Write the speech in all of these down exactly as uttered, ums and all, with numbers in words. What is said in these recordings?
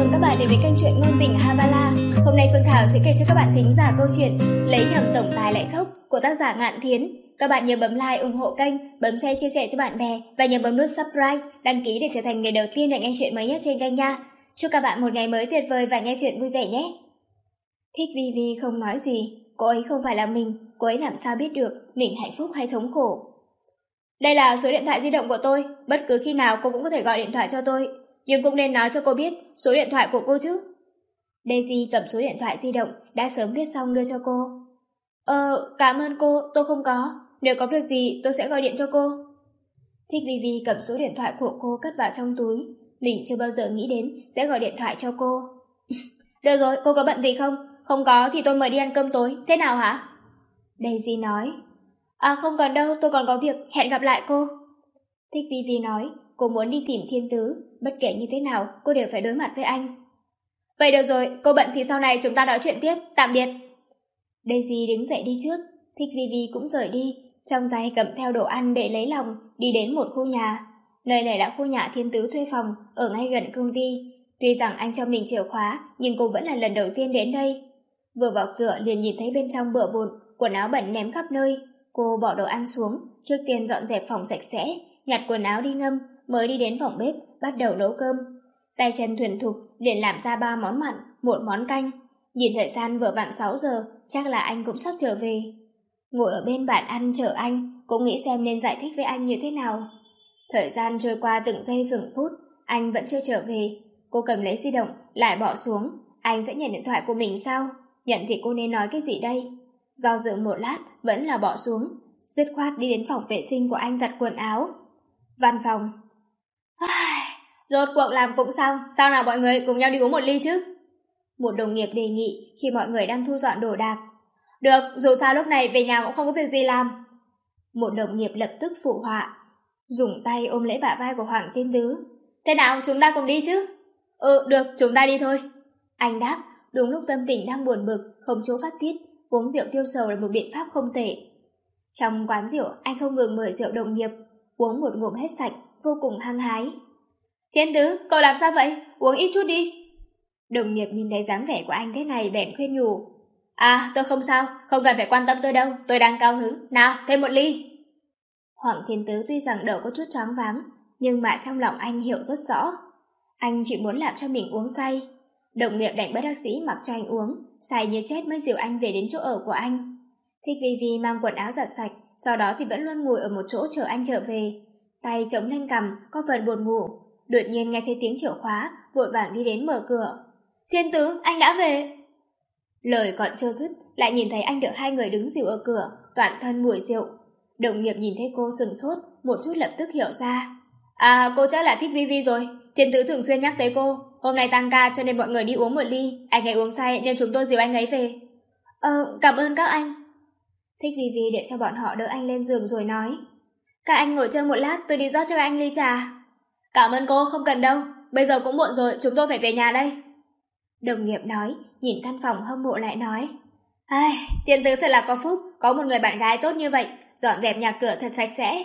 mừng các bạn đến với kênh truyện ngôn tình Havala. Hôm nay Phương Thảo sẽ kể cho các bạn thính giả câu chuyện Lấy nhầm tổng tài lại khóc của tác giả Ngạn Thiến. Các bạn nhớ bấm like ủng hộ kênh, bấm share chia sẻ cho bạn bè và nhớ bấm nút subscribe, đăng ký để trở thành người đầu tiên được nghe chuyện mới nhất trên kênh nha. Chúc các bạn một ngày mới tuyệt vời và nghe chuyện vui vẻ nhé. Thích Vi Vi không nói gì, cô ấy không phải là mình, cô ấy làm sao biết được mình hạnh phúc hay thống khổ. Đây là số điện thoại di động của tôi, bất cứ khi nào cô cũng có thể gọi điện thoại cho tôi, nhưng cũng nên nói cho cô biết số điện thoại của cô chứ. Daisy cầm số điện thoại di động đã sớm viết xong đưa cho cô. Ờ, cảm ơn cô, tôi không có, nếu có việc gì tôi sẽ gọi điện cho cô. Thích Vi Vi cầm số điện thoại của cô cất vào trong túi, mình chưa bao giờ nghĩ đến sẽ gọi điện thoại cho cô. Được rồi, cô có bận gì không? Không có thì tôi mời đi ăn cơm tối, thế nào hả? Daisy nói. À không cần đâu, tôi còn có việc, hẹn gặp lại cô. Thích Vi Vi nói, cô muốn đi tìm Thiên Tứ, bất kể như thế nào cô đều phải đối mặt với anh. Vậy được rồi, cô bận thì sau này chúng ta nói chuyện tiếp, tạm biệt. Daisy đứng dậy đi trước, Thích Vi Vi cũng rời đi, trong tay cầm theo đồ ăn để lấy lòng, đi đến một khu nhà. Nơi này là khu nhà Thiên Tứ thuê phòng, ở ngay gần công ty. Tuy rằng anh cho mình chìa khóa, nhưng cô vẫn là lần đầu tiên đến đây. Vừa vào cửa liền nhìn thấy bên trong bừa bộn, quần áo bẩn ném khắp nơi. Cô bỏ đồ ăn xuống, trước tiên dọn dẹp phòng sạch sẽ, nhặt quần áo đi ngâm, mới đi đến phòng bếp, bắt đầu nấu cơm. Tay chân thuần thục, liền làm ra ba món mặn, một món canh. Nhìn thời gian vừa vặn sáu giờ, chắc là anh cũng sắp trở về. Ngồi ở bên bàn ăn chờ anh, cũng nghĩ xem nên giải thích với anh như thế nào. Thời gian trôi qua từng giây từng phút, anh vẫn chưa trở về. Cô cầm lấy di động, lại bỏ xuống. Anh sẽ nhận điện thoại của mình sao? Nhận thì cô nên nói cái gì đây? Do dự một lát, vẫn là bỏ xuống, dứt khoát đi đến phòng vệ sinh của anh giặt quần áo. Văn phòng. Rốt cuộc làm cũng xong, sao nào mọi người cùng nhau đi uống một ly chứ? Một đồng nghiệp đề nghị khi mọi người đang thu dọn đồ đạc. Được, dù sao lúc này về nhà cũng không có việc gì làm. Một đồng nghiệp lập tức phụ họa, dùng tay ôm lấy bả vai của Hoàng Thiên Tứ. Thế nào, chúng ta cùng đi chứ? Ừ, được, chúng ta đi thôi. Anh đáp, đúng lúc tâm tình đang buồn bực, không chỗ phát tiết, uống rượu tiêu sầu là một biện pháp không tệ. Trong quán rượu, anh không ngừng mời rượu đồng nghiệp, uống một ngụm hết sạch, vô cùng hăng hái. Thiên Tứ, cậu làm sao vậy? Uống ít chút đi. Đồng nghiệp nhìn thấy dáng vẻ của anh thế này bèn khuyên nhủ. À, tôi không sao, không cần phải quan tâm tôi đâu, tôi đang cao hứng. Nào, thêm một ly. Hoàng Thiên Tứ tuy rằng đầu có chút choáng váng, nhưng mà trong lòng anh hiểu rất rõ. Anh chỉ muốn làm cho mình uống say. Đồng nghiệp đành bất đắc dĩ mặc cho anh uống, say như chết mới dìu anh về đến chỗ ở của anh. Thích Vi Vi mang quần áo giặt sạch, sau đó thì vẫn luôn ngồi ở một chỗ chờ anh trở về. Tay chống lên cằm, có phần buồn ngủ. Đột nhiên nghe thấy tiếng chìa khóa, vội vàng đi đến mở cửa. Thiên Tứ, anh đã về. Lời còn chưa dứt, lại nhìn thấy anh được hai người đứng dìu ở cửa, toàn thân mùi rượu. Đồng nghiệp nhìn thấy cô sừng sốt, một chút lập tức hiểu ra. À, cô chắc là thích Vi Vi rồi. Thiên Tứ thường xuyên nhắc tới cô. Hôm nay tăng ca cho nên bọn người đi uống một ly. Anh ấy uống say nên chúng tôi dìu anh ấy về. Ờ, cảm ơn các anh. Thích Vi Vi để cho bọn họ đỡ anh lên giường rồi nói. Các anh ngồi chơi một lát, tôi đi rót cho các anh ly trà. Cảm ơn cô, không cần đâu. Bây giờ cũng muộn rồi, chúng tôi phải về nhà đây. Đồng nghiệp nói, nhìn căn phòng hâm mộ lại nói. Ai, Thiên Tứ thật là có phúc, có một người bạn gái tốt như vậy, dọn dẹp nhà cửa thật sạch sẽ.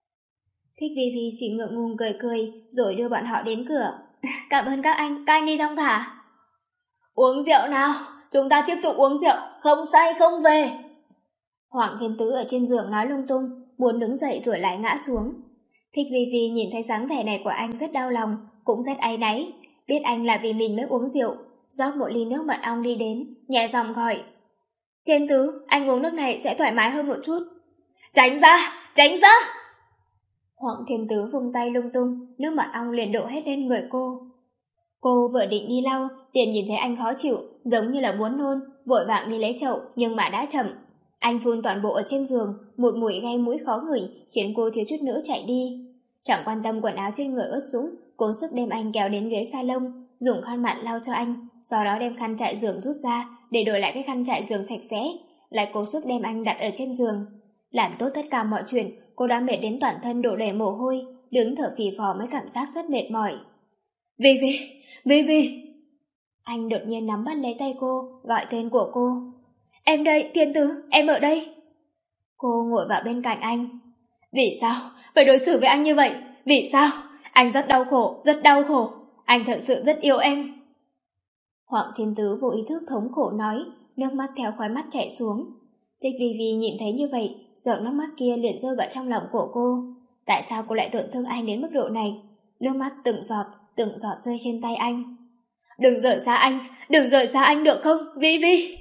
Thích Vi Vi chỉ ngượng ngùng cười cười, rồi đưa bọn họ đến cửa. Cảm ơn các anh, các anh đi thong thả. Uống rượu nào, chúng ta tiếp tục uống rượu, không say không về. Hoàng Thiên Tứ ở trên giường nói lung tung, muốn đứng dậy rồi lại ngã xuống. Thích Vi Vi nhìn thấy dáng vẻ này của anh rất đau lòng, cũng rất áy náy, biết anh là vì mình mới uống rượu, rót một ly nước mật ong đi đến, nhẹ giọng gọi. Thiên Tứ, anh uống nước này sẽ thoải mái hơn một chút. Tránh ra, tránh ra. Hoàng Thiên Tứ vung tay lung tung, nước mật ong liền đổ hết lên người cô. Cô vừa định đi lau, liền nhìn thấy anh khó chịu, giống như là muốn nôn, vội vàng đi lấy chậu, nhưng mà đã chậm. Anh phun toàn bộ ở trên giường, một mùi gây mũi khó ngửi, khiến cô thiếu chút nữa chạy đi. Chẳng quan tâm quần áo trên người ướt sũng, cố sức đem anh kéo đến ghế salon, dùng khăn mặt lau cho anh, sau đó đem khăn trải giường rút ra, để đổi lại cái khăn trải giường sạch sẽ, lại cố sức đem anh đặt ở trên giường. Làm tốt tất cả mọi chuyện, cô đã mệt đến toàn thân đổ đầy mồ hôi, đứng thở phì phò mới cảm giác rất mệt mỏi. Vi Vi, Vi Vi. Anh đột nhiên nắm bắt lấy tay cô, gọi tên của cô. Em đây, Thiên Tứ, em ở đây. Cô ngồi vào bên cạnh anh. Vì sao phải đối xử với anh như vậy? Vì sao? Anh rất đau khổ, rất đau khổ. Anh thật sự rất yêu em. Hoàng Thiên Tứ vô ý thức thống khổ nói, nước mắt theo khóe mắt chảy xuống. Thích Vi Vi nhìn thấy như vậy, giọt nước mắt kia liền rơi vào trong lòng của cô. Tại sao cô lại tổn thương anh đến mức độ này? Nước mắt từng giọt, từng giọt rơi trên tay anh. Đừng rời xa anh, đừng rời xa anh được không, Vi Vi?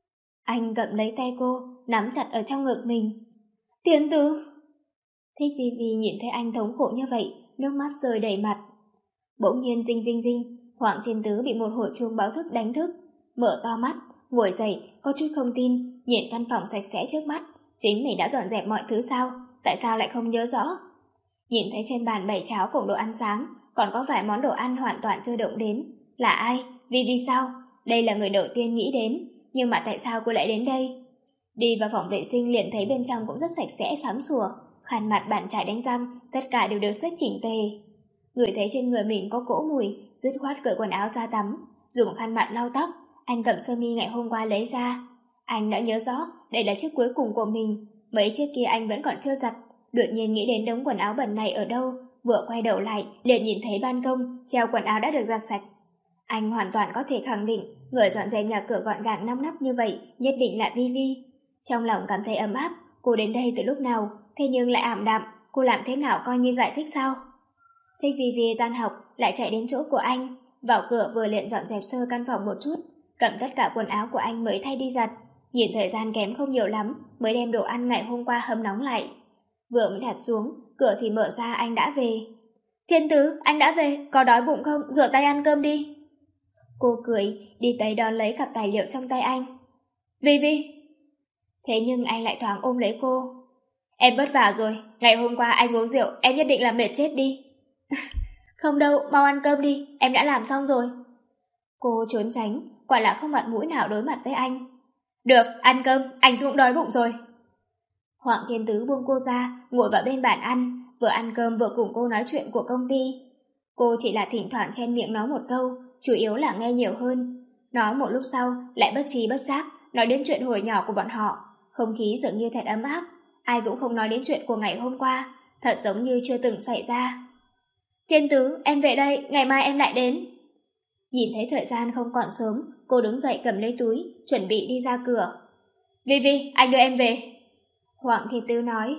Anh gậm lấy tay cô, nắm chặt ở trong ngực mình. Thiên Tứ. Thích Vi Vi nhìn thấy anh thống khổ như vậy, nước mắt rơi đầy mặt. Bỗng nhiên rinh rinh rinh, Hoàng Thiên Tứ bị một hồi chuông báo thức đánh thức, mở to mắt, ngồi dậy, có chút không tin, nhìn căn phòng sạch sẽ trước mắt. Chính mình đã dọn dẹp mọi thứ sao? Tại sao lại không nhớ rõ? Nhìn thấy trên bàn bày cháo cùng đồ ăn sáng, còn có vài món đồ ăn hoàn toàn chưa động đến. Là ai? Vi Vi sao? Đây là người đầu tiên nghĩ đến, nhưng mà tại sao cô lại đến đây? Đi vào phòng vệ sinh liền thấy bên trong cũng rất sạch sẽ sáng sủa, khăn mặt, bàn chải đánh răng, tất cả đều được xếp chỉnh tề. Người thấy trên người mình có cỗ mùi, dứt khoát cởi quần áo ra tắm, dùng khăn mặt lau tóc. Anh cầm sơ mi ngày hôm qua lấy ra. Anh đã nhớ rõ đây là chiếc cuối cùng của mình, mấy chiếc kia anh vẫn còn chưa giặt. Đột nhiên nghĩ đến đống quần áo bẩn này ở đâu, vừa quay đầu lại liền nhìn thấy ban công treo quần áo đã được giặt sạch. Anh hoàn toàn có thể khẳng định người dọn dẹp nhà cửa gọn gàng ngăn nắp như vậy nhất định là Vi Vi. Trong lòng cảm thấy ấm áp. Cô đến đây từ lúc nào, thế nhưng lại ảm đạm. Cô làm thế nào coi như giải thích sao? Thích Vi Vi tan học lại chạy đến chỗ của anh, vào cửa vừa liền dọn dẹp sơ căn phòng một chút, cầm tất cả quần áo của anh mới thay đi giặt. Nhìn thời gian kém không nhiều lắm, mới đem đồ ăn ngày hôm qua hâm nóng lại. Vừa mới đặt xuống, cửa thì mở ra, anh đã về. Thiên Tứ, anh đã về, có đói bụng không? Rửa tay ăn cơm đi. Cô cười, đi tới đón lấy cặp tài liệu trong tay anh. Vi Vi. Thế nhưng anh lại thoáng ôm lấy cô. Em vất vả rồi, ngày hôm qua anh uống rượu, em nhất định là mệt chết đi. Không đâu, mau ăn cơm đi, em đã làm xong rồi. Cô trốn tránh, quả là không mặt mũi nào đối mặt với anh. Được, ăn cơm, anh cũng đói bụng rồi. Hoàng Thiên Tứ buông cô ra, ngồi vào bên bàn ăn, vừa ăn cơm vừa cùng cô nói chuyện của công ty. Cô chỉ là thỉnh thoảng chen miệng nói một câu, chủ yếu là nghe nhiều hơn. Nói một lúc sau, lại bất trí bất giác, nói đến chuyện hồi nhỏ của bọn họ. Không khí dường như thật ấm áp, ai cũng không nói đến chuyện của ngày hôm qua, thật giống như chưa từng xảy ra. Thiên Tứ, em về đây, ngày mai em lại đến. Nhìn thấy thời gian không còn sớm, cô đứng dậy cầm lấy túi, chuẩn bị đi ra cửa. Vi Vi, anh đưa em về. Hoàng Thiên Tứ nói.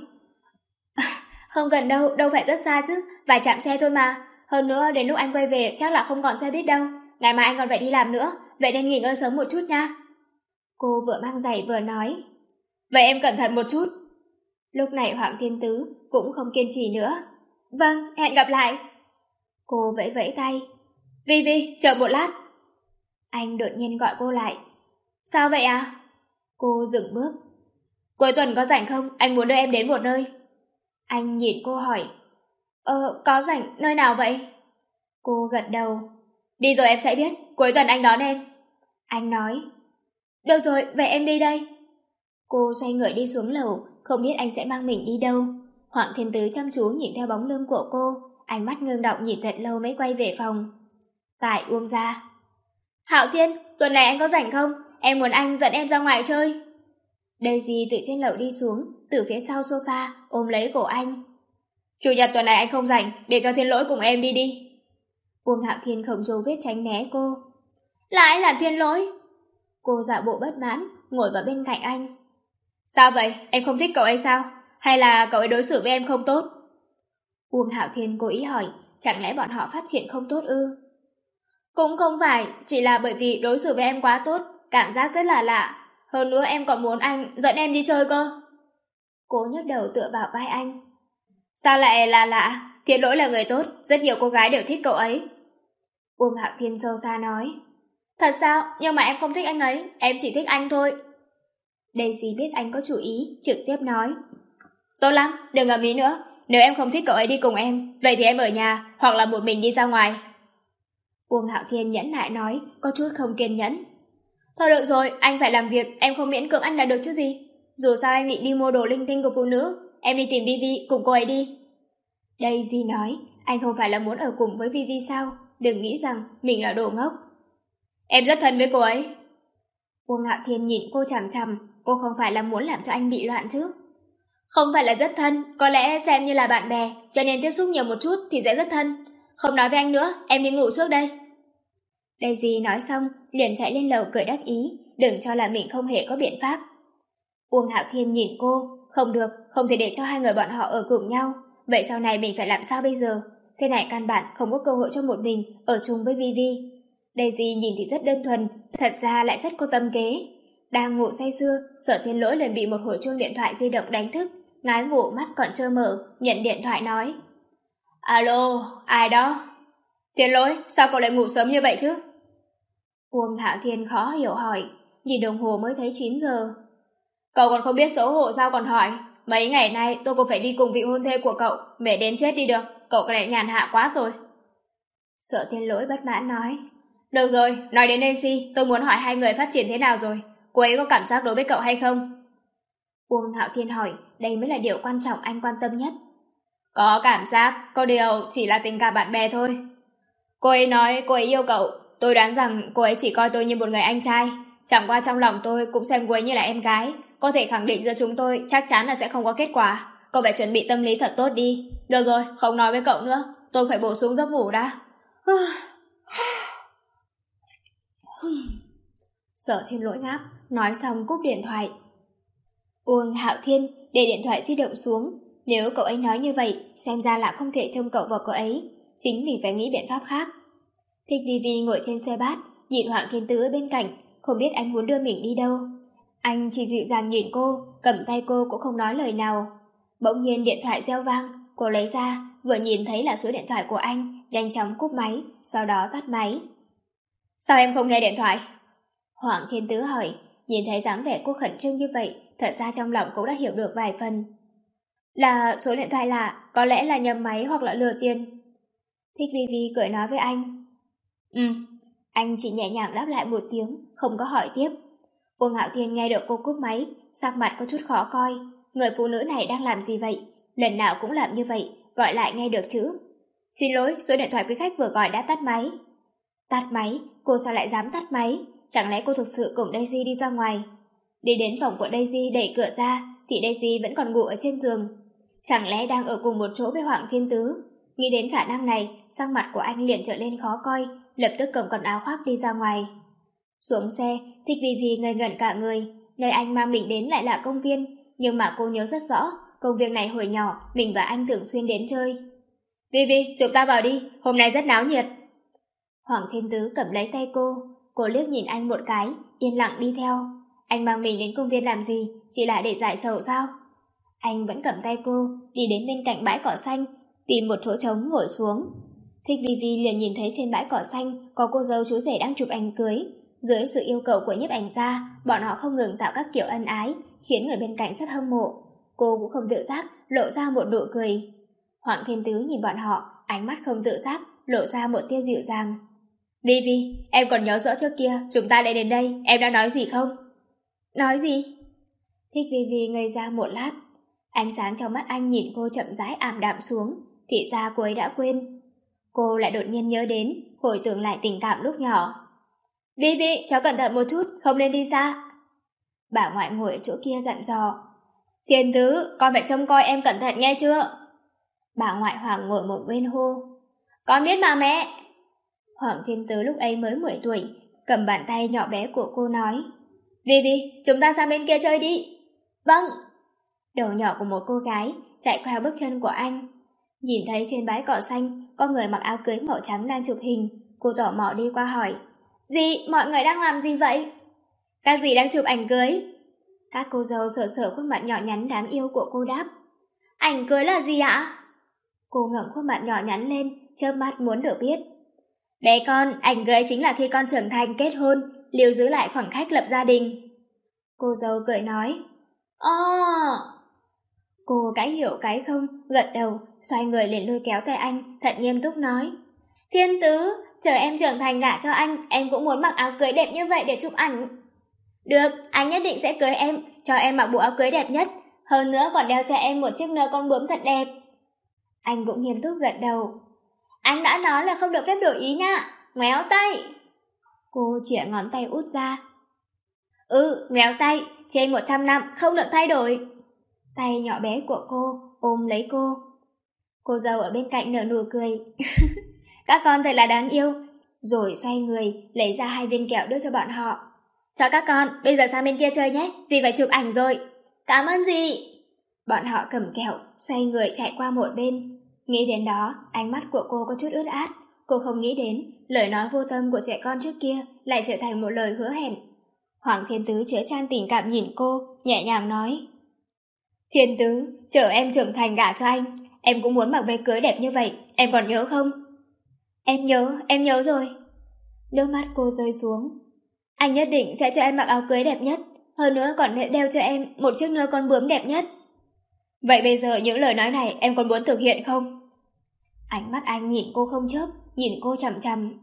Không cần đâu, đâu phải rất xa chứ, vài chạm xe thôi mà. Hơn nữa đến lúc anh quay về chắc là không còn xe buýt đâu. Ngày mai anh còn phải đi làm nữa, vậy nên nghỉ ngơi sớm một chút nha. Cô vừa mang giày vừa nói. Vậy em cẩn thận một chút. Lúc này Hoàng Thiên Tứ cũng không kiên trì nữa. Vâng, hẹn gặp lại. Cô vẫy vẫy tay. Vi Vi, chờ một lát. Anh đột nhiên gọi cô lại. Sao vậy à? Cô dừng bước. Cuối tuần có rảnh không? Anh muốn đưa em đến một nơi. Anh nhìn cô hỏi. Ờ, có rảnh, nơi nào vậy? Cô gật đầu. Đi rồi em sẽ biết, cuối tuần anh đón em. Anh nói. Được rồi, vậy em đi đây. Cô xoay người đi xuống lầu, không biết anh sẽ mang mình đi đâu. Hoàng Thiên Tứ chăm chú nhìn theo bóng lưng của cô, ánh mắt ngưng động nhìn thật lâu mới quay về phòng. Tại Uông ra. Hạo Thiên, tuần này anh có rảnh không? Em muốn anh dẫn em ra ngoài chơi. Daisy từ trên lầu đi xuống, từ phía sau sofa, ôm lấy cổ anh. Chủ nhật tuần này anh không rảnh, để cho Thiên Lỗi cùng em đi đi. Uông Hạo Thiên không dấu vết tránh né cô. Lại là Thiên Lỗi. Cô dạo bộ bất mãn, ngồi vào bên cạnh anh. Sao vậy, em không thích cậu ấy sao? Hay là cậu ấy đối xử với em không tốt? Uông Hạo Thiên cố ý hỏi, chẳng lẽ bọn họ phát triển không tốt ư? Cũng không phải, chỉ là bởi vì đối xử với em quá tốt, cảm giác rất là lạ. Hơn nữa em còn muốn anh dẫn em đi chơi cơ. Cô nhấc đầu tựa vào vai anh. Sao lại là lạ? Thiên Lỗi là người tốt, rất nhiều cô gái đều thích cậu ấy. Uông Hạo Thiên sâu xa nói. Thật sao? Nhưng mà em không thích anh ấy, em chỉ thích anh thôi. Daisy biết anh có chủ ý, trực tiếp nói. Tốt lắm, đừng ầm ĩ nữa. Nếu em không thích cậu ấy đi cùng em, vậy thì em ở nhà, hoặc là một mình đi ra ngoài. Uông Hạo Thiên nhẫn nại nói, có chút không kiên nhẫn. Thôi được rồi, anh phải làm việc, em không miễn cưỡng anh là được chứ gì. Dù sao anh định đi mua đồ linh tinh của phụ nữ, em đi tìm Vi Vi cùng cô ấy đi. Daisy nói, anh không phải là muốn ở cùng với Vi Vi sao? Đừng nghĩ rằng mình là đồ ngốc. Em rất thân với cô ấy. Uông Hạo Thiên nhìn cô chằm chằm, cô không phải là muốn làm cho anh bị loạn chứ? Không phải là rất thân, có lẽ xem như là bạn bè, cho nên tiếp xúc nhiều một chút thì sẽ rất thân. Không nói với anh nữa, em đi ngủ trước đây. Daisy nói xong, liền chạy lên lầu cười đắc ý, đừng cho là mình không hề có biện pháp. Uông Hạo Thiên nhìn cô, không được, không thể để cho hai người bọn họ ở cùng nhau. Vậy sau này mình phải làm sao bây giờ? Thế này căn bản không có cơ hội cho một mình ở chung với Vivi. Daisy nhìn thì rất đơn thuần, thật ra lại rất có tâm kế. Đang ngủ say sưa, Sở Thiên Lỗi liền bị một hồi chuông điện thoại di động đánh thức, ngái ngủ mắt còn trơ mở, nhận điện thoại nói: Alo, ai đó? Thiên Lỗi, sao cậu lại ngủ sớm như vậy chứ? Uông Hạo Thiên khó hiểu hỏi, nhìn đồng hồ mới thấy chín giờ. Cậu còn không biết xấu hổ sao còn hỏi? Mấy ngày nay tôi cũng phải đi cùng vị hôn thê của cậu, mệt đến chết đi được, cậu có lẽ nhàn hạ quá rồi. Sở Thiên Lỗi bất mãn nói: Được rồi, nói đến Nancy, tôi muốn hỏi hai người phát triển thế nào rồi? Cô ấy có cảm giác đối với cậu hay không? Uông Hạo Thiên hỏi, đây mới là điều quan trọng anh quan tâm nhất. Có cảm giác, có điều chỉ là tình cảm bạn bè thôi. Cô ấy nói cô ấy yêu cậu, tôi đoán rằng cô ấy chỉ coi tôi như một người anh trai. Chẳng qua trong lòng tôi cũng xem cô ấy như là em gái. Có thể khẳng định giữa chúng tôi chắc chắn là sẽ không có kết quả. Cậu phải chuẩn bị tâm lý thật tốt đi. Được rồi, không nói với cậu nữa, tôi phải bổ sung giấc ngủ đã. Sở Thiên Lỗi ngáp, nói xong cúp điện thoại. Uông Hạo Thiên để điện thoại di động xuống. Nếu cậu ấy nói như vậy, xem ra là không thể trông cậu vào cậu ấy. Chính mình phải nghĩ biện pháp khác. Thích Vivi ngồi trên xe bát, nhìn Hoàng Thiên Tứ ở bên cạnh, không biết anh muốn đưa mình đi đâu. Anh chỉ dịu dàng nhìn cô, cầm tay cô cũng không nói lời nào. Bỗng nhiên điện thoại reo vang, cô lấy ra, vừa nhìn thấy là số điện thoại của anh, nhanh chóng cúp máy, sau đó tắt máy. Sao em không nghe điện thoại? Hoàng Thiên Tứ hỏi, nhìn thấy dáng vẻ cô khẩn trương như vậy, thật ra trong lòng cũng đã hiểu được vài phần. Là số điện thoại lạ, có lẽ là nhầm máy hoặc là lừa tiền. Thích Vivi cười nói với anh. Ừ, anh chỉ nhẹ nhàng đáp lại một tiếng, không có hỏi tiếp. Uông Hạo Thiên nghe được cô cúp máy, sắc mặt có chút khó coi. Người phụ nữ này đang làm gì vậy? Lần nào cũng làm như vậy, gọi lại nghe được chứ. Xin lỗi, số điện thoại quý khách vừa gọi đã tắt máy. Tắt máy? Cô sao lại dám tắt máy? Chẳng lẽ cô thực sự cùng Daisy đi ra ngoài? Đi đến phòng của Daisy đẩy cửa ra, thì Daisy vẫn còn ngủ ở trên giường. Chẳng lẽ đang ở cùng một chỗ với Hoàng Thiên Tứ? Nghĩ đến khả năng này, sắc mặt của anh liền trở lên khó coi, lập tức cầm quần áo khoác đi ra ngoài. Xuống xe, Thích Vivi ngây ngẩn cả người, nơi anh mang mình đến lại là công viên, nhưng mà cô nhớ rất rõ, công viên này hồi nhỏ mình và anh thường xuyên đến chơi. Vivi, chúng ta vào đi, hôm nay rất náo nhiệt. Hoàng Thiên Tứ cầm lấy tay cô, cô liếc nhìn anh một cái, yên lặng đi theo. Anh mang mình đến công viên làm gì, chỉ là để giải sầu sao? Anh vẫn cầm tay cô, đi đến bên cạnh bãi cỏ xanh, tìm một chỗ trống ngồi xuống. Thích Vivi liền nhìn thấy trên bãi cỏ xanh có cô dâu chú rể đang chụp ảnh cưới. Dưới sự yêu cầu của nhiếp ảnh gia, bọn họ không ngừng tạo các kiểu ân ái, khiến người bên cạnh rất hâm mộ. Cô cũng không tự giác lộ ra một nụ cười. Hoàng Thiên Tứ nhìn bọn họ, ánh mắt không tự giác lộ ra một tia dịu dàng. Vivi, em còn nhớ rõ trước kia chúng ta lại đến đây, em đã nói gì không? Nói gì? Thích Vivi ngây ra một lát. Ánh sáng trong mắt anh nhìn cô chậm rãi ảm đạm xuống, thì ra cô ấy đã quên. Cô lại đột nhiên nhớ đến, hồi tưởng lại tình cảm lúc nhỏ. Vivi, cháu cẩn thận một chút, không nên đi xa. Bà ngoại ngồi ở chỗ kia dặn dò. Thiên Tứ, con phải trông coi em cẩn thận nghe chưa? Bà ngoại Hoàng ngồi một bên hô. Con biết mà mẹ. Hoàng Thiên Tứ lúc ấy mới mười tuổi, cầm bàn tay nhỏ bé của cô nói. Vivi, chúng ta sang bên kia chơi đi. Vâng. Đầu nhỏ của một cô gái chạy qua bước chân của anh. Nhìn thấy trên bãi cỏ xanh có người mặc áo cưới màu trắng đang chụp hình, cô tò mò đi qua hỏi. Dì, mọi người đang làm gì vậy? Các dì đang chụp ảnh cưới. Các cô dâu sờ sờ khuôn mặt nhỏ nhắn đáng yêu của cô đáp. Ảnh cưới là gì ạ? Cô ngẩng khuôn mặt nhỏ nhắn lên, chớp mắt muốn được biết. Bé con, ảnh cưới chính là khi con trưởng thành kết hôn, lưu giữ lại khoảng cách lập gia đình. Cô dâu cười nói. Ồ! Cô cái hiểu cái không, gật đầu, xoay người liền lôi kéo tay anh, thật nghiêm túc nói. Thiên Tứ, chờ em trưởng thành gả cho anh, em cũng muốn mặc áo cưới đẹp như vậy để chụp ảnh. Được, anh nhất định sẽ cưới em, cho em mặc bộ áo cưới đẹp nhất, hơn nữa còn đeo cho em một chiếc nơ con bướm thật đẹp. Anh cũng nghiêm túc gật đầu. Anh đã nói là không được phép đổi ý nha, ngoéo tay. Cô chĩa ngón tay út ra. Ừ, ngoéo tay, trên một trăm năm không được thay đổi. Tay nhỏ bé của cô ôm lấy cô. Cô dâu ở bên cạnh nở nụ cười. Các con thật là đáng yêu, rồi xoay người, lấy ra hai viên kẹo đưa cho bọn họ. Cho các con, bây giờ sang bên kia chơi nhé, dì phải chụp ảnh rồi. Cảm ơn dì. Bọn họ cầm kẹo, xoay người chạy qua một bên. Nghĩ đến đó, ánh mắt của cô có chút ướt át. Cô không nghĩ đến, lời nói vô tâm của trẻ con trước kia lại trở thành một lời hứa hẹn. Hoàng Thiên Tứ chứa chan tình cảm nhìn cô, nhẹ nhàng nói. Thiên Tứ, chờ em trưởng thành gả cho anh, em cũng muốn mặc váy cưới đẹp như vậy, em còn nhớ không? Em nhớ, em nhớ rồi. Nước mắt cô rơi xuống. Anh nhất định sẽ cho em mặc áo cưới đẹp nhất, hơn nữa còn sẽ đeo cho em một chiếc nơ con bướm đẹp nhất. Vậy bây giờ những lời nói này em còn muốn thực hiện không? Ánh mắt anh nhìn cô không chớp, nhìn cô chằm chằm.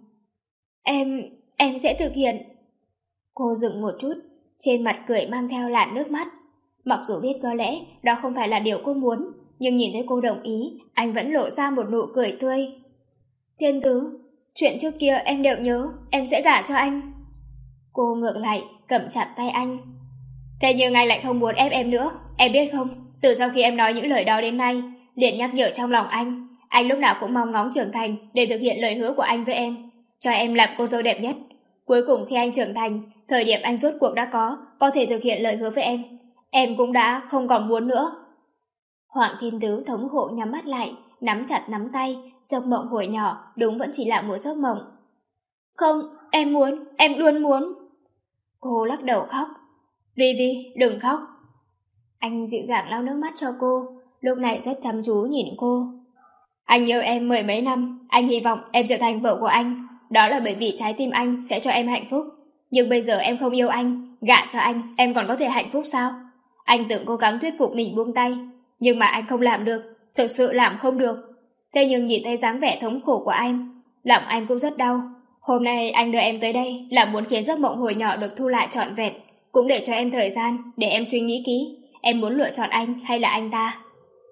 Em, em sẽ thực hiện. Cô dừng một chút, trên mặt cười mang theo làn nước mắt. Mặc dù biết có lẽ đó không phải là điều cô muốn, nhưng nhìn thấy cô đồng ý, anh vẫn lộ ra một nụ cười tươi. Thiên Tứ, chuyện trước kia em đều nhớ, em sẽ gả cho anh. Cô ngược lại, cầm chặt tay anh. Thế nhưng anh lại không muốn ép em nữa, em biết không? Từ sau khi em nói những lời đó đến nay, liền nhắc nhở trong lòng anh, anh lúc nào cũng mong ngóng trưởng thành để thực hiện lời hứa của anh với em, cho em làm cô dâu đẹp nhất. Cuối cùng khi anh trưởng thành, thời điểm anh rốt cuộc đã có, có thể thực hiện lời hứa với em, em cũng đã không còn muốn nữa. Hoàng Thiên Tứ thống khổ nhắm mắt lại, nắm chặt nắm tay, giấc mộng hồi nhỏ đúng vẫn chỉ là một giấc mộng. Không, em muốn, em luôn muốn. Cô lắc đầu khóc. Vi Vi, đừng khóc. Anh dịu dàng lau nước mắt cho cô, lúc này rất chăm chú nhìn cô. Anh yêu em mười mấy năm, anh hy vọng em trở thành vợ của anh, đó là bởi vì trái tim anh sẽ cho em hạnh phúc. Nhưng bây giờ em không yêu anh, gả cho anh, em còn có thể hạnh phúc sao? Anh từng cố gắng thuyết phục mình buông tay, nhưng mà anh không làm được, thực sự làm không được. Thế nhưng nhìn thấy dáng vẻ thống khổ của anh, lòng anh cũng rất đau. Hôm nay anh đưa em tới đây là muốn khiến giấc mộng hồi nhỏ được thu lại trọn vẹn, cũng để cho em thời gian để em suy nghĩ kỹ, em muốn lựa chọn anh hay là anh ta.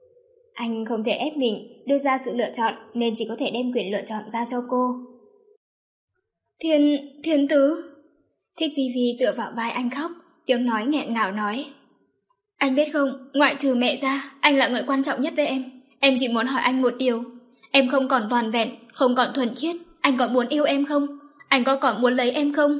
Anh không thể ép mình đưa ra sự lựa chọn, nên chỉ có thể đem quyền lựa chọn ra cho cô. Thiên, Thiên Tứ. Thích Vi Vi tựa vào vai anh khóc, tiếng nói nghẹn ngào nói. Anh biết không, ngoại trừ mẹ ra, anh là người quan trọng nhất với em. Em chỉ muốn hỏi anh một điều. Em không còn toàn vẹn, không còn thuần khiết, anh còn muốn yêu em không? Anh có còn muốn lấy em không?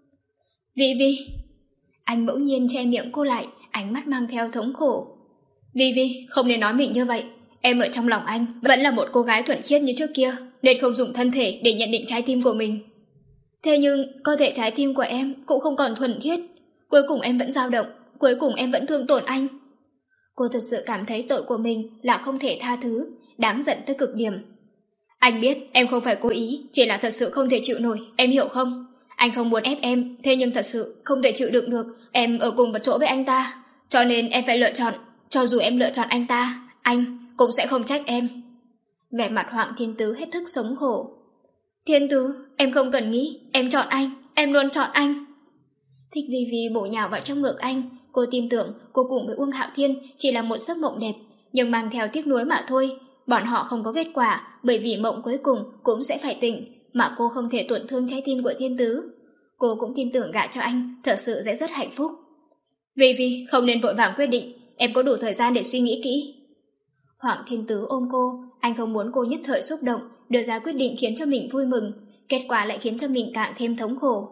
Vi Vi. Anh bỗng nhiên che miệng cô lại, ánh mắt mang theo thống khổ. Vi Vi, không nên nói mình như vậy. Em ở trong lòng anh vẫn là một cô gái thuần khiết như trước kia, nên không dùng thân thể để nhận định trái tim của mình. Thế nhưng cơ thể trái tim của em cũng không còn thuần khiết. Cuối cùng em vẫn dao động, cuối cùng em vẫn thương tổn anh. Cô thật sự cảm thấy tội của mình là không thể tha thứ, đáng giận tới cực điểm. Anh biết em không phải cố ý, chỉ là thật sự không thể chịu nổi, em hiểu không? Anh không muốn ép em, thế nhưng thật sự không thể chịu đựng được em ở cùng một chỗ với anh ta, cho nên em phải lựa chọn. Cho dù em lựa chọn anh ta, anh cũng sẽ không trách em. Vẻ mặt Hoàng Thiên Tứ hết thức sống khổ. Thiên Tứ, em không cần nghĩ, em chọn anh, em luôn chọn anh. Thích Vi Vi bổ nhào vào trong ngực anh. Cô tin tưởng cô cùng với Uông Hạo Thiên chỉ là một giấc mộng đẹp, nhưng mang theo tiếc nuối mà thôi. Bọn họ không có kết quả, bởi vì mộng cuối cùng cũng sẽ phải tỉnh, mà cô không thể tổn thương trái tim của Thiên Tứ. Cô cũng tin tưởng gả cho anh thật sự sẽ rất hạnh phúc. Vi Vi, không nên vội vàng quyết định, em có đủ thời gian để suy nghĩ kỹ. Hoàng Thiên Tứ ôm cô, anh không muốn cô nhất thời xúc động, đưa ra quyết định khiến cho mình vui mừng, kết quả lại khiến cho mình càng thêm thống khổ.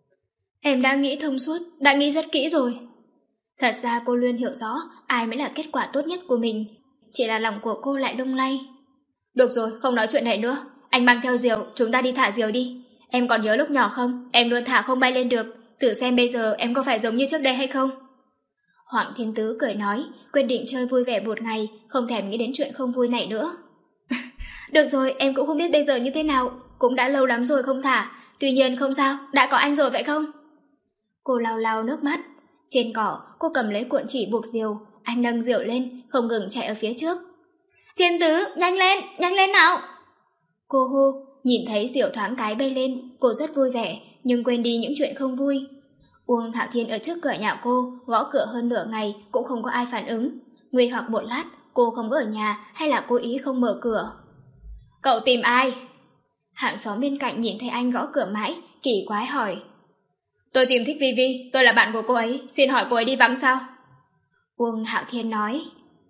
Em đã nghĩ thông suốt, đã nghĩ rất kỹ rồi. Thật ra cô luôn hiểu rõ ai mới là kết quả tốt nhất của mình, chỉ là lòng của cô lại lung lay. Được rồi, không nói chuyện này nữa, anh mang theo diều, chúng ta đi thả diều đi. Em còn nhớ lúc nhỏ không, em luôn thả không bay lên được, thử xem bây giờ em có phải giống như trước đây hay không. Hoàng Thiên Tứ cười nói, quyết định chơi vui vẻ một ngày, không thèm nghĩ đến chuyện không vui này nữa. Được rồi, em cũng không biết bây giờ như thế nào, cũng đã lâu lắm rồi không thả, tuy nhiên không sao, đã có anh rồi phải không? Cô lau lau nước mắt. Trên cỏ, cô cầm lấy cuộn chỉ buộc diều, anh nâng diều lên, không ngừng chạy ở phía trước. Thiên Tứ, nhanh lên, nhanh lên nào! Cô hô, nhìn thấy diều thoáng cái bay lên, cô rất vui vẻ, nhưng quên đi những chuyện không vui. Uông Thảo Thiên ở trước cửa nhà cô, gõ cửa hơn nửa ngày cũng không có ai phản ứng. Nguy hoặc một lát, cô không có ở nhà hay là cố ý không mở cửa. Cậu tìm ai? Hàng xóm bên cạnh nhìn thấy anh gõ cửa mãi, kỳ quái hỏi. Tôi tìm Thích Vi Vi, tôi là bạn của cô ấy, xin hỏi cô ấy đi vắng sao? Uông Hạo Thiên nói.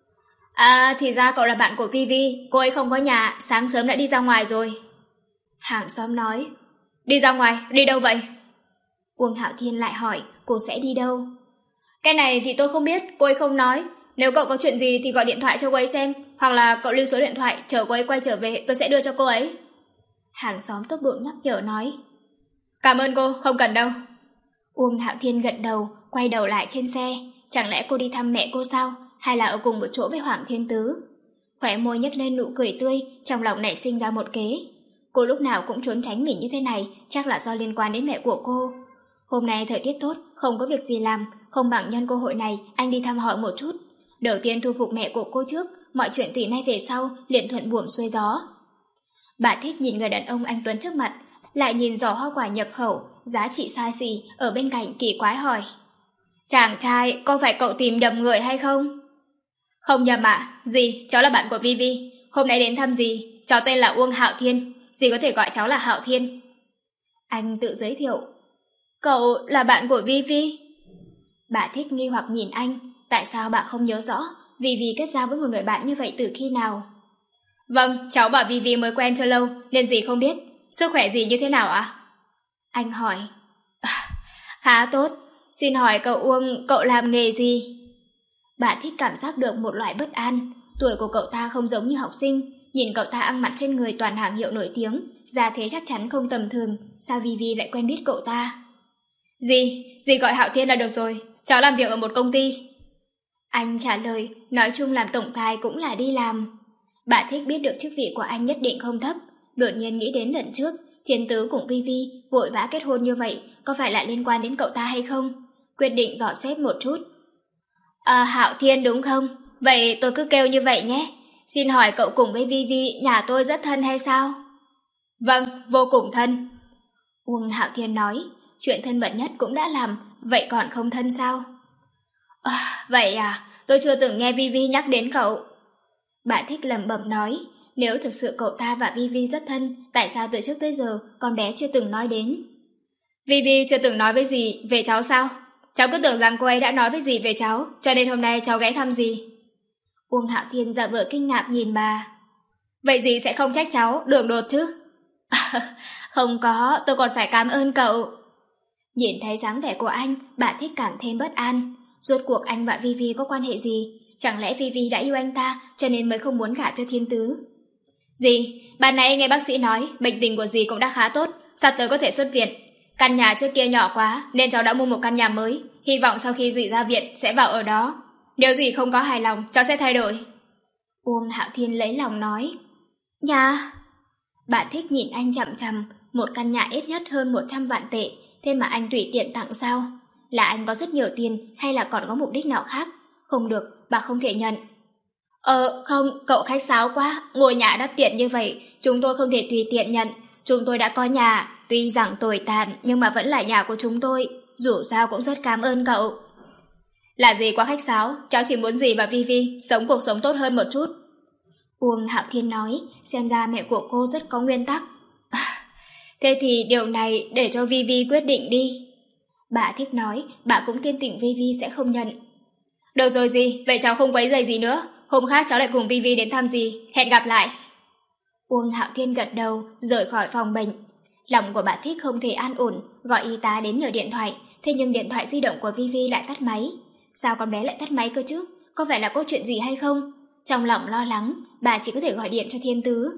À, thì ra cậu là bạn của Vi Vi, cô ấy không có nhà, sáng sớm đã đi ra ngoài rồi. Hàng xóm nói. Đi ra ngoài, đi đâu vậy? Uông Hạo Thiên lại hỏi cô sẽ đi đâu. Cái này thì tôi không biết, cô ấy không nói. Nếu cậu có chuyện gì thì gọi điện thoại cho cô ấy xem, hoặc là cậu lưu số điện thoại, chờ cô ấy quay trở về tôi sẽ đưa cho cô ấy. Hàng xóm tốt bụng nhắc nhở nói. Cảm ơn cô, không cần đâu. Uông Hạo Thiên gật đầu, quay đầu lại trên xe. Chẳng lẽ cô đi thăm mẹ cô sao, hay là ở cùng một chỗ với Hoàng Thiên Tứ? Khóe môi nhếch lên nụ cười tươi, trong lòng nảy sinh ra một kế. Cô lúc nào cũng trốn tránh mình như thế này, chắc là do liên quan đến mẹ của cô. Hôm nay thời tiết tốt, không có việc gì làm, không bằng nhân cơ hội này anh đi thăm hỏi một chút. Đầu tiên thu phục mẹ của cô trước, mọi chuyện từ nay về sau liền thuận buồm xuôi gió. Bà thích nhìn người đàn ông anh Tuấn trước mặt, lại nhìn giỏ hoa quả nhập khẩu, giá trị xa xỉ ở bên cạnh kỳ quái hỏi. Chàng trai, có phải cậu tìm nhầm người hay không? Không nhầm ạ, à? Dì, cháu là bạn của Vivi. Hôm nay đến thăm dì, cháu tên là Uông Hạo Thiên, dì có thể gọi cháu là Hạo Thiên. Anh tự giới thiệu. Cậu là bạn của Vivi? Bà thích nghi hoặc nhìn anh, tại sao bà không nhớ rõ Vivi kết giao với một người bạn như vậy từ khi nào? Vâng, cháu bảo Vivi mới quen chưa lâu nên dì không biết. Sức khỏe dì như thế nào ạ? À? Anh hỏi. À, khá tốt. Xin hỏi cậu Uông, cậu làm nghề gì? Bà thích cảm giác được một loại bất an. Tuổi của cậu ta không giống như học sinh. Nhìn cậu ta ăn mặc trên người toàn hàng hiệu nổi tiếng, gia thế chắc chắn không tầm thường. Sao Vivi lại quen biết cậu ta? Dì, dì gọi Hạo Thiên là được rồi. Cháu làm việc ở một công ty. Anh trả lời, nói chung làm tổng tài cũng là đi làm. Bà thích biết được chức vị của anh nhất định không thấp. Đột nhiên nghĩ đến lần trước Thiên Tứ cùng Vivi vội vã kết hôn như vậy, có phải lại liên quan đến cậu ta hay không? Quyết định dò xét một chút. À, Hạo Thiên đúng không? Vậy tôi cứ kêu như vậy nhé. Xin hỏi cậu cùng với Vivi nhà tôi rất thân hay sao? Vâng, vô cùng thân. Uông Hạo Thiên nói, chuyện thân mật nhất cũng đã làm, vậy còn không thân sao? À, vậy à, tôi chưa từng nghe Vivi nhắc đến cậu. Bà thích lẩm bẩm nói, nếu thực sự cậu ta và Vivi rất thân, tại sao từ trước tới giờ con bé chưa từng nói đến? Vivi chưa từng nói với dì về cháu sao? Cháu cứ tưởng rằng cô ấy đã nói với dì về cháu, cho nên hôm nay cháu ghé thăm dì. Uông Hạo Thiên giả vờ kinh ngạc nhìn bà. Vậy dì sẽ không trách cháu đường đột chứ? Không có, tôi còn phải cảm ơn cậu. Nhìn thấy dáng vẻ của anh, bà thích càng thêm bất an. Rốt cuộc anh và Vivi có quan hệ gì? Chẳng lẽ Vivi đã yêu anh ta cho nên mới không muốn gả cho Thiên Tứ? Dì, ban nãy nghe bác sĩ nói bệnh tình của dì cũng đã khá tốt, sắp tới có thể xuất viện. Căn nhà trước kia nhỏ quá nên cháu đã mua một căn nhà mới, hy vọng sau khi dì ra viện sẽ vào ở đó. Nếu dì không có hài lòng, cháu sẽ thay đổi. Uông Hạo Thiên lấy lòng nói. Nhà? Bà thích nhìn anh chằm chằm, một căn nhà ít nhất hơn một trăm vạn tệ, thế mà anh tùy tiện tặng sao? Là anh có rất nhiều tiền hay là còn có mục đích nào khác? Không được, bà không thể nhận. Ờ, không, cậu khách sáo quá, ngôi nhà đắt tiền như vậy, chúng tôi không thể tùy tiện nhận. Chúng tôi đã có nhà, tuy rằng tồi tàn nhưng mà vẫn là nhà của chúng tôi, dù sao cũng rất cảm ơn cậu. Là gì quá khách sáo, cháu chỉ muốn dì và Vivi sống cuộc sống tốt hơn một chút. Uông Hạo Thiên nói, xem ra mẹ của cô rất có nguyên tắc. Thế thì điều này để cho Vivi quyết định đi. Bà thích nói, bà cũng tin tưởng Vivi sẽ không nhận. Được rồi dì, vậy cháu không quấy rầy gì nữa. Hôm khác cháu lại cùng Vivi đến thăm dì. Hẹn gặp lại. Uông Hạo Thiên gật đầu, rời khỏi phòng bệnh. Lòng của bà thích không thể an ổn, gọi y tá đến nhờ điện thoại. Thế nhưng điện thoại di động của Vivi lại tắt máy. Sao con bé lại tắt máy cơ chứ? Có phải là có chuyện gì hay không? Trong lòng lo lắng, bà chỉ có thể gọi điện cho Thiên Tứ.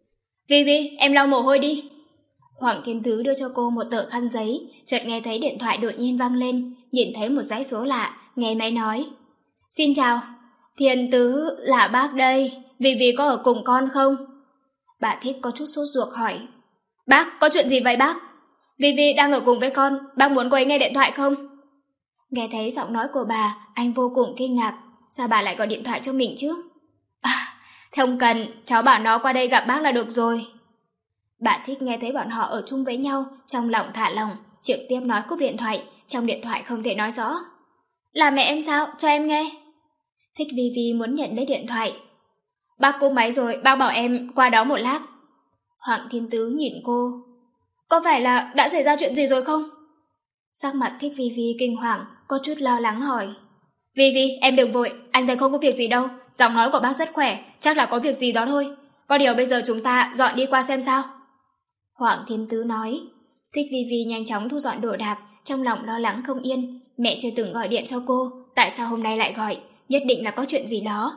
Vivi, em lau mồ hôi đi. Hoàng Thiên Tứ đưa cho cô một tờ khăn giấy, chợt nghe thấy điện thoại đột nhiên vang lên, nhìn thấy một dãy số lạ, nghe máy nói. Xin chào, Thiên Tứ là bác đây, Vivi có ở cùng con không? Bà thích có chút sốt ruột hỏi. Bác, có chuyện gì vậy bác? Vivi đang ở cùng với con, bác muốn cô ấy nghe điện thoại không? Nghe thấy giọng nói của bà, anh vô cùng kinh ngạc, sao bà lại gọi điện thoại cho mình chứ? À, không cần, cháu bảo nó qua đây gặp bác là được rồi. Bà thích nghe thấy bọn họ ở chung với nhau, trong lòng thả lòng, trực tiếp nói cúp điện thoại, trong điện thoại không thể nói rõ. Là mẹ em sao? Cho em nghe. Thích Vivi muốn nhận lấy điện thoại. Bác cúp máy rồi, bác bảo em qua đó một lát. Hoàng Thiên Tứ nhìn cô. Có phải là đã xảy ra chuyện gì rồi không? Sắc mặt Thích Vivi kinh hoàng, có chút lo lắng hỏi. Vivi, em đừng vội, anh thấy không có việc gì đâu, giọng nói của bác rất khỏe, chắc là có việc gì đó thôi. Có điều bây giờ chúng ta dọn đi qua xem sao. Hoàng Thiên Tứ nói. Thích Vi Vi nhanh chóng thu dọn đồ đạc, trong lòng lo lắng không yên. Mẹ chưa từng gọi điện cho cô, tại sao hôm nay lại gọi? Nhất định là có chuyện gì đó.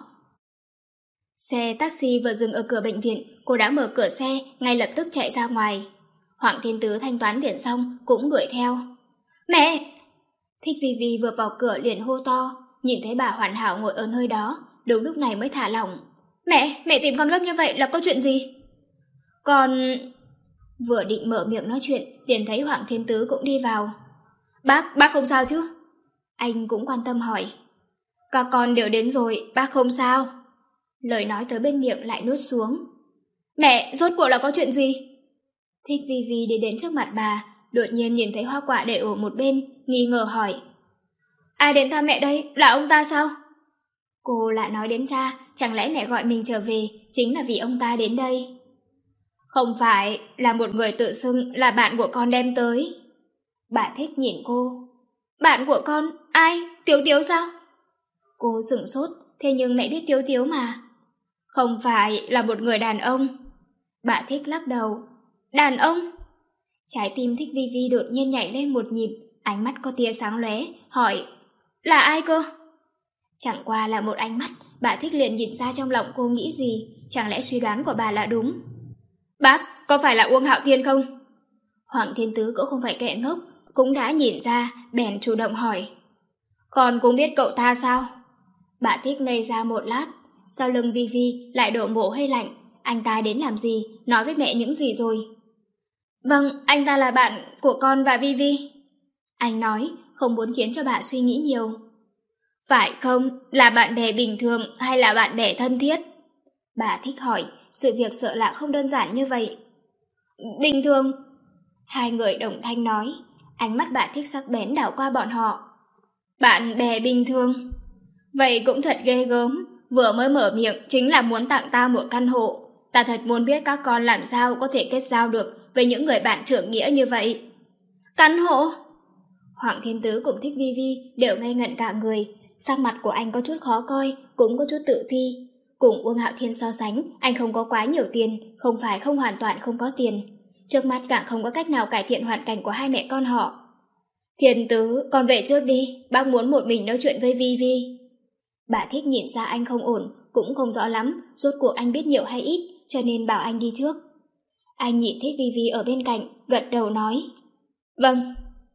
Xe taxi vừa dừng ở cửa bệnh viện, cô đã mở cửa xe, ngay lập tức chạy ra ngoài. Hoàng Thiên Tứ thanh toán tiền xong, cũng đuổi theo. Mẹ! Thích Vi Vi vừa vào cửa liền hô to, nhìn thấy bà Hoàn Hảo ngồi ở nơi đó, đúng lúc này mới thả lỏng. Mẹ! Mẹ tìm con gấp như vậy là có chuyện gì? Con... Vừa định mở miệng nói chuyện, liền thấy Hoàng Thiên Tứ cũng đi vào. Bác, bác không sao chứ? Anh cũng quan tâm hỏi. Các con đều đến rồi, bác không sao. Lời nói tới bên miệng lại nuốt xuống. Mẹ, rốt cuộc là có chuyện gì? Thích Vi Vi đi đến trước mặt bà, đột nhiên nhìn thấy hoa quả để ở một bên, nghi ngờ hỏi. Ai đến thăm mẹ đây, là ông ta sao? Cô lại nói đến cha, chẳng lẽ mẹ gọi mình trở về chính là vì ông ta đến đây? Không phải, là một người tự xưng là bạn của con đem tới. Bà Thích nhìn cô. Bạn của con, ai? Tiếu Tiếu sao? Cô sửng sốt, thế nhưng mẹ biết Tiếu Tiếu mà. Không phải là một người đàn ông. Bà Thích lắc đầu. Đàn ông? Trái tim Thích Vi Vi đột nhiên nhảy lên một nhịp, ánh mắt có tia sáng lóe, hỏi. Là ai cơ? Chẳng qua là một ánh mắt, bà Thích liền nhìn ra trong lòng cô nghĩ gì, chẳng lẽ suy đoán của bà là đúng. Bác, có phải là Uông Hạo Thiên không? Hoàng Thiên Tứ cũng không phải kẻ ngốc, cũng đã nhìn ra, bèn chủ động hỏi. Con cũng biết cậu ta sao? Bà Thích ngây ra một lát, sau lưng Vi Vi lại đổ mồ hôi lạnh. Anh ta đến làm gì, nói với mẹ những gì rồi? Vâng, anh ta là bạn của con và Vi Vi. Anh nói, không muốn khiến cho bà suy nghĩ nhiều. Phải không, là bạn bè bình thường hay là bạn bè thân thiết? Bà Thích hỏi, sự việc sợ là không đơn giản như vậy. Bình thường. Hai người đồng thanh nói, ánh mắt bà Thích sắc bén đảo qua bọn họ. Bạn bè bình thường. Vậy cũng thật ghê gớm, vừa mới mở miệng chính là muốn tặng ta một căn hộ. Ta thật muốn biết các con làm sao có thể kết giao được với những người bạn trưởng nghĩa như vậy. Căn hộ? Hoàng Thiên Tứ cùng Thích Vi Vi đều ngây ngẩn cả người, sắc mặt của anh có chút khó coi, cũng có chút tự thi. Cùng Uông Hạo Thiên so sánh, anh không có quá nhiều tiền, không phải không hoàn toàn không có tiền. Trước mắt càng không có cách nào cải thiện hoàn cảnh của hai mẹ con họ. Thiên Tứ, con về trước đi, bác muốn một mình nói chuyện với Vi Vi. Bà Thích nhìn ra anh không ổn, cũng không rõ lắm, rốt cuộc anh biết nhiều hay ít, cho nên bảo anh đi trước. Anh nhìn thấy Vi Vi ở bên cạnh, gật đầu nói. Vâng.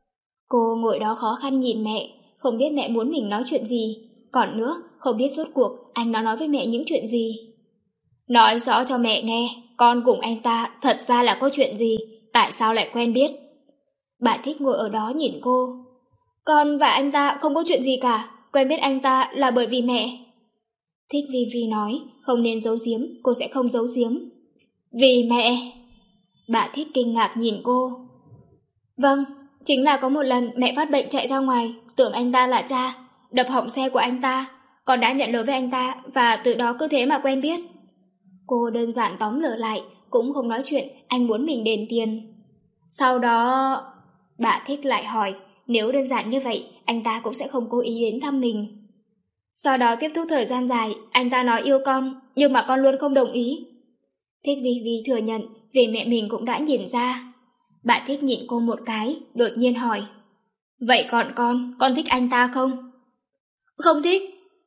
Cô ngồi đó khó khăn nhìn mẹ, không biết mẹ muốn mình nói chuyện gì. Còn nữa, không biết rốt cuộc anh nó nói với mẹ những chuyện gì. Nói rõ cho mẹ nghe, con cùng anh ta thật ra là có chuyện gì, tại sao lại quen biết. Bà Thích ngồi ở đó nhìn cô. Con và anh ta không có chuyện gì cả, quen biết anh ta là bởi vì mẹ. Thích Vi Vi nói, không nên giấu giếm, cô sẽ không giấu giếm. Vì mẹ. Bà Thích kinh ngạc nhìn cô. Vâng, chính là có một lần mẹ phát bệnh chạy ra ngoài, tưởng anh ta là cha, đập hỏng xe của anh ta. Con đã nhận lỗi với anh ta và từ đó cứ thế mà quen biết. Cô đơn giản tóm lửa lại, cũng không nói chuyện anh muốn mình đền tiền. Sau đó... Bà Thích lại hỏi, nếu đơn giản như vậy, anh ta cũng sẽ không cố ý đến thăm mình. Sau đó tiếp thúc thời gian dài, anh ta nói yêu con, nhưng mà con luôn không đồng ý. Thích Vi Vi thừa nhận, vì mẹ mình cũng đã nhìn ra. Bà Thích nhìn cô một cái, đột nhiên hỏi. Vậy còn con, con thích anh ta không? Không thích.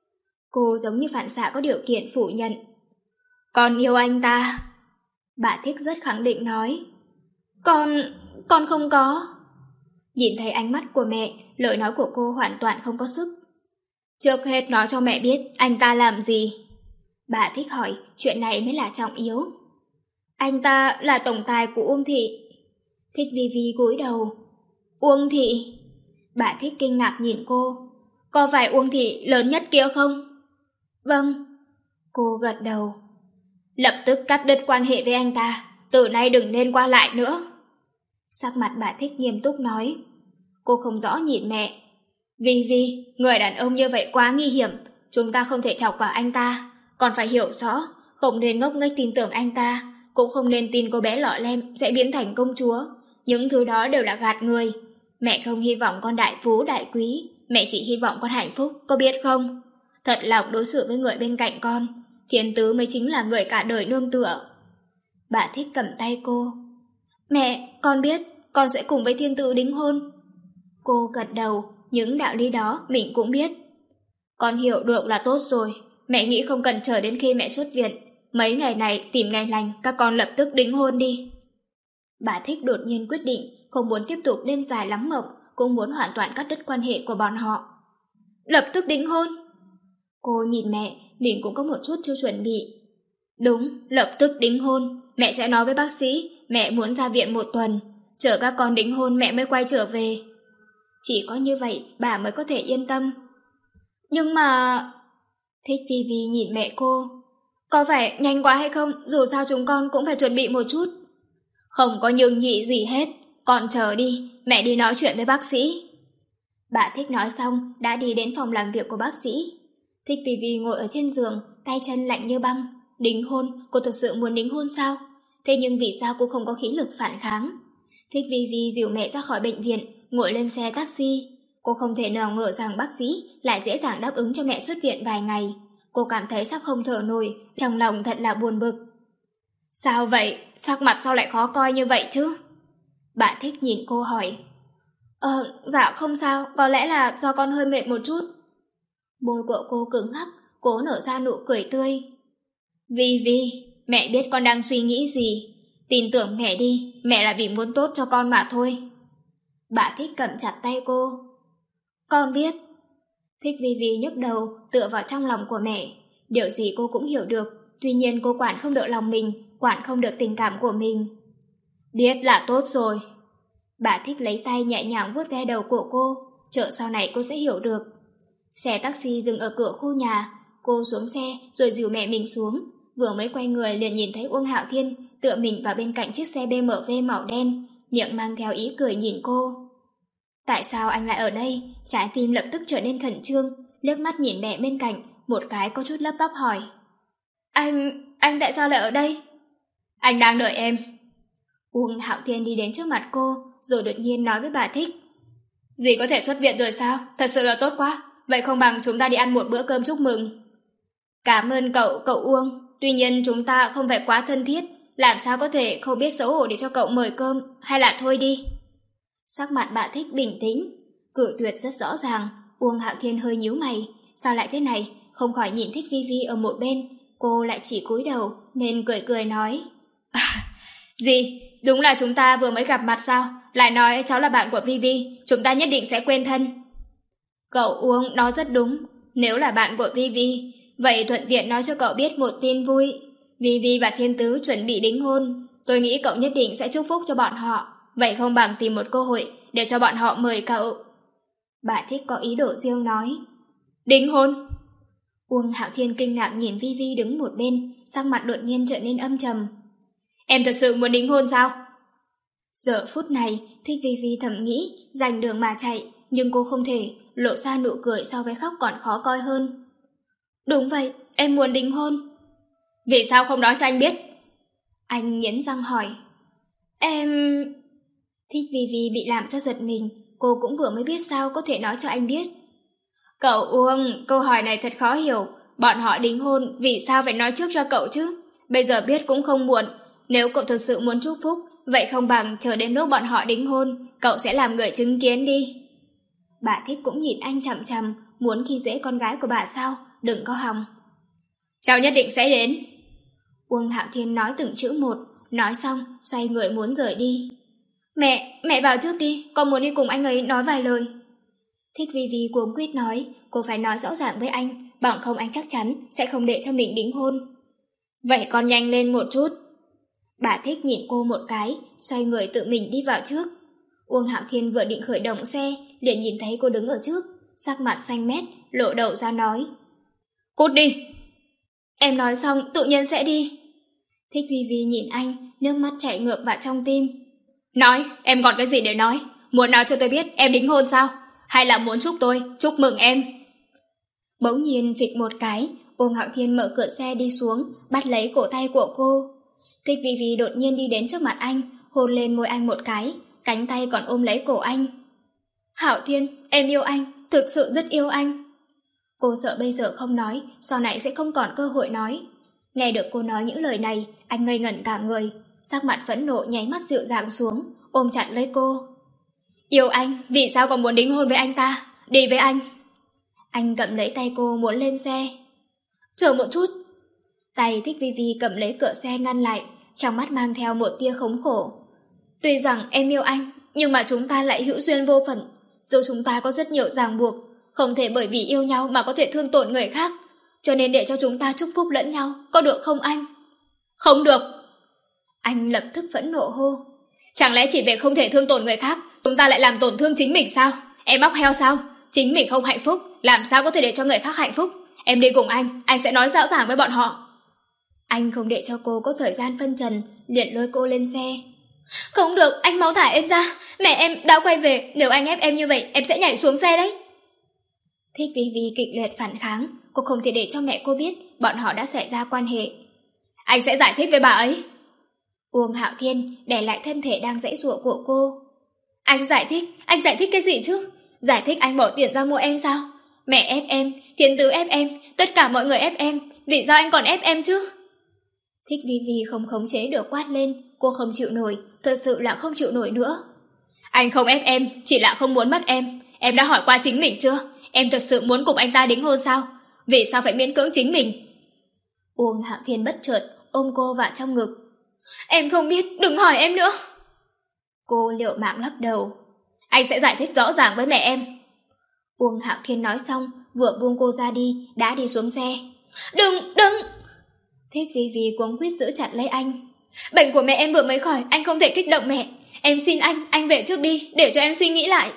Cô giống như phản xạ có điều kiện phủ nhận. Con yêu anh ta. Bà Thích rất khẳng định nói. Con... con không có. Nhìn thấy ánh mắt của mẹ, lời nói của cô hoàn toàn không có sức. Trước hết nói cho mẹ biết anh ta làm gì. Bà Thích hỏi, chuyện này mới là trọng yếu. Anh ta là tổng tài của Uông Thị. Thích Vi Vi cúi đầu. Uông Thị. Bà Thích kinh ngạc nhìn cô. Có phải Uông Thị lớn nhất kia không? Vâng. Cô gật đầu. Lập tức cắt đứt quan hệ với anh ta, từ nay đừng nên qua lại nữa. Sắc mặt bà Thích nghiêm túc nói. Cô không rõ nhìn mẹ. Vi Vi, người đàn ông như vậy quá nguy hiểm, chúng ta không thể chọc vào anh ta. Còn phải hiểu rõ, không nên ngốc nghếch tin tưởng anh ta, cũng không nên tin cô bé lọ lem sẽ biến thành công chúa. Những thứ đó đều là gạt người. Mẹ không hy vọng con đại phú đại quý, mẹ chỉ hy vọng con hạnh phúc, có biết không? Thật lòng đối xử với người bên cạnh con, Thiên Tứ mới chính là người cả đời nương tựa. Bà Thích cầm tay cô. Mẹ, con biết, con sẽ cùng với thiên tử đính hôn. Cô gật đầu, những đạo lý đó mình cũng biết. Con hiểu được là tốt rồi, mẹ nghĩ không cần chờ đến khi mẹ xuất viện. Mấy ngày này tìm ngày lành, các con lập tức đính hôn đi. Bà Thích đột nhiên quyết định không muốn tiếp tục đêm dài lắm mộng, cũng muốn hoàn toàn cắt đứt quan hệ của bọn họ. Lập tức đính hôn? Cô nhìn mẹ, mình cũng có một chút chưa chuẩn bị. Đúng, lập tức đính hôn. Mẹ sẽ nói với bác sĩ, mẹ muốn ra viện một tuần, chờ các con đính hôn mẹ mới quay trở về. Chỉ có như vậy bà mới có thể yên tâm. Nhưng mà... Thích Vi Vi nhìn mẹ cô. Có phải nhanh quá hay không? Dù sao chúng con cũng phải chuẩn bị một chút. Không có nhưng nhị gì hết. Con chờ đi, mẹ đi nói chuyện với bác sĩ. Bà Thích nói xong đã đi đến phòng làm việc của bác sĩ. Thích Vi Vi ngồi ở trên giường, tay chân lạnh như băng. Đính hôn, cô thực sự muốn đính hôn sao? Thế nhưng vì sao cô không có khí lực phản kháng? Thích Vi Vi dìu mẹ ra khỏi bệnh viện, ngồi lên xe taxi. Cô không thể nào ngờ rằng bác sĩ lại dễ dàng đáp ứng cho mẹ xuất viện vài ngày. Cô cảm thấy sắp không thở nổi, trong lòng thật là buồn bực. Sao vậy? Sắc mặt sao lại khó coi như vậy chứ? Bà Thích nhìn cô hỏi. Ờ, dạ không sao, có lẽ là do con hơi mệt một chút. Môi của cô cứng ngắc, cố nở ra nụ cười tươi. Vi Vi, mẹ biết con đang suy nghĩ gì. Tin tưởng mẹ đi, mẹ là vì muốn tốt cho con mà thôi. Bà Thích cầm chặt tay cô. Con biết. Thích Vi Vi nhức đầu, tựa vào trong lòng của mẹ. Điều gì cô cũng hiểu được, tuy nhiên cô quản không được lòng mình, quản không được tình cảm của mình. Biết là tốt rồi. Bà Thích lấy tay nhẹ nhàng vuốt ve đầu của cô, chờ sau này cô sẽ hiểu được. Xe taxi dừng ở cửa khu nhà, cô xuống xe rồi dìu mẹ mình xuống. Vừa mới quay người liền nhìn thấy Uông Hạo Thiên tựa mình vào bên cạnh chiếc xe bê em vê màu đen, miệng mang theo ý cười nhìn cô. Tại sao anh lại ở đây? Trái tim lập tức trở nên khẩn trương, liếc mắt nhìn mẹ bên cạnh, một cái có chút lắp bắp hỏi. Anh, anh tại sao lại ở đây? Anh đang đợi em. Uông Hạo Thiên đi đến trước mặt cô, rồi đột nhiên nói với bà Thích. Dì có thể xuất viện rồi sao? Thật sự là tốt quá. Vậy không bằng chúng ta đi ăn một bữa cơm chúc mừng. Cảm ơn cậu, cậu Uông. Tuy nhiên chúng ta không phải quá thân thiết, làm sao có thể không biết xấu hổ để cho cậu mời cơm, hay là thôi đi. Sắc mặt bà Thích bình tĩnh, cự tuyệt rất rõ ràng. Uông Hạo Thiên hơi nhíu mày, sao lại thế này? Không khỏi nhìn Thích Vi Vi ở một bên, cô lại chỉ cúi đầu nên cười cười nói. Gì? Đúng là chúng ta vừa mới gặp mặt sao? Lại nói cháu là bạn của Vi Vi, chúng ta nhất định sẽ quen thân. Cậu Uông nói rất đúng, nếu là bạn của Vi Vi, vậy thuận tiện nói cho cậu biết một tin vui. Vi Vi và Thiên Tứ chuẩn bị đính hôn, tôi nghĩ cậu nhất định sẽ chúc phúc cho bọn họ. Vậy không bằng tìm một cơ hội để cho bọn họ mời cậu. Bà Thích có ý đồ riêng nói. Đính hôn? Uông Hạo Thiên kinh ngạc nhìn Vi Vi đứng một bên, sắc mặt đột nhiên trở nên âm trầm. Em thật sự muốn đính hôn sao? Giờ phút này, Thích Vi Vi thầm nghĩ giành đường mà chạy, nhưng cô không thể, lộ ra nụ cười so với khóc còn khó coi hơn. Đúng vậy, em muốn đính hôn. Vì sao không nói cho anh biết? Anh nghiến răng hỏi. Em... Thích Vi Vi bị làm cho giật mình, cô cũng vừa mới biết sao có thể nói cho anh biết. Cậu Uông, câu hỏi này thật khó hiểu. Bọn họ đính hôn, vì sao phải nói trước cho cậu chứ? Bây giờ biết cũng không muộn. Nếu cậu thật sự muốn chúc phúc, vậy không bằng chờ đến lúc bọn họ đính hôn, cậu sẽ làm người chứng kiến đi. Bà Thích cũng nhìn anh chằm chằm, muốn khi dễ con gái của bà sao, đừng có hòng. Cháu nhất định sẽ đến. Uông Hạo Thiên nói từng chữ một, nói xong, xoay người muốn rời đi. Mẹ, mẹ vào trước đi, con muốn đi cùng anh ấy nói vài lời. Thích Vi Vi cuống quýt nói, cô phải nói rõ ràng với anh, bằng không anh chắc chắn sẽ không để cho mình đính hôn. Vậy con nhanh lên một chút. Bà Thích nhìn cô một cái, xoay người tự mình đi vào trước. Uông Hạo Thiên vừa định khởi động xe, liền nhìn thấy cô đứng ở trước, sắc mặt xanh mét, lộ đầu ra nói. Cút đi! Em nói xong tự nhiên sẽ đi. Thích Vi Vi nhìn anh, nước mắt chảy ngược vào trong tim. Nói, em còn cái gì để nói? Muốn nói cho tôi biết em đính hôn sao? Hay là muốn chúc tôi, chúc mừng em? Bỗng nhiên phịch một cái, Uông Hạo Thiên mở cửa xe đi xuống, bắt lấy cổ tay của cô. Thích Vi Vi đột nhiên đi đến trước mặt anh, hôn lên môi anh một cái, cánh tay còn ôm lấy cổ anh. Hạo Thiên, em yêu anh, thực sự rất yêu anh. Cô sợ bây giờ không nói, sau này sẽ không còn cơ hội nói. Nghe được cô nói những lời này, anh ngây ngẩn cả người, sắc mặt phẫn nộ nháy mắt dịu dàng xuống, ôm chặt lấy cô. Yêu anh, vì sao còn muốn đính hôn với anh ta? Đi với anh. Anh cầm lấy tay cô muốn lên xe. Chờ một chút. Tay Thích Vi Vi cầm lấy cửa xe ngăn lại, trong mắt mang theo một tia khống khổ. Tuy rằng em yêu anh, nhưng mà chúng ta lại hữu duyên vô phận. Dù chúng ta có rất nhiều ràng buộc, không thể bởi vì yêu nhau mà có thể thương tổn người khác. Cho nên để cho chúng ta chúc phúc lẫn nhau, có được không anh? Không được. Anh lập tức phẫn nộ hô. Chẳng lẽ chỉ vì không thể thương tổn người khác, chúng ta lại làm tổn thương chính mình sao? Em móc heo sao? Chính mình không hạnh phúc, làm sao có thể để cho người khác hạnh phúc? Em đi cùng anh, anh sẽ nói rõ ràng với bọn họ. Anh không để cho cô có thời gian phân trần, liền lôi cô lên xe. Không được, anh mau thả em ra. Mẹ em đã quay về, nếu anh ép em như vậy, em sẽ nhảy xuống xe đấy. Thích Vi Vi kịch liệt phản kháng, cô không thể để cho mẹ cô biết bọn họ đã xảy ra quan hệ. Anh sẽ giải thích với bà ấy. Uông Hạo Thiên đè lại thân thể đang giãy giụa của cô. Anh giải thích, anh giải thích cái gì chứ? Giải thích anh bỏ tiền ra mua em sao? Mẹ ép em, Thiên Tứ ép em, tất cả mọi người ép em, vì sao anh còn ép em chứ? Thích Vi Vi không khống chế được quát lên, cô không chịu nổi, thật sự là không chịu nổi nữa. Anh không ép em, chỉ là không muốn mất em. Em đã hỏi qua chính mình chưa? Em thật sự muốn cùng anh ta đính hôn sao? Vì sao phải miễn cưỡng chính mình? Uông Hạo Thiên bất chợt ôm cô vào trong ngực. Em không biết, đừng hỏi em nữa. Cô liều mạng lắc đầu. Anh sẽ giải thích rõ ràng với mẹ em. Uông Hạo Thiên nói xong, vừa buông cô ra đi, đã đi xuống xe. Đừng, đừng. Thích Vi Vi cuống quýt giữ chặt lấy anh. Bệnh của mẹ em vừa mới khỏi, anh không thể kích động mẹ. Em xin anh, anh về trước đi, để cho em suy nghĩ lại.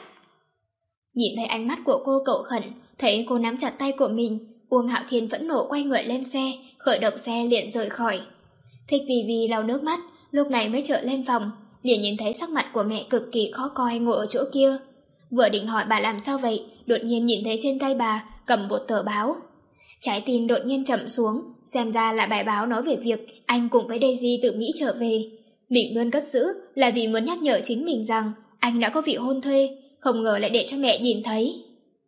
Nhìn thấy ánh mắt của cô cậu khẩn, thấy cô nắm chặt tay của mình, Uông Hạo Thiên phẫn nộ quay người lên xe, khởi động xe liền rời khỏi. Thích Vi Vi lau nước mắt, lúc này mới trở lên phòng, liền nhìn thấy sắc mặt của mẹ cực kỳ khó coi ngồi ở chỗ kia. Vừa định hỏi bà làm sao vậy, đột nhiên nhìn thấy trên tay bà cầm một tờ báo. Trái tim đột nhiên chậm xuống, xem ra là bài báo nói về việc anh cùng với Daisy tự nghĩ trở về. Mình luôn cất giữ là vì muốn nhắc nhở chính mình rằng anh đã có vị hôn thê, không ngờ lại để cho mẹ nhìn thấy.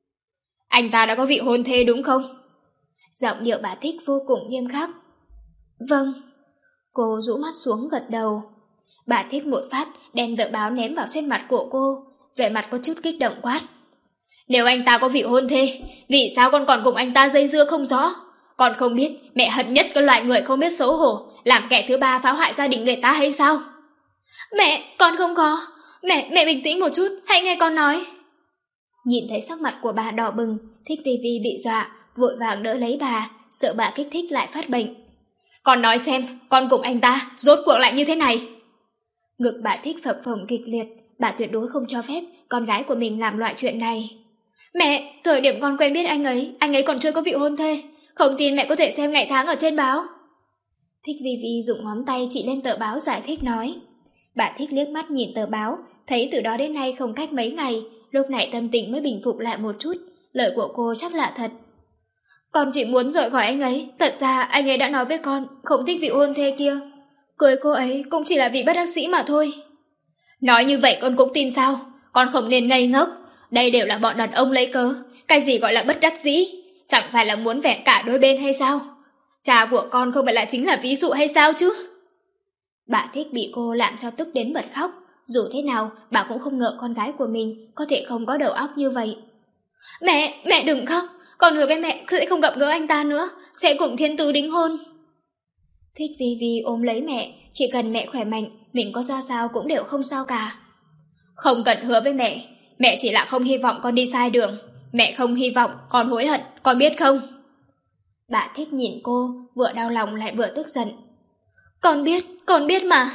Anh ta đã có vị hôn thê đúng không? Giọng điệu bà Thích vô cùng nghiêm khắc. Vâng. Cô rũ mắt xuống gật đầu. Bà Thích một phát đem tờ báo ném vào trên mặt của cô, vẻ mặt có chút kích động quát. Nếu anh ta có vị hôn thê, vì sao con còn cùng anh ta dây dưa không rõ? Con không biết mẹ hận nhất cái loại người không biết xấu hổ, làm kẻ thứ ba phá hoại gia đình người ta hay sao? Mẹ, con không có. Mẹ, mẹ bình tĩnh một chút, hãy nghe con nói. Nhìn thấy sắc mặt của bà đỏ bừng, Thích Vi Vi bị dọa, vội vàng đỡ lấy bà, sợ bà kích thích lại phát bệnh. Con nói xem, con cùng anh ta rốt cuộc lại như thế này. Ngực bà Thích phập phồng kịch liệt, bà tuyệt đối không cho phép con gái của mình làm loại chuyện này. Mẹ, thời điểm con quen biết anh ấy, anh ấy còn chưa có vị hôn thê. Không tin mẹ có thể xem ngày tháng ở trên báo. Thích Vi Vi dùng ngón tay chỉ lên tờ báo giải thích nói. Bà Thích liếc mắt nhìn tờ báo, thấy từ đó đến nay không cách mấy ngày, lúc này tâm tình mới bình phục lại một chút. Lời của cô chắc lạ thật. Con chỉ muốn rời khỏi anh ấy, thật ra anh ấy đã nói với con không thích vị hôn thê kia. Cưới cô ấy cũng chỉ là vì bất đắc dĩ mà thôi. Nói như vậy con cũng tin sao? Con không nên ngây ngốc. Đây đều là bọn đàn ông lấy cớ. Cái gì gọi là bất đắc dĩ? Chẳng phải là muốn vẹn cả đôi bên hay sao? Cha của con không phải là chính là ví dụ hay sao chứ? Bà Thích bị cô làm cho tức đến bật khóc. Dù thế nào, bà cũng không ngờ con gái của mình có thể không có đầu óc như vậy. Mẹ, mẹ đừng khóc. Con hứa với mẹ sẽ không gặp gỡ anh ta nữa, sẽ cùng Thiên Tứ đính hôn. Thích Vi Vi ôm lấy mẹ, chỉ cần mẹ khỏe mạnh, mình có ra sao cũng đều không sao cả. Không cần hứa với mẹ, mẹ chỉ là không hy vọng con đi sai đường. Mẹ không hy vọng con hối hận, con biết không? Bà Thích nhìn cô, vừa đau lòng lại vừa tức giận. Con biết, con biết mà.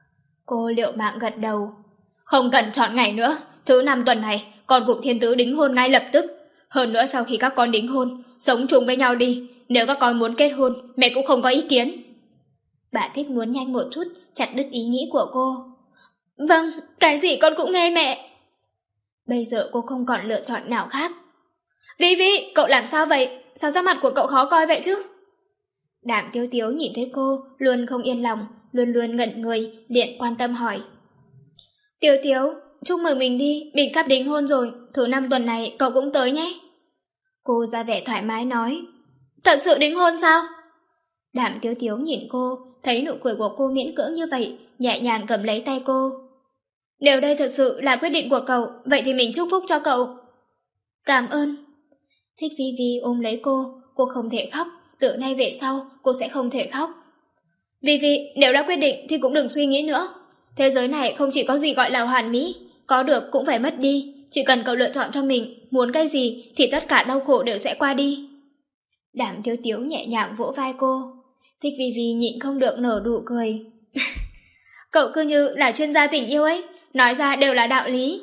Cô liệu mạng gật đầu. Không cần chọn ngày nữa, thứ năm tuần này, con cùng Thiên Tứ đính hôn ngay lập tức. Hơn nữa sau khi các con đính hôn, sống chung với nhau đi. Nếu các con muốn kết hôn, mẹ cũng không có ý kiến. Bà Thích muốn nhanh một chút, chặt đứt ý nghĩ của cô. Vâng, cái gì con cũng nghe mẹ. Bây giờ cô không còn lựa chọn nào khác. Vi Vi, cậu làm sao vậy? Sao da mặt của cậu khó coi vậy chứ? Đàm Tiếu Tiếu nhìn thấy cô, luôn không yên lòng, luôn luôn ngẩn người, liền quan tâm hỏi. Tiếu Tiếu, chúc mừng mình đi, mình sắp đính hôn rồi, thứ năm tuần này cậu cũng tới nhé. Cô ra vẻ thoải mái nói. Thật sự đính hôn sao? Đàm Tiếu Tiếu nhìn cô, thấy nụ cười của cô miễn cưỡng như vậy, nhẹ nhàng cầm lấy tay cô. Nếu đây thật sự là quyết định của cậu, vậy thì mình chúc phúc cho cậu. Cảm ơn. Thích Vi Vi ôm lấy cô, cô không thể khóc, từ nay về sau cô sẽ không thể khóc. Vi Vi, nếu đã quyết định thì cũng đừng suy nghĩ nữa. Thế giới này không chỉ có gì gọi là hoàn mỹ, có được cũng phải mất đi. Chỉ cần cậu lựa chọn cho mình, muốn cái gì thì tất cả đau khổ đều sẽ qua đi. Đàm Tiếu Tiếu nhẹ nhàng vỗ vai cô. Thích Vi Vi nhịn không được nở nụ cười. Cậu cứ như là chuyên gia tình yêu ấy, nói ra đều là đạo lý.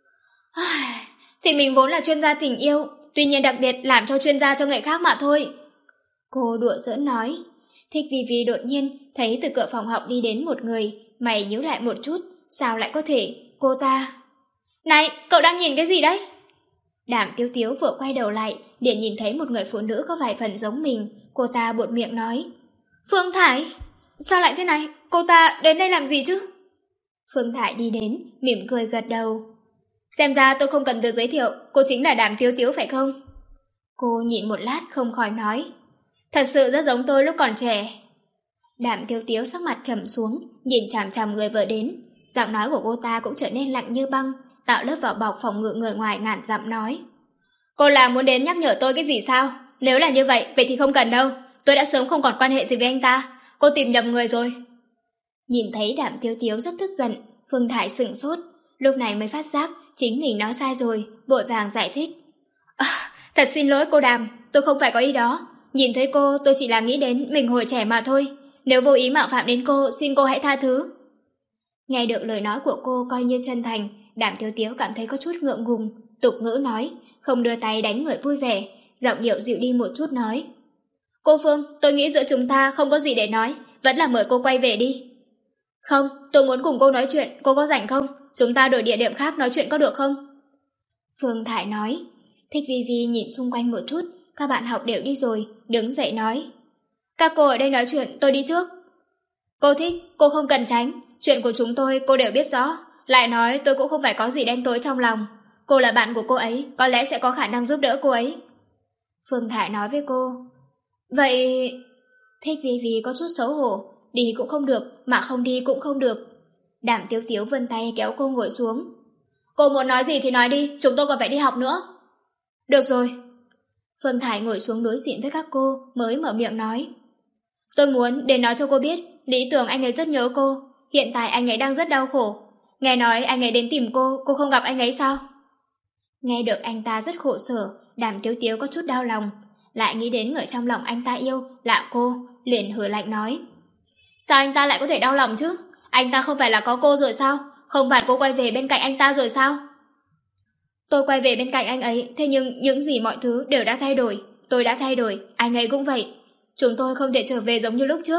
Thì mình vốn là chuyên gia tình yêu, tuy nhiên đặc biệt làm cho chuyên gia cho người khác mà thôi. Cô đùa giỡn nói. Thích Vi Vi đột nhiên thấy từ cửa phòng học đi đến một người, mày nhíu lại một chút, sao lại có thể, cô ta. Này, cậu đang nhìn cái gì đấy? Đàm Tiếu Tiếu vừa quay đầu lại, liền nhìn thấy một người phụ nữ có vài phần giống mình, cô ta buột miệng nói. Phương Thải, sao lại thế này, cô ta đến đây làm gì chứ? Phương Thải đi đến, mỉm cười gật đầu. Xem ra tôi không cần được giới thiệu, cô chính là Đàm Tiếu Tiếu phải không? Cô nhịn một lát không khỏi nói. Thật sự rất giống tôi lúc còn trẻ. Đàm Tiếu Tiếu sắc mặt trầm xuống, nhìn chằm chằm người vừa đến. Giọng nói của cô ta cũng trở nên lạnh như băng, tạo lớp vỏ bọc phòng ngự người ngoài ngàn dặm nói. Cô là muốn đến nhắc nhở tôi cái gì sao? Nếu là như vậy, vậy thì không cần đâu. Tôi đã sớm không còn quan hệ gì với anh ta. Cô tìm nhầm người rồi. Nhìn thấy Đàm Tiếu Tiếu rất tức giận, Phương Thải sửng sốt. Lúc này mới phát giác chính mình nói sai rồi, vội vàng giải thích. À, thật xin lỗi cô Đàm, tôi không phải có ý đó. Nhìn thấy cô tôi chỉ là nghĩ đến mình hồi trẻ mà thôi. Nếu vô ý mạo phạm đến cô, xin cô hãy tha thứ. Nghe được lời nói của cô coi như chân thành, Đàm Tiếu Tiếu cảm thấy có chút ngượng ngùng, tục ngữ nói, không đưa tay đánh người vui vẻ, giọng điệu dịu đi một chút nói. Cô Phương, tôi nghĩ giữa chúng ta không có gì để nói, vẫn là mời cô quay về đi. Không, tôi muốn cùng cô nói chuyện, cô có rảnh không? Chúng ta đổi địa điểm khác nói chuyện có được không? Phương Thải nói. Thích Vi Vi nhìn xung quanh một chút, các bạn học đều đi rồi, đứng dậy nói. Các cô ở đây nói chuyện, tôi đi trước. Cô thích, cô không cần tránh, chuyện của chúng tôi cô đều biết rõ. Lại nói tôi cũng không phải có gì đen tối trong lòng. Cô là bạn của cô ấy, có lẽ sẽ có khả năng giúp đỡ cô ấy. Phương Thải nói với cô. Vậy... Thích Vi Vi có chút xấu hổ, đi cũng không được, mà không đi cũng không được. Đàm Tiếu Tiếu vươn tay kéo cô ngồi xuống. Cô muốn nói gì thì nói đi, chúng tôi còn phải đi học nữa. Được rồi. Phương Thải ngồi xuống đối diện với các cô, mới mở miệng nói. Tôi muốn để nói cho cô biết, lý tưởng anh ấy rất nhớ cô. Hiện tại anh ấy đang rất đau khổ. Nghe nói anh ấy đến tìm cô, cô không gặp anh ấy sao? Nghe được anh ta rất khổ sở, Đàm Tiếu Tiếu có chút đau lòng. Lại nghĩ đến người trong lòng anh ta yêu, là cô, liền hừ lạnh nói. Sao anh ta lại có thể đau lòng chứ? Anh ta không phải là có cô rồi sao? Không phải cô quay về bên cạnh anh ta rồi sao? Tôi quay về bên cạnh anh ấy, thế nhưng những gì mọi thứ đều đã thay đổi. Tôi đã thay đổi, anh ấy cũng vậy. Chúng tôi không thể trở về giống như lúc trước.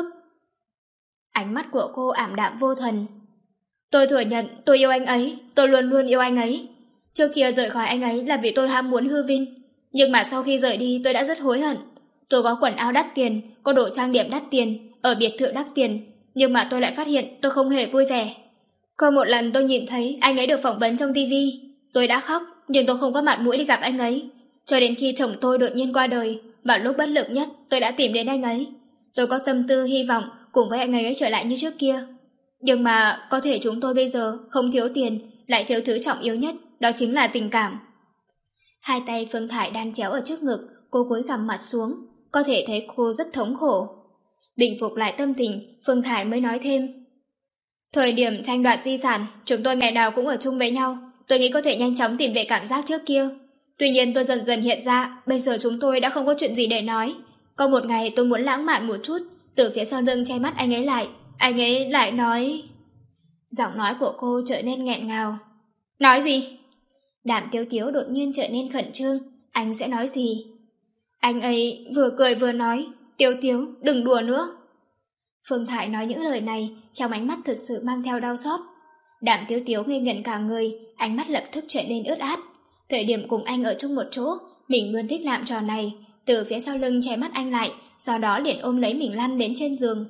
Ánh mắt của cô ảm đạm vô thần. Tôi thừa nhận tôi yêu anh ấy, tôi luôn luôn yêu anh ấy. Trước kia rời khỏi anh ấy là vì tôi ham muốn hư vinh. Nhưng mà sau khi rời đi tôi đã rất hối hận. Tôi có quần áo đắt tiền, có đồ trang điểm đắt tiền, ở biệt thự đắt tiền. Nhưng mà tôi lại phát hiện tôi không hề vui vẻ. Có một lần tôi nhìn thấy anh ấy được phỏng vấn trong tivi. Tôi đã khóc, nhưng tôi không có mặt mũi đi gặp anh ấy. Cho đến khi chồng tôi đột nhiên qua đời, vào lúc bất lực nhất tôi đã tìm đến anh ấy. Tôi có tâm tư hy vọng cùng với anh ấy trở lại như trước kia. Nhưng mà có thể chúng tôi bây giờ không thiếu tiền, lại thiếu thứ trọng yếu nhất, đó chính là tình cảm. Hai tay Phương Thải đan chéo ở trước ngực, cô cúi gằm mặt xuống, có thể thấy cô rất thống khổ. Bình phục lại tâm tình, Phương Thải mới nói thêm. Thời điểm tranh đoạt di sản, chúng tôi ngày nào cũng ở chung với nhau, tôi nghĩ có thể nhanh chóng tìm về cảm giác trước kia. Tuy nhiên tôi dần dần hiện ra, bây giờ chúng tôi đã không có chuyện gì để nói. Có một ngày tôi muốn lãng mạn một chút, từ phía sau lưng che mắt anh ấy lại, anh ấy lại nói... Giọng nói của cô trở nên nghẹn ngào. Nói gì? Đàm Tiếu Tiếu đột nhiên trở nên khẩn trương, anh sẽ nói gì? Anh ấy vừa cười vừa nói, Tiếu Tiếu, đừng đùa nữa. Phương Thải nói những lời này, trong ánh mắt thật sự mang theo đau xót. Đàm Tiếu Tiếu ngây ngẩn cả người, ánh mắt lập tức trở nên ướt át. Thời điểm cùng anh ở chung một chỗ, mình luôn thích làm trò này, từ phía sau lưng che mắt anh lại, sau đó liền ôm lấy mình lăn đến trên giường.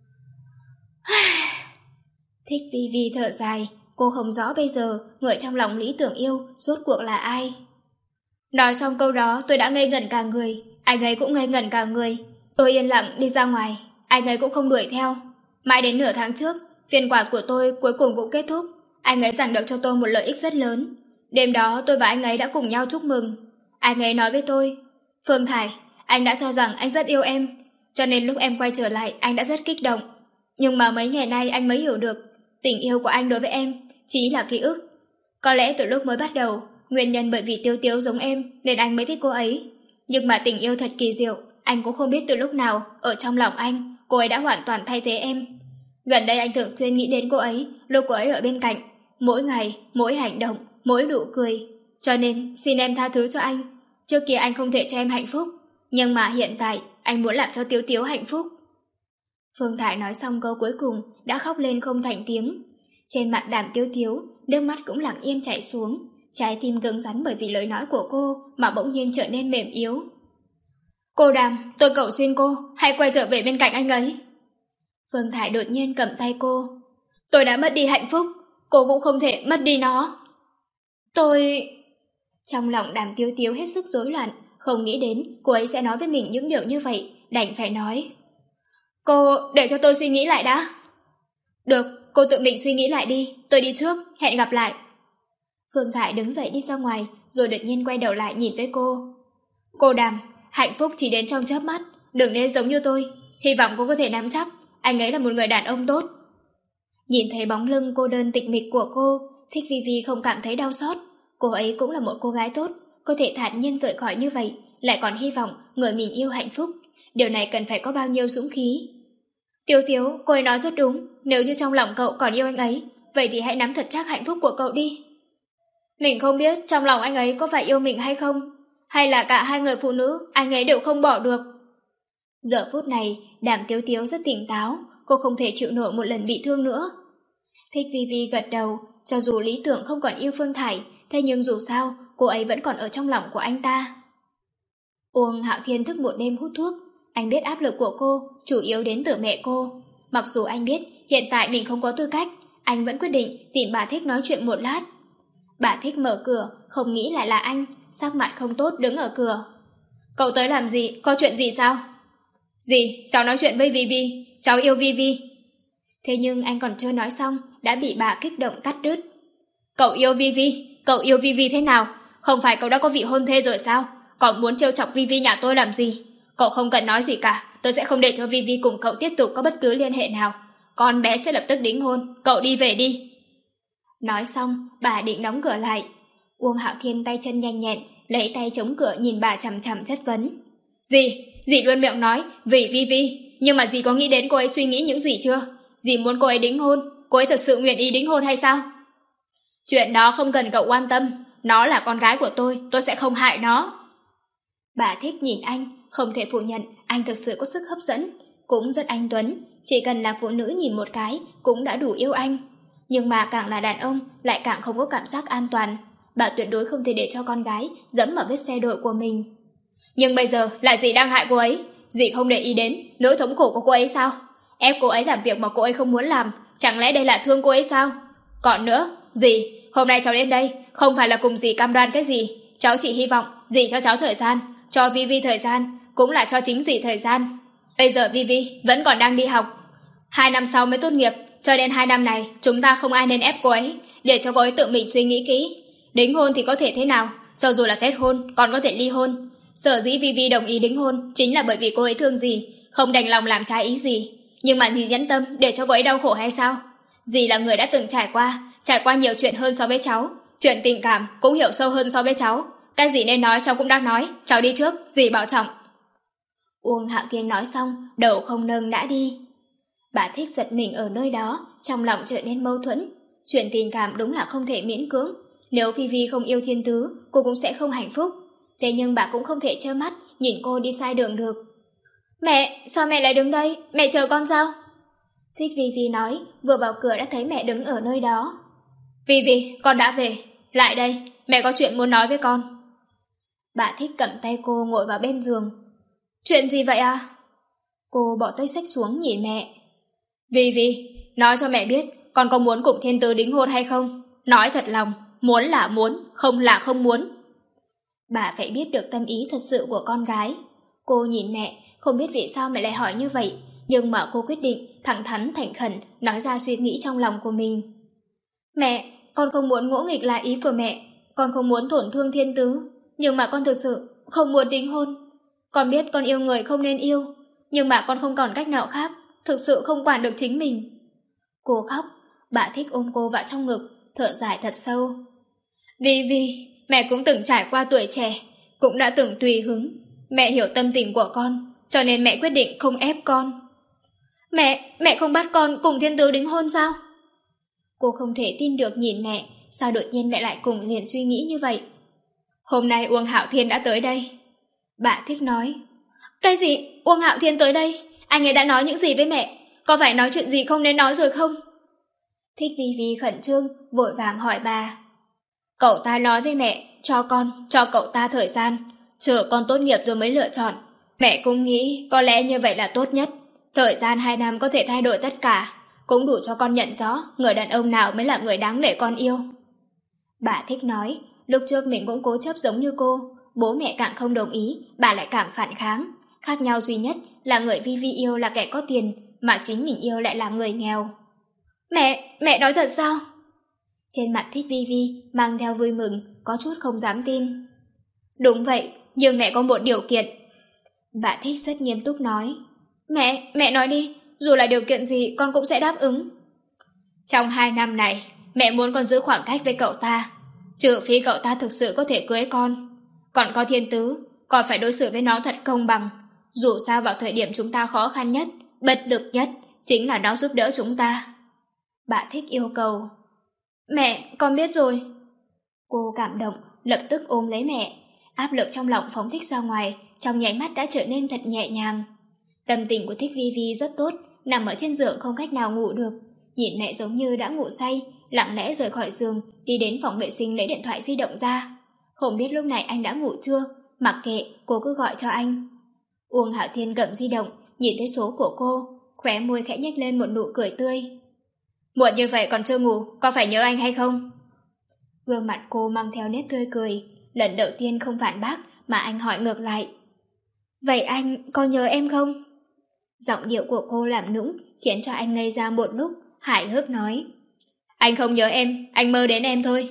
Thích Vi Vi thở dài, cô không rõ bây giờ người trong lòng lý tưởng yêu rốt cuộc là ai. Nói xong câu đó tôi đã ngây ngẩn cả người, anh ấy cũng ngây ngẩn cả người. Tôi yên lặng đi ra ngoài, anh ấy cũng không đuổi theo. Mãi đến nửa tháng trước, phiên quả của tôi cuối cùng cũng kết thúc. Anh ấy giành được cho tôi một lợi ích rất lớn. Đêm đó tôi và anh ấy đã cùng nhau chúc mừng. Anh ấy nói với tôi, Phương Thải, anh đã cho rằng anh rất yêu em, cho nên lúc em quay trở lại anh đã rất kích động. Nhưng mà mấy ngày nay anh mới hiểu được, tình yêu của anh đối với em chỉ là ký ức. Có lẽ từ lúc mới bắt đầu, nguyên nhân bởi vì Tiếu Tiếu giống em nên anh mới thích cô ấy. Nhưng mà tình yêu thật kỳ diệu, anh cũng không biết từ lúc nào, ở trong lòng anh, cô ấy đã hoàn toàn thay thế em. Gần đây anh thường xuyên nghĩ đến cô ấy, lúc cô ấy ở bên cạnh, mỗi ngày, mỗi hành động, mỗi nụ cười. Cho nên xin em tha thứ cho anh. Trước kia anh không thể cho em hạnh phúc, nhưng mà hiện tại anh muốn làm cho Tiếu Tiếu hạnh phúc. Phương Thải nói xong câu cuối cùng đã khóc lên không thành tiếng. Trên mặt Đàm Tiếu Tiếu, nước mắt cũng lặng yên chảy xuống. Trái tim cứng rắn bởi vì lời nói của cô mà bỗng nhiên trở nên mềm yếu. Cô Đàm, tôi cầu xin cô, hãy quay trở về bên cạnh anh ấy. Phương Thải đột nhiên cầm tay cô. Tôi đã mất đi hạnh phúc, cô cũng không thể mất đi nó. Tôi... Trong lòng Đàm Tiếu Tiếu hết sức rối loạn, không nghĩ đến cô ấy sẽ nói với mình những điều như vậy, đành phải nói. Cô để cho tôi suy nghĩ lại đã. Được, cô tự mình suy nghĩ lại đi, tôi đi trước, hẹn gặp lại. Phương Thải đứng dậy đi ra ngoài, rồi đột nhiên quay đầu lại nhìn với cô. Cô Đàm, hạnh phúc chỉ đến trong chớp mắt, đừng nên giống như tôi. Hy vọng cô có thể nắm chắc, anh ấy là một người đàn ông tốt. Nhìn thấy bóng lưng cô đơn tịch mịch của cô, Thích Vi Vi không cảm thấy đau xót. Cô ấy cũng là một cô gái tốt, có thể thản nhiên rời khỏi như vậy, lại còn hy vọng người mình yêu hạnh phúc. Điều này cần phải có bao nhiêu dũng khí. Tiếu Tiếu, cô ấy nói rất đúng, nếu như trong lòng cậu còn yêu anh ấy, vậy thì hãy nắm thật chắc hạnh phúc của cậu đi. Mình không biết trong lòng anh ấy có phải yêu mình hay không, hay là cả hai người phụ nữ anh ấy đều không bỏ được. Giờ phút này, Đàm Tiếu Tiếu rất tỉnh táo, cô không thể chịu nổi một lần bị thương nữa. Thích Vi Vi gật đầu, cho dù lý tưởng không còn yêu Phương Thải, thế nhưng dù sao, cô ấy vẫn còn ở trong lòng của anh ta. Uông Hạo Thiên thức một đêm hút thuốc, anh biết áp lực của cô chủ yếu đến từ mẹ cô. Mặc dù anh biết hiện tại mình không có tư cách, anh vẫn quyết định tìm bà Thích nói chuyện một lát. Bà Thích mở cửa, không nghĩ lại là anh, sắc mặt không tốt đứng ở cửa. Cậu tới làm gì, có chuyện gì sao? Gì, cháu nói chuyện với Vi Vi, cháu yêu Vi Vi. Thế nhưng anh còn chưa nói xong, đã bị bà kích động cắt đứt. Cậu yêu Vi Vi, cậu yêu Vi Vi thế nào? Không phải cậu đã có vị hôn thê rồi sao? Còn muốn trêu chọc Vi Vi nhà tôi làm gì? Cậu không cần nói gì cả, tôi sẽ không để cho Vi Vi cùng cậu tiếp tục có bất cứ liên hệ nào. Con bé sẽ lập tức đính hôn, cậu đi về đi. Nói xong, bà định đóng cửa lại. Uông Hạo Thiên tay chân nhanh nhẹn, lấy tay chống cửa nhìn bà chằm chằm chất vấn. Dì, dì luôn miệng nói vì Vi Vi, nhưng mà dì có nghĩ đến cô ấy suy nghĩ những gì chưa? Dì muốn cô ấy đính hôn, cô ấy thật sự nguyện ý đính hôn hay sao? Chuyện đó không cần cậu quan tâm, nó là con gái của tôi, tôi sẽ không hại nó. Bà Thích nhìn anh, không thể phủ nhận anh thực sự có sức hấp dẫn, cũng rất anh tuấn, chỉ cần là phụ nữ nhìn một cái cũng đã đủ yêu anh. Nhưng mà càng là đàn ông lại càng không có cảm giác an toàn, bà tuyệt đối không thể để cho con gái dẫm vào vết xe đổ của mình. Nhưng bây giờ là dì đang hại cô ấy, dì không để ý đến nỗi thống khổ của cô ấy sao? Ép cô ấy làm việc mà cô ấy không muốn làm, chẳng lẽ đây là thương cô ấy sao? Còn nữa, dì, hôm nay cháu đến đây không phải là cùng dì cam đoan cái gì, cháu chỉ hy vọng dì cho cháu thời gian, cho Vi Vi thời gian, cũng là cho chính dì thời gian. Bây giờ Vi Vi vẫn còn đang đi học, hai năm sau mới tốt nghiệp, cho nên hai năm này chúng ta không ai nên ép cô ấy, để cho cô ấy tự mình suy nghĩ kỹ. Đính hôn thì có thể thế nào, cho dù là kết hôn còn có thể ly hôn. Sở dĩ Vi Vi đồng ý đính hôn chính là bởi vì cô ấy thương dì, không đành lòng làm trái ý gì. Nhưng mà dì nhẫn tâm để cho cô ấy đau khổ hay sao? Dì là người đã từng trải qua, trải qua nhiều chuyện hơn so với cháu, chuyện tình cảm cũng hiểu sâu hơn so với cháu. Cái gì nên nói cháu cũng đang nói, cháu đi trước, dì bảo trọng. Uông Hạo Thiên nói xong, đầu không nâng đã đi. Bà Thích giật mình ở nơi đó, trong lòng trở nên mâu thuẫn. Chuyện tình cảm đúng là không thể miễn cưỡng. Nếu Vi Vi không yêu Thiên Tứ, cô cũng sẽ không hạnh phúc. Thế nhưng bà cũng không thể trơ mắt nhìn cô đi sai đường được. Mẹ, sao mẹ lại đứng đây? Mẹ chờ con sao? Thích Vi Vi nói, vừa vào cửa đã thấy mẹ đứng ở nơi đó. Vi Vi, con đã về. Lại đây, mẹ có chuyện muốn nói với con. Bà Thích cầm tay cô ngồi vào bên giường. Chuyện gì vậy à? Cô bỏ túi xách xuống nhìn mẹ. Vi Vi, nói cho mẹ biết con có muốn cùng Thiên Tứ đính hôn hay không? Nói thật lòng, muốn là muốn, không là không muốn. Bà phải biết được tâm ý thật sự của con gái. Cô nhìn mẹ, không biết vì sao mẹ lại hỏi như vậy, nhưng mà cô quyết định thẳng thắn thành khẩn nói ra suy nghĩ trong lòng của mình. Mẹ, con không muốn ngỗ nghịch lại ý của mẹ, con không muốn tổn thương Thiên Tứ, nhưng mà con thực sự không muốn đính hôn. Con biết con yêu người không nên yêu, nhưng mà con không còn cách nào khác, thực sự không quản được chính mình. Cô khóc, bà Thích ôm cô vào trong ngực, thở dài thật sâu. Vì vì, mẹ cũng từng trải qua tuổi trẻ, cũng đã từng tùy hứng. Mẹ hiểu tâm tình của con, cho nên mẹ quyết định không ép con. Mẹ, mẹ không bắt con cùng Thiên Tứ đính hôn sao? Cô không thể tin được nhìn mẹ, sao đột nhiên mẹ lại cùng liền suy nghĩ như vậy. Hôm nay Uông Hạo Thiên đã tới đây. Bà Thích nói. Cái gì? Uông Hạo Thiên tới đây? Anh ấy đã nói những gì với mẹ? Có phải nói chuyện gì không nên nói rồi không? Thích Vi Vi khẩn trương, vội vàng hỏi bà. Cậu ta nói với mẹ, cho con, cho cậu ta thời gian, chờ con tốt nghiệp rồi mới lựa chọn. Mẹ cũng nghĩ có lẽ như vậy là tốt nhất. Thời gian hai năm có thể thay đổi tất cả, cũng đủ cho con nhận rõ người đàn ông nào mới là người đáng để con yêu. Bà Thích nói, lúc trước mình cũng cố chấp giống như cô, bố mẹ càng không đồng ý, bà lại càng phản kháng. Khác nhau duy nhất là người Vi Vi yêu là kẻ có tiền, mà chính mình yêu lại là người nghèo. Mẹ, mẹ nói thật sao? Trên mặt Thích Vi Vi mang theo vui mừng, có chút không dám tin. Đúng vậy, nhưng mẹ có một điều kiện. Bà Thích rất nghiêm túc nói. Mẹ, mẹ nói đi, dù là điều kiện gì con cũng sẽ đáp ứng. Trong hai năm này, mẹ muốn con giữ khoảng cách với cậu ta, trừ phi cậu ta thực sự có thể cưới con. Còn có Thiên Tứ, con phải đối xử với nó thật công bằng. Dù sao vào thời điểm chúng ta khó khăn nhất, bất lực nhất, chính là nó giúp đỡ chúng ta. Bà Thích yêu cầu. Mẹ, con biết rồi. Cô cảm động, lập tức ôm lấy mẹ. Áp lực trong lòng phóng thích ra ngoài, trong nháy mắt đã trở nên thật nhẹ nhàng. Tâm tình của Thích Vi Vi rất tốt, nằm ở trên giường không cách nào ngủ được. Nhìn mẹ giống như đã ngủ say, lặng lẽ rời khỏi giường, đi đến phòng vệ sinh lấy điện thoại di động ra. Không biết lúc này anh đã ngủ chưa, mặc kệ, cô cứ gọi cho anh. Uông Hạo Thiên cầm di động, nhìn thấy số của cô, khóe môi khẽ nhếch lên một nụ cười tươi. Muộn như vậy còn chưa ngủ, có phải nhớ anh hay không? Gương mặt cô mang theo nét tươi cười, lần đầu tiên không phản bác mà anh hỏi ngược lại. Vậy anh có nhớ em không? Giọng điệu của cô làm nũng khiến cho anh ngây ra một lúc, hài hước nói. Anh không nhớ em, anh mơ đến em thôi.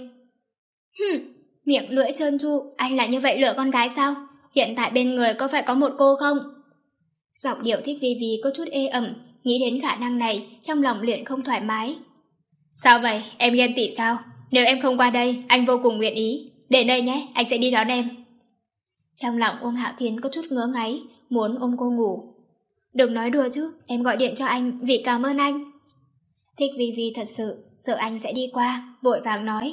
Hừm, miệng lưỡi trơn tru, anh lại như vậy lừa con gái sao? Hiện tại bên người có phải có một cô không? Giọng điệu Thích Vi Vi có chút ê ẩm, nghĩ đến khả năng này, trong lòng liền không thoải mái. Sao vậy, em ghen tị sao? Nếu em không qua đây, anh vô cùng nguyện ý. Đến đây nhé, anh sẽ đi đón em. Trong lòng Uông Hạo Thiên có chút ngứa ngáy, muốn ôm cô ngủ. Đừng nói đùa chứ, em gọi điện cho anh vì cảm ơn anh. Thích Vi Vi thật sự sợ anh sẽ đi qua, vội vàng nói.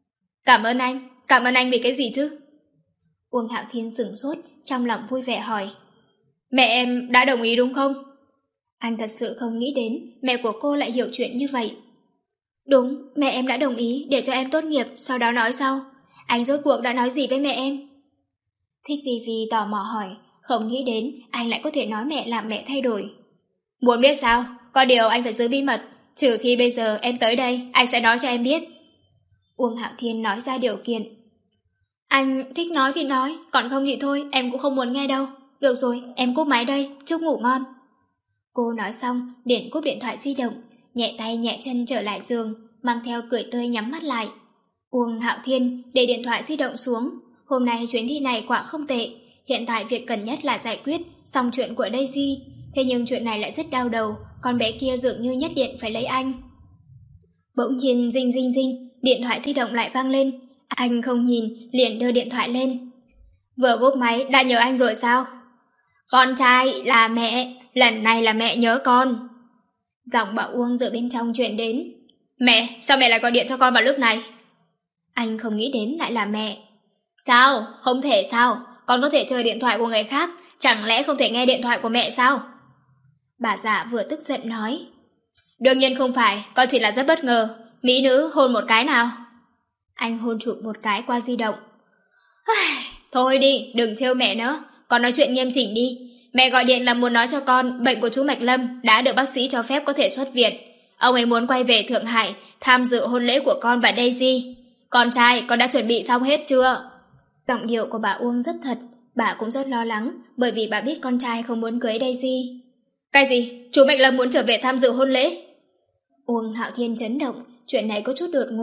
Cảm ơn anh, cảm ơn anh vì cái gì chứ? Uông Hạo Thiên sửng sốt, trong lòng vui vẻ hỏi. Mẹ em đã đồng ý đúng không? Anh thật sự không nghĩ đến mẹ của cô lại hiểu chuyện như vậy. Đúng, mẹ em đã đồng ý để cho em tốt nghiệp, sau đó nói sau. Anh rốt cuộc đã nói gì với mẹ em? Thích Vi Vi tò mò hỏi, không nghĩ đến anh lại có thể nói mẹ làm mẹ thay đổi. Muốn biết sao? Có điều anh phải giữ bí mật, trừ khi bây giờ em tới đây, anh sẽ nói cho em biết. Uông Hạo Thiên nói ra điều kiện. Anh thích nói thì nói, còn không thì thôi, em cũng không muốn nghe đâu. Được rồi, em cúp máy đây, chúc ngủ ngon. Cô nói xong, liền cúp điện thoại di động, nhẹ tay nhẹ chân trở lại giường, mang theo cười tươi nhắm mắt lại. Uông Hạo Thiên để điện thoại di động xuống. Hôm nay chuyến đi này quả không tệ. Hiện tại việc cần nhất là giải quyết xong chuyện của Daisy. Thế nhưng chuyện này lại rất đau đầu, con bé kia dường như nhất định phải lấy anh. Bỗng nhiên rinh rinh rinh, điện thoại di động lại vang lên. Anh không nhìn, liền đưa điện thoại lên. Vừa cúp máy đã nhớ anh rồi sao? Con trai là mẹ, lần này là mẹ nhớ con. Giọng Bảo Uông từ bên trong truyền đến. Mẹ, sao mẹ lại gọi điện cho con vào lúc này? Anh không nghĩ đến lại là mẹ. Sao? Không thể sao? Con có thể chơi điện thoại của người khác, chẳng lẽ không thể nghe điện thoại của mẹ sao? Bà già vừa tức giận nói. Đương nhiên không phải, con chỉ là rất bất ngờ. Mỹ nữ hôn một cái nào? Anh hôn chụp một cái qua di động. Thôi đi, đừng trêu mẹ nữa, con nói chuyện nghiêm chỉnh đi. Mẹ gọi điện là muốn nói cho con bệnh của chú Mạch Lâm đã được bác sĩ cho phép có thể xuất viện. Ông ấy muốn quay về Thượng Hải tham dự hôn lễ của con và Daisy. Con trai, con đã chuẩn bị xong hết chưa? Giọng điệu của bà Uông rất thật, bà cũng rất lo lắng bởi vì bà biết con trai không muốn cưới Daisy. Cái gì? Chú Mạch Lâm muốn trở về tham dự hôn lễ? Uông Hạo Thiên chấn động, chuyện này có chút đột ngột,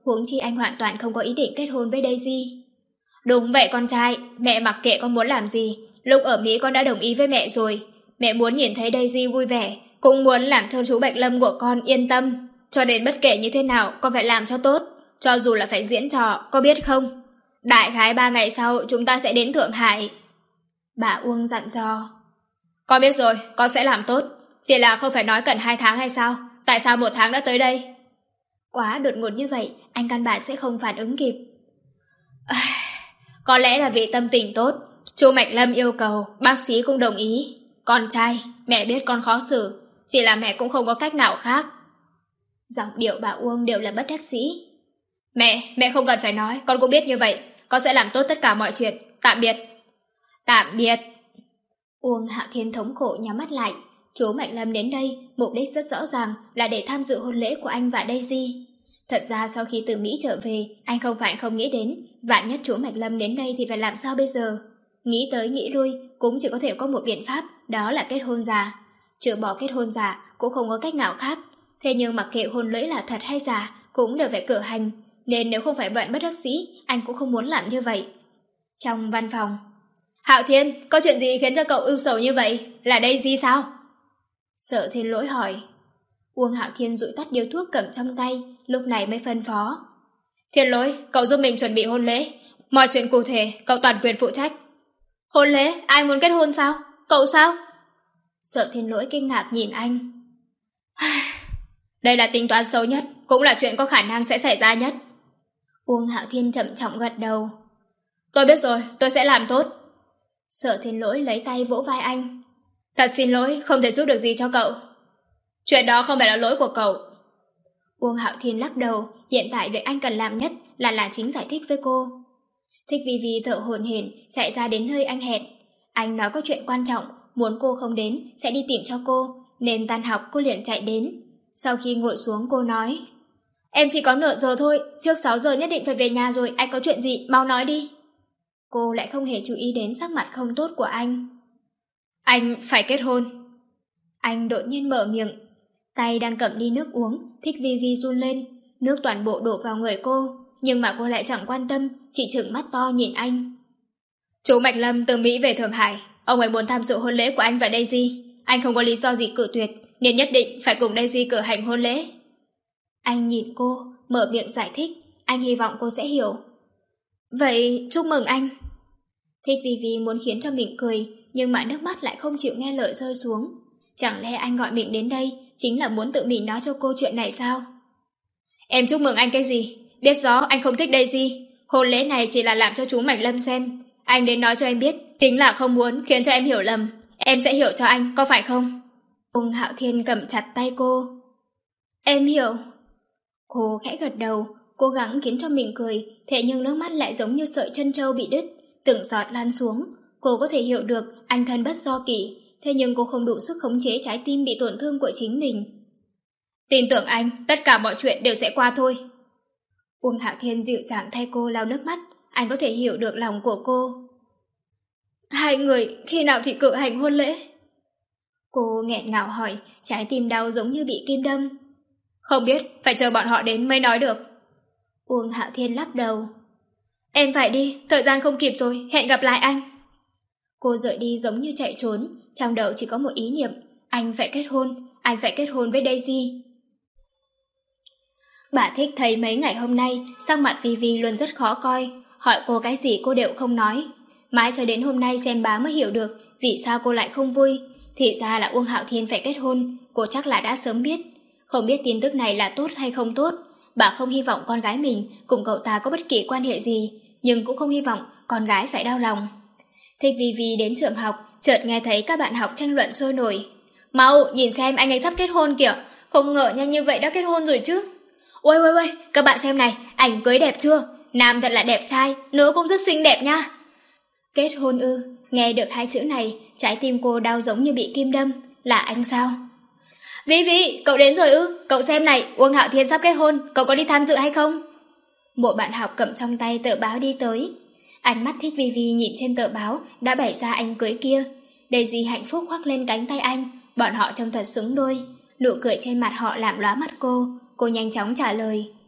Huống chi anh hoàn toàn không có ý định kết hôn với Daisy. Đúng vậy con trai, mẹ mặc kệ con muốn làm gì. Lúc ở Mỹ con đã đồng ý với mẹ rồi. Mẹ muốn nhìn thấy Daisy vui vẻ, cũng muốn làm cho chú Bạch Lâm của con yên tâm. Cho đến bất kể như thế nào con phải làm cho tốt, cho dù là phải diễn trò, có biết không? Đại khái ba ngày sau chúng ta sẽ đến Thượng Hải. Bà Uông dặn dò. Con biết rồi, con sẽ làm tốt. Chỉ là không phải nói cần hai tháng hay sao? Tại sao một tháng đã tới đây? Quá đột ngột như vậy, anh căn bản sẽ không phản ứng kịp. À, có lẽ là vì tâm tình tốt. Chú Mạch Lâm yêu cầu, bác sĩ cũng đồng ý. Con trai, mẹ biết con khó xử, chỉ là mẹ cũng không có cách nào khác. Giọng điệu bà Uông đều là bất đắc dĩ. Mẹ, mẹ không cần phải nói, con cũng biết như vậy. Con sẽ làm tốt tất cả mọi chuyện. Tạm biệt. Tạm biệt. Uông Hạo Thiên thống khổ nhắm mắt lại. Chú Mạnh Lâm đến đây, mục đích rất rõ ràng là để tham dự hôn lễ của anh và Daisy. Thật ra sau khi từ Mỹ trở về, anh không phải không nghĩ đến, vạn nhất chú Mạnh Lâm đến đây thì phải làm sao bây giờ? Nghĩ tới nghĩ lui, cũng chỉ có thể có một biện pháp, đó là kết hôn giả. Trừ bỏ kết hôn giả, cũng không có cách nào khác. Thế nhưng mặc kệ hôn lễ là thật hay giả, cũng đều phải cử hành. Nên nếu không phải bận bất đắc dĩ, anh cũng không muốn làm như vậy. Trong văn phòng, Hạo Thiên, có chuyện gì khiến cho cậu ưu sầu như vậy? Là Daisy sao? Sở Thiên Lỗi hỏi. Uông Hạo Thiên dụi tắt điếu thuốc cầm trong tay, lúc này mới phân phó. Thiên Lỗi, cậu giúp mình chuẩn bị hôn lễ. Mọi chuyện cụ thể, cậu toàn quyền phụ trách. Hôn lễ? Ai muốn kết hôn sao? Cậu sao? Sở Thiên Lỗi kinh ngạc nhìn anh. Đây là tính toán xấu nhất, cũng là chuyện có khả năng sẽ xảy ra nhất. Uông Hạo Thiên chậm trọng gật đầu. Tôi biết rồi, tôi sẽ làm tốt. Sở Thiên Lỗi lấy tay vỗ vai anh. Thật xin lỗi, không thể giúp được gì cho cậu. Chuyện đó không phải là lỗi của cậu. Uông Hạo Thiên lắc đầu, hiện tại việc anh cần làm nhất là là chính giải thích với cô. Thích Vi Vi thở hổn hển chạy ra đến nơi anh hẹn. Anh nói có chuyện quan trọng, muốn cô không đến sẽ đi tìm cho cô, nên tan học cô liền chạy đến. Sau khi ngồi xuống cô nói, em chỉ có nửa giờ thôi, trước sáu giờ nhất định phải về nhà rồi, anh có chuyện gì, mau nói đi. Cô lại không hề chú ý đến sắc mặt không tốt của anh. Anh phải kết hôn. Anh đột nhiên mở miệng, tay đang cầm ly nước uống, Thích Vi Vi run lên, nước toàn bộ đổ vào người cô, nhưng mà cô lại chẳng quan tâm, chỉ trừng mắt to nhìn anh. Chú Mạch Lâm từ Mỹ về Thượng Hải, ông ấy muốn tham dự hôn lễ của anh và Daisy. Anh không có lý do gì cự tuyệt, nên nhất định phải cùng Daisy cử hành hôn lễ. Anh nhìn cô, mở miệng giải thích, anh hy vọng cô sẽ hiểu. Vậy chúc mừng anh. Thích Vi Vi muốn khiến cho mình cười, nhưng mà nước mắt lại không chịu nghe lời rơi xuống. Chẳng lẽ anh gọi mình đến đây chính là muốn tự mình nói cho cô chuyện này sao? Em chúc mừng anh cái gì? Biết rõ anh không thích Daisy. Hôn lễ này chỉ là làm cho chú Mạch Lâm xem. Anh đến nói cho em biết, chính là không muốn khiến cho em hiểu lầm. Em sẽ hiểu cho anh, có phải không? Uông Hạo Thiên cầm chặt tay cô. Em hiểu. Cô khẽ gật đầu, cố gắng khiến cho mình cười, thế nhưng nước mắt lại giống như sợi chân trâu bị đứt, từng giọt lan xuống. Cô có thể hiểu được anh thân bất do kỷ, thế nhưng cô không đủ sức khống chế trái tim bị tổn thương của chính mình. Tin tưởng anh, tất cả mọi chuyện đều sẽ qua thôi. Uông Hạo Thiên dịu dàng thay cô lau nước mắt, anh có thể hiểu được lòng của cô. Hai người khi nào thì cử hành hôn lễ? Cô nghẹn ngào hỏi, trái tim đau giống như bị kim đâm. Không biết, phải chờ bọn họ đến mới nói được. Uông Hạo Thiên lắc đầu. Em phải đi, thời gian không kịp rồi, hẹn gặp lại anh. Cô rời đi giống như chạy trốn, trong đầu chỉ có một ý niệm, anh phải kết hôn, anh phải kết hôn với Daisy. Bà Thích thấy mấy ngày hôm nay, sắc mặt Vi Vi luôn rất khó coi, hỏi cô cái gì cô đều không nói. Mãi cho đến hôm nay xem bá mới hiểu được vì sao cô lại không vui. Thì ra là Uông Hạo Thiên phải kết hôn, cô chắc là đã sớm biết. Không biết tin tức này là tốt hay không tốt, bà không hy vọng con gái mình cùng cậu ta có bất kỳ quan hệ gì, nhưng cũng không hy vọng con gái phải đau lòng. Thích Vi Vi đến trường học, chợt nghe thấy các bạn học tranh luận sôi nổi. Mau, nhìn xem anh ấy sắp kết hôn kìa, không ngờ nhanh như vậy đã kết hôn rồi chứ. Ôi ôi ôi, các bạn xem này, ảnh cưới đẹp chưa? Nam thật là đẹp trai, nữ cũng rất xinh đẹp nha. Kết hôn ư? Nghe được hai chữ này, trái tim cô đau giống như bị kim đâm. Là anh sao? Vi Vi, cậu đến rồi ư? Cậu xem này, Uông Hạo Thiên sắp kết hôn, cậu có đi tham dự hay không? Một bạn học cầm trong tay tờ báo đi tới. Ánh mắt Thích Vi Vi nhìn trên tờ báo đã bày ra ảnh cưới kia. Daisy hạnh phúc khoác lên cánh tay anh, bọn họ trông thật xứng đôi. Nụ cười trên mặt họ làm lóa mắt cô. Cô nhanh chóng trả lời.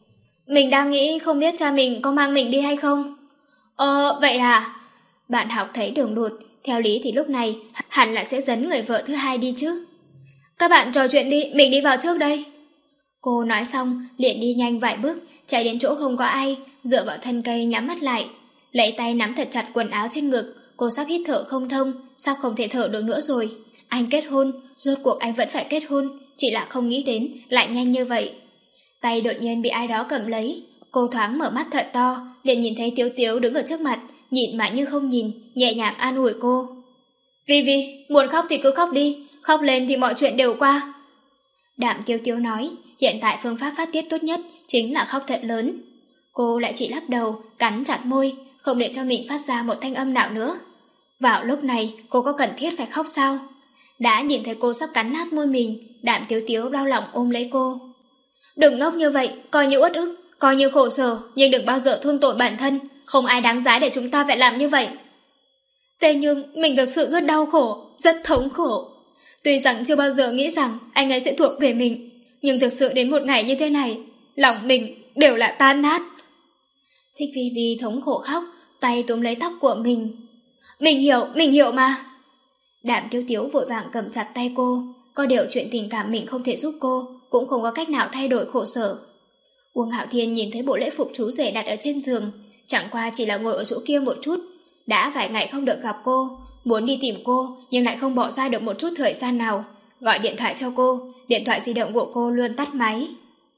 Mình đang nghĩ không biết cha mình có mang mình đi hay không. Ờ, vậy à? Bạn học thấy đường đột, theo lý thì lúc này hẳn là sẽ dẫn người vợ thứ hai đi chứ. Các bạn trò chuyện đi, mình đi vào trước đây. Cô nói xong, liền đi nhanh vài bước, chạy đến chỗ không có ai, dựa vào thân cây nhắm mắt lại. Lấy tay nắm thật chặt quần áo trên ngực, cô sắp hít thở không thông, sắp không thể thở được nữa rồi. Anh kết hôn, rốt cuộc anh vẫn phải kết hôn, chỉ là không nghĩ đến, lại nhanh như vậy. Tay đột nhiên bị ai đó cầm lấy, cô thoáng mở mắt thật to, liền nhìn thấy Tiếu Tiếu đứng ở trước mặt, nhìn mà như không nhìn, nhẹ nhàng an ủi cô. Vi Vi, muốn khóc thì cứ khóc đi, khóc lên thì mọi chuyện đều qua. Đạm Tiếu Tiếu nói, hiện tại phương pháp phát tiết tốt nhất chính là khóc thật lớn. Cô lại chỉ lắc đầu, cắn chặt môi, không để cho mình phát ra một thanh âm nào nữa. Vào lúc này, cô có cần thiết phải khóc sao? Đã nhìn thấy cô sắp cắn nát môi mình, Đạm Tiếu Tiếu đau lòng ôm lấy cô. Đừng ngốc như vậy, coi như uất ức, coi như khổ sở, nhưng đừng bao giờ thương tổn bản thân, không ai đáng giá để chúng ta phải làm như vậy. Thế nhưng, mình thực sự rất đau khổ, rất thống khổ. Tuy rằng chưa bao giờ nghĩ rằng anh ấy sẽ thuộc về mình, nhưng thực sự đến một ngày như thế này, lòng mình đều là tan nát. Thích Vi Vi thống khổ khóc, tay túm lấy tóc của mình. Mình hiểu, mình hiểu mà. Đạm Tiếu Tiếu vội vàng cầm chặt tay cô, có điều chuyện tình cảm mình không thể giúp cô, cũng không có cách nào thay đổi khổ sở. Uông Hạo Thiên nhìn thấy bộ lễ phục chú rể đặt ở trên giường, chẳng qua chỉ là ngồi ở chỗ kia một chút. Đã vài ngày không được gặp cô, muốn đi tìm cô nhưng lại không bỏ ra được một chút thời gian nào. Gọi điện thoại cho cô, điện thoại di động của cô luôn tắt máy.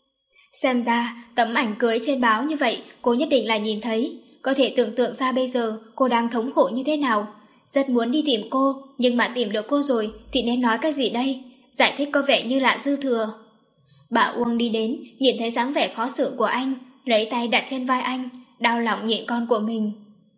Xem ra tấm ảnh cưới trên báo như vậy cô nhất định là nhìn thấy. Có thể tưởng tượng ra bây giờ cô đang thống khổ như thế nào. Rất muốn đi tìm cô, nhưng mà tìm được cô rồi thì nên nói cái gì đây? Giải thích có vẻ như là dư thừa. Bà Uông đi đến, nhìn thấy dáng vẻ khó xử của anh, lấy tay đặt trên vai anh, đau lòng nhịn con của mình.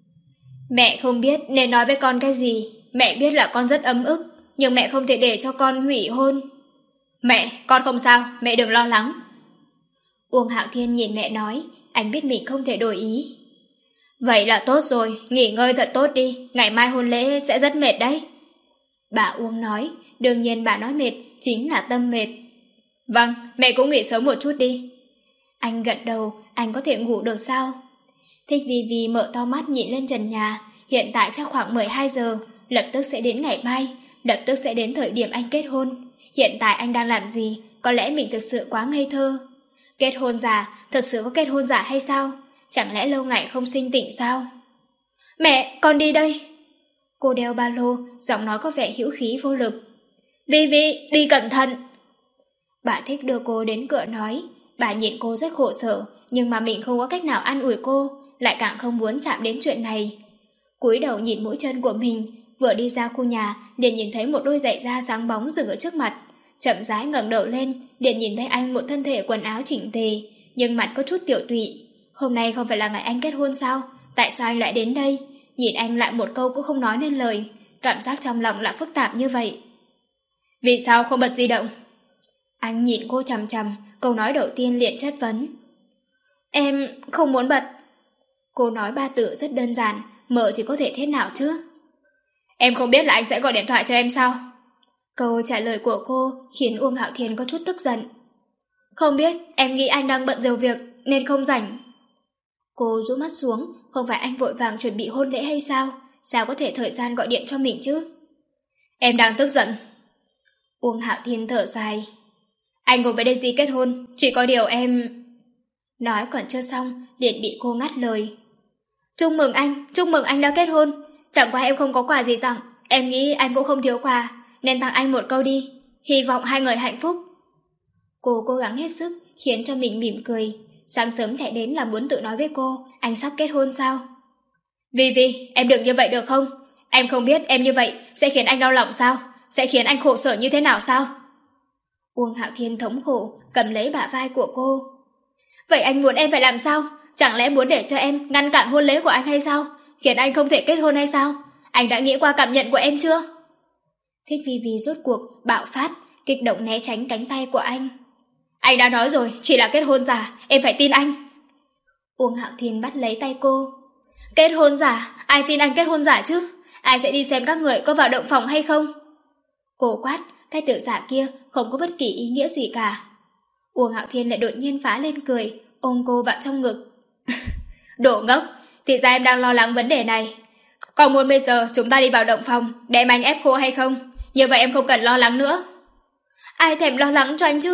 Mẹ không biết nên nói với con cái gì. Mẹ biết là con rất ấm ức, nhưng mẹ không thể để cho con hủy hôn. Mẹ, con không sao, mẹ đừng lo lắng. Uông Hạo Thiên nhìn mẹ nói, anh biết mình không thể đổi ý. Vậy là tốt rồi, nghỉ ngơi thật tốt đi, ngày mai hôn lễ sẽ rất mệt đấy. Bà Uông nói, đương nhiên bà nói mệt, chính là tâm mệt. Vâng, mẹ cũng nghỉ sớm một chút đi. Anh gật đầu, anh có thể ngủ được sao? Thích Vi Vi mở to mắt nhìn lên trần nhà, hiện tại chắc khoảng mười hai giờ, lập tức sẽ đến ngày mai, lập tức sẽ đến thời điểm anh kết hôn. Hiện tại anh đang làm gì? Có lẽ mình thực sự quá ngây thơ. Kết hôn giả, thật sự có kết hôn giả hay sao? Chẳng lẽ lâu ngày không sinh tỉnh sao? Mẹ, con đi đây. Cô đeo ba lô, giọng nói có vẻ hữu khí vô lực. Vi Vi, đi cẩn thận. Bà Thích đưa cô đến cửa nói. Bà nhìn cô rất khổ sở, nhưng mà mình không có cách nào an ủi cô, lại càng không muốn chạm đến chuyện này. Cúi đầu nhìn mũi chân của mình, vừa đi ra khu nhà, liền nhìn thấy một đôi giày da sáng bóng dừng ở trước mặt. Chậm rãi ngẩng đầu lên, liền nhìn thấy anh một thân thể quần áo chỉnh tề, nhưng mặt có chút tiểu tụy. Hôm nay không phải là ngày anh kết hôn sao? Tại sao anh lại đến đây? Nhìn anh lại một câu cũng không nói nên lời, cảm giác trong lòng lại phức tạp như vậy. Vì sao không bật di động? Anh nhìn cô chằm chằm, câu nói đầu tiên liền chất vấn. Em không muốn bật. Cô nói ba từ rất đơn giản, mở thì có thể thế nào chứ? Em không biết là anh sẽ gọi điện thoại cho em sao? Câu trả lời của cô khiến Uông Hạo Thiên có chút tức giận. Không biết, em nghĩ anh đang bận nhiều việc nên không rảnh. Cô rũ mắt xuống, không phải anh vội vàng chuẩn bị hôn lễ hay sao? Sao có thể thời gian gọi điện cho mình chứ? Em đang tức giận. Uông Hạo Thiên thở dài. Anh cùng với Daisy kết hôn, chỉ có điều em... Nói còn chưa xong, liền bị cô ngắt lời. Chúc mừng anh, chúc mừng anh đã kết hôn. Chẳng qua em không có quà gì tặng, em nghĩ anh cũng không thiếu quà, nên tặng anh một câu đi. Hy vọng hai người hạnh phúc. Cô cố gắng hết sức, khiến cho mình mỉm cười. Sáng sớm chạy đến là muốn tự nói với cô, anh sắp kết hôn sao? Vi Vi, em đừng như vậy được không? Em không biết em như vậy sẽ khiến anh đau lòng sao? Sẽ khiến anh khổ sở như thế nào sao? Uông Hạo Thiên thống khổ, cầm lấy bả vai của cô. Vậy anh muốn em phải làm sao? Chẳng lẽ muốn để cho em ngăn cản hôn lễ của anh hay sao? Khiến anh không thể kết hôn hay sao? Anh đã nghĩ qua cảm nhận của em chưa? Thích Vi Vi rốt cuộc, bạo phát, kích động né tránh cánh tay của anh. Anh đã nói rồi, chỉ là kết hôn giả, em phải tin anh. Uông Hạo Thiên bắt lấy tay cô. Kết hôn giả? Ai tin anh kết hôn giả chứ? Ai sẽ đi xem các người có vào động phòng hay không? Cô quát, cái tự giả kia không có bất kỳ ý nghĩa gì cả. Uông Hạo Thiên lại đột nhiên phá lên cười, ôm cô vào trong ngực. Đồ ngốc, thì ra em đang lo lắng vấn đề này. Còn muốn bây giờ chúng ta đi vào động phòng, đem anh ép khô hay không? Như vậy em không cần lo lắng nữa. Ai thèm lo lắng cho anh chứ?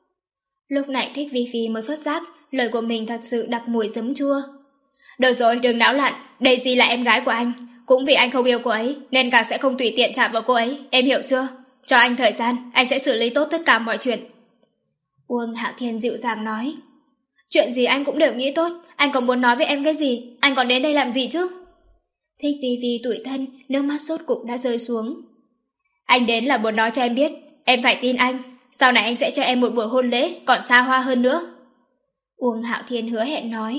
Lúc này Thích Vi Vi mới phát giác lời của mình thật sự đặc mùi giấm chua. Được rồi, đừng náo loạn, Daisy là em gái của anh. Cũng vì anh không yêu cô ấy nên càng sẽ không tùy tiện chạm vào cô ấy, em hiểu chưa? Cho anh thời gian, anh sẽ xử lý tốt tất cả mọi chuyện. Uông Hạo Thiên dịu dàng nói. Chuyện gì anh cũng đều nghĩ tốt, anh còn muốn nói với em cái gì? Anh còn đến đây làm gì chứ? Thích Vi Vi tủi thân, nước mắt sốt cục đã rơi xuống. Anh đến là muốn nói cho em biết, em phải tin anh. Sau này anh sẽ cho em một buổi hôn lễ còn xa hoa hơn nữa. Uông Hạo Thiên hứa hẹn nói.